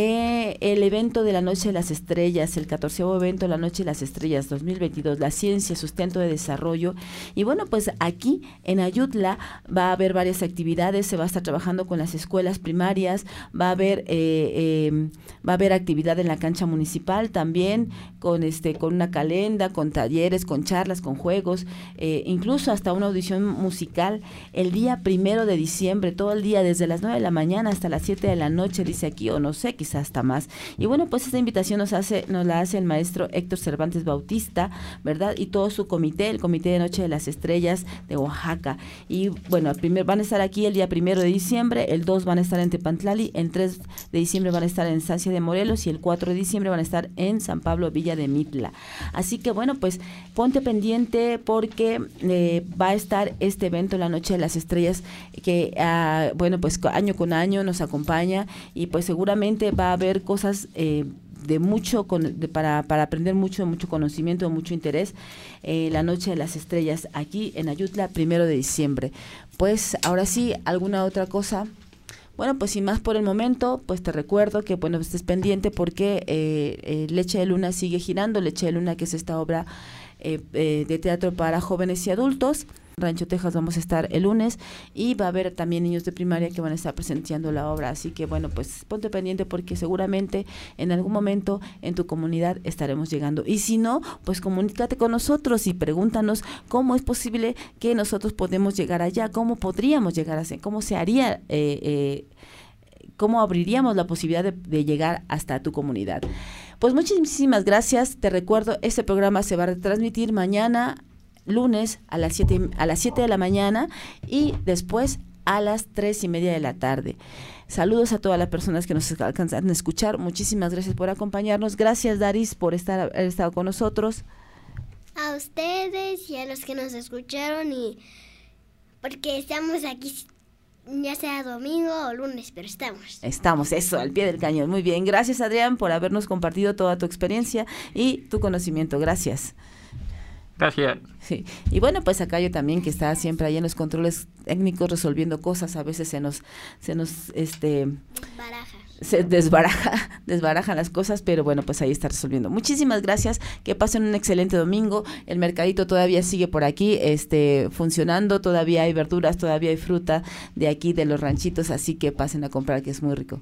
eh, el evento de la Noche de las Estrellas, el catorceavo evento de la Noche de las Estrellas dos mil veintidós, la ciencia, sustento de desarrollo. Y bueno, pues aquí en Ayutla va a haber varias actividades, se va a estar trabajando con las escuelas primarias, va a haber eh, eh, va a haber actividad en la cancha municipal también, con este con una calenda, con talleres, con charlas, con juegos, eh, incluso hasta una audición musical el día primero de diciembre, todo el día desde las nueve de la mañana hasta las siete de la noche, dice aquí, o no sé, quizás hasta más. Y bueno, pues esta invitación nos hace nos la hace el maestro Héctor Cervantes Bautista, ¿verdad? Y todo su comité, el Comité de Noche de las Estrellas de Oaxaca. Y bueno, el primer, van a estar aquí el día primero de diciembre, el dos van a estar en Tepantlali, el tres de diciembre van a estar en Estancia de Morelos y el cuatro de diciembre van a estar en San Pablo, Villa de Mitla. Así que bueno, pues ponte pendiente porque eh, va a estar este evento, la Noche de las Estrellas, que uh, bueno, pues año con año nos acompaña y pues seguramente va a haber cosas eh, de mucho, con, de, para, para aprender mucho, mucho conocimiento, mucho interés, eh, la Noche de las Estrellas, aquí en Ayutla, primero de diciembre. Pues ahora sí, ¿alguna otra cosa? Bueno, pues sin más por el momento, pues te recuerdo que bueno, estés pendiente porque eh, eh, Leche de Luna sigue girando, Leche de Luna, que es esta obra eh, eh, de teatro para jóvenes y adultos. Rancho Texas vamos a estar el lunes y va a haber también niños de primaria que van a estar presenciando la obra, así que bueno, pues ponte pendiente porque seguramente en algún momento en tu comunidad estaremos llegando, y si no, pues comunícate con nosotros y pregúntanos cómo es posible que nosotros podemos llegar allá, cómo podríamos llegar a ser, cómo se haría, eh, eh, cómo abriríamos la posibilidad de, de llegar hasta tu comunidad. Pues muchísimas gracias, te recuerdo, este programa se va a retransmitir mañana lunes a las siete a las siete de la mañana y después a las tres y media de la tarde. Saludos a todas las personas que nos alcanzan a escuchar. Muchísimas gracias por acompañarnos. Gracias, Daris, por estar haber estado con nosotros. A ustedes y a los que nos escucharon, y porque estamos aquí ya sea domingo o lunes, pero estamos. Estamos, eso, al pie del cañón. Muy bien. Gracias, Adrián, por habernos compartido toda tu experiencia y tu conocimiento. Gracias. Gracias. Sí. Y bueno, pues acá yo también, que está siempre ahí en los controles técnicos resolviendo cosas, a veces se nos, se nos, este, Baraja. se desbaraja, desbarajan las cosas, pero bueno, pues ahí está resolviendo. Muchísimas gracias, que pasen un excelente domingo. El mercadito todavía sigue por aquí, este, funcionando, todavía hay verduras, todavía hay fruta de aquí, de los ranchitos, así que pasen a comprar, que es muy rico.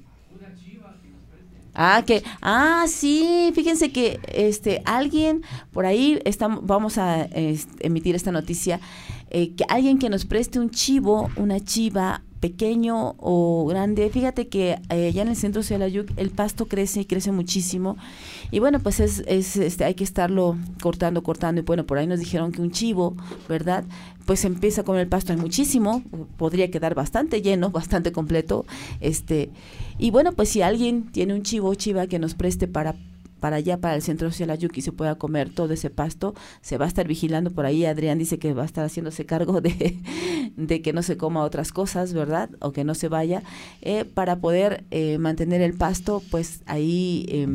Ah, que, ah, sí, fíjense que este alguien por ahí estamos, vamos a este, emitir esta noticia, eh, que alguien que nos preste un chivo, una chiva, pequeño o grande. Fíjate que eh, allá en el centro de Xelayuc el pasto crece y crece muchísimo, y bueno, pues es, es este hay que estarlo cortando, cortando, y bueno, por ahí nos dijeron que un chivo, ¿verdad? Pues empieza con el pasto, hay muchísimo, podría quedar bastante lleno, bastante completo, este, y bueno, pues si alguien tiene un chivo o chiva que nos preste para para allá, para el centro social Ayuc, y se pueda comer todo ese pasto, se va a estar vigilando por ahí. Adrián dice que va a estar haciéndose cargo de, de que no se coma otras cosas, ¿verdad? O que no se vaya, eh, para poder eh, mantener el pasto, pues ahí eh,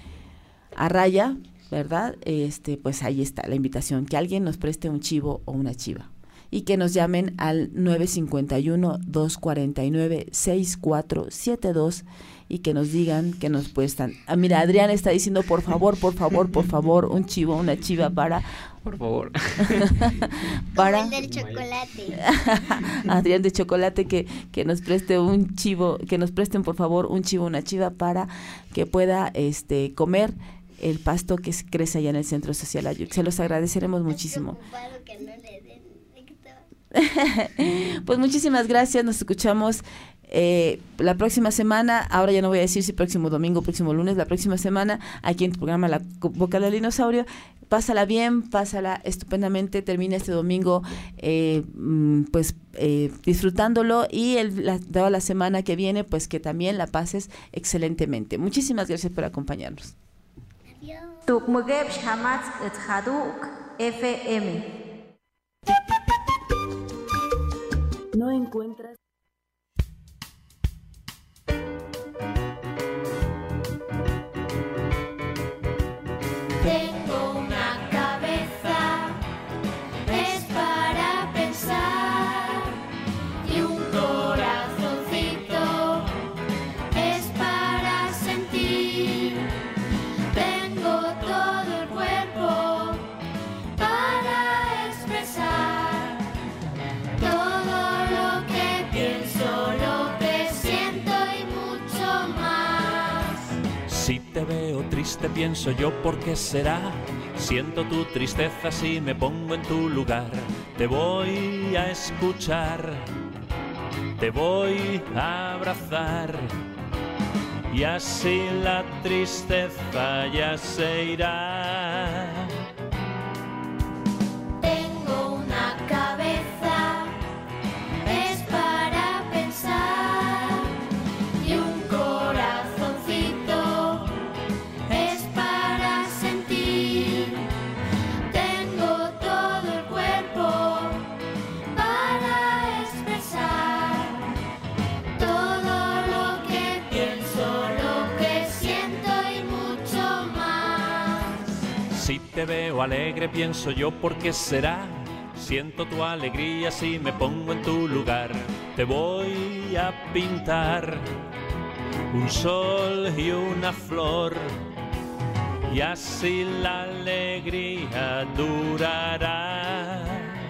a raya, ¿verdad? Este, pues ahí está la invitación, que alguien nos preste un chivo o una chiva. Y que nos llamen al nueve cinco uno, dos cuatro nueve, seis cuatro siete dos y que nos digan que nos prestan. Ah, mira, Adrián está diciendo, por favor, por favor, por favor, un chivo, una chiva para... Por favor. para... Como el del chocolate. Adrián de Chocolate, que, que nos preste un chivo, que nos presten, por favor, un chivo, una chiva para que pueda este comer el pasto que crece allá en el Centro Social Ayuc. Se los agradeceremos muchísimo. Que no le den. Pues muchísimas gracias, nos escuchamos eh, la próxima semana. Ahora ya no voy a decir si próximo domingo, próximo lunes, la próxima semana aquí en tu programa La Boca del Dinosaurio. Pásala bien, pásala estupendamente, termina este domingo eh, pues eh, disfrutándolo, y el, la, toda la semana que viene pues que también la pases excelentemente. Muchísimas gracias por acompañarnos. F M. No encuentras. Tengo una cabeza, es para pensar, y un corazoncito, es para sentir. Tengo todo el cuerpo para expresar todo lo que pienso, lo que siento y mucho más. Si te veo triste pienso yo por qué será. Siento tu tristeza si me pongo en tu lugar. Te voy a escuchar, te voy a abrazar, y así la tristeza ya se irá. Tengo una cabeza, es para pensar, y un corazoncito, es para sentir. Tengo todo el cuerpo para expresar todo lo que pienso, lo que siento y mucho Si te veo alegre pienso yo por qué será. Siento tu alegría si me pongo en tu lugar. Te voy a pintar un sol y una flor, y así la alegría durará.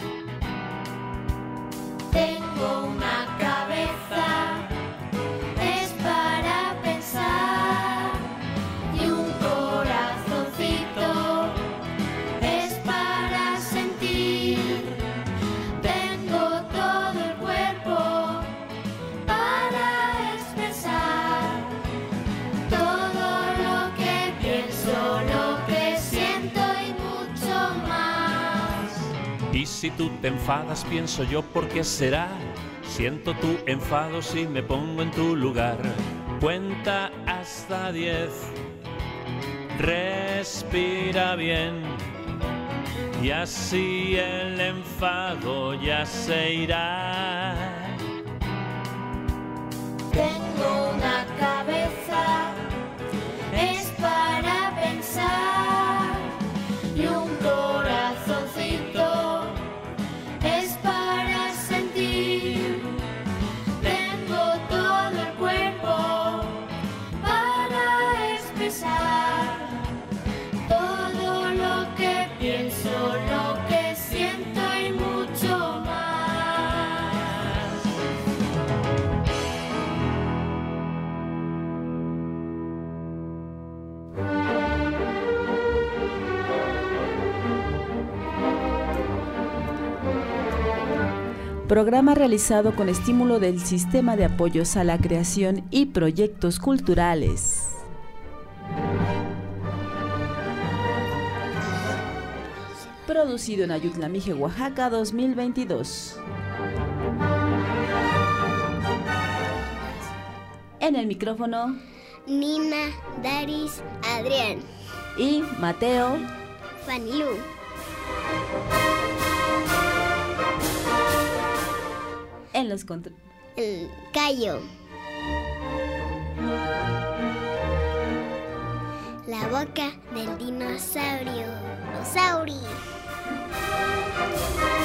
Tengo una cabeza, es para pensar, y un corazoncito es para sentir. Tengo todo el cuerpo para expresar todo lo que pienso, lo que siento y mucho más. Y si tú te enfadas pienso yo por qué será. Siento tu enfado si me pongo en tu lugar. Cuenta hasta diez, respira bien, y así el enfado ya se irá. Tengo una cabeza, es para pensar, y un corazoncito es para sentir. Tengo todo el cuerpo para expresar todo lo que pienso, lo que siento y mucho más. Programa realizado con estímulo del Sistema de Apoyos a la Creación y Proyectos Culturales. Producido en Ayutla, Mije, Oaxaca, dos mil veintidós. En el micrófono, Nina, Daris, Adrián y Mateo, Fanilú. En los controles, El Cayo. La boca del dinosaurio. Osauri.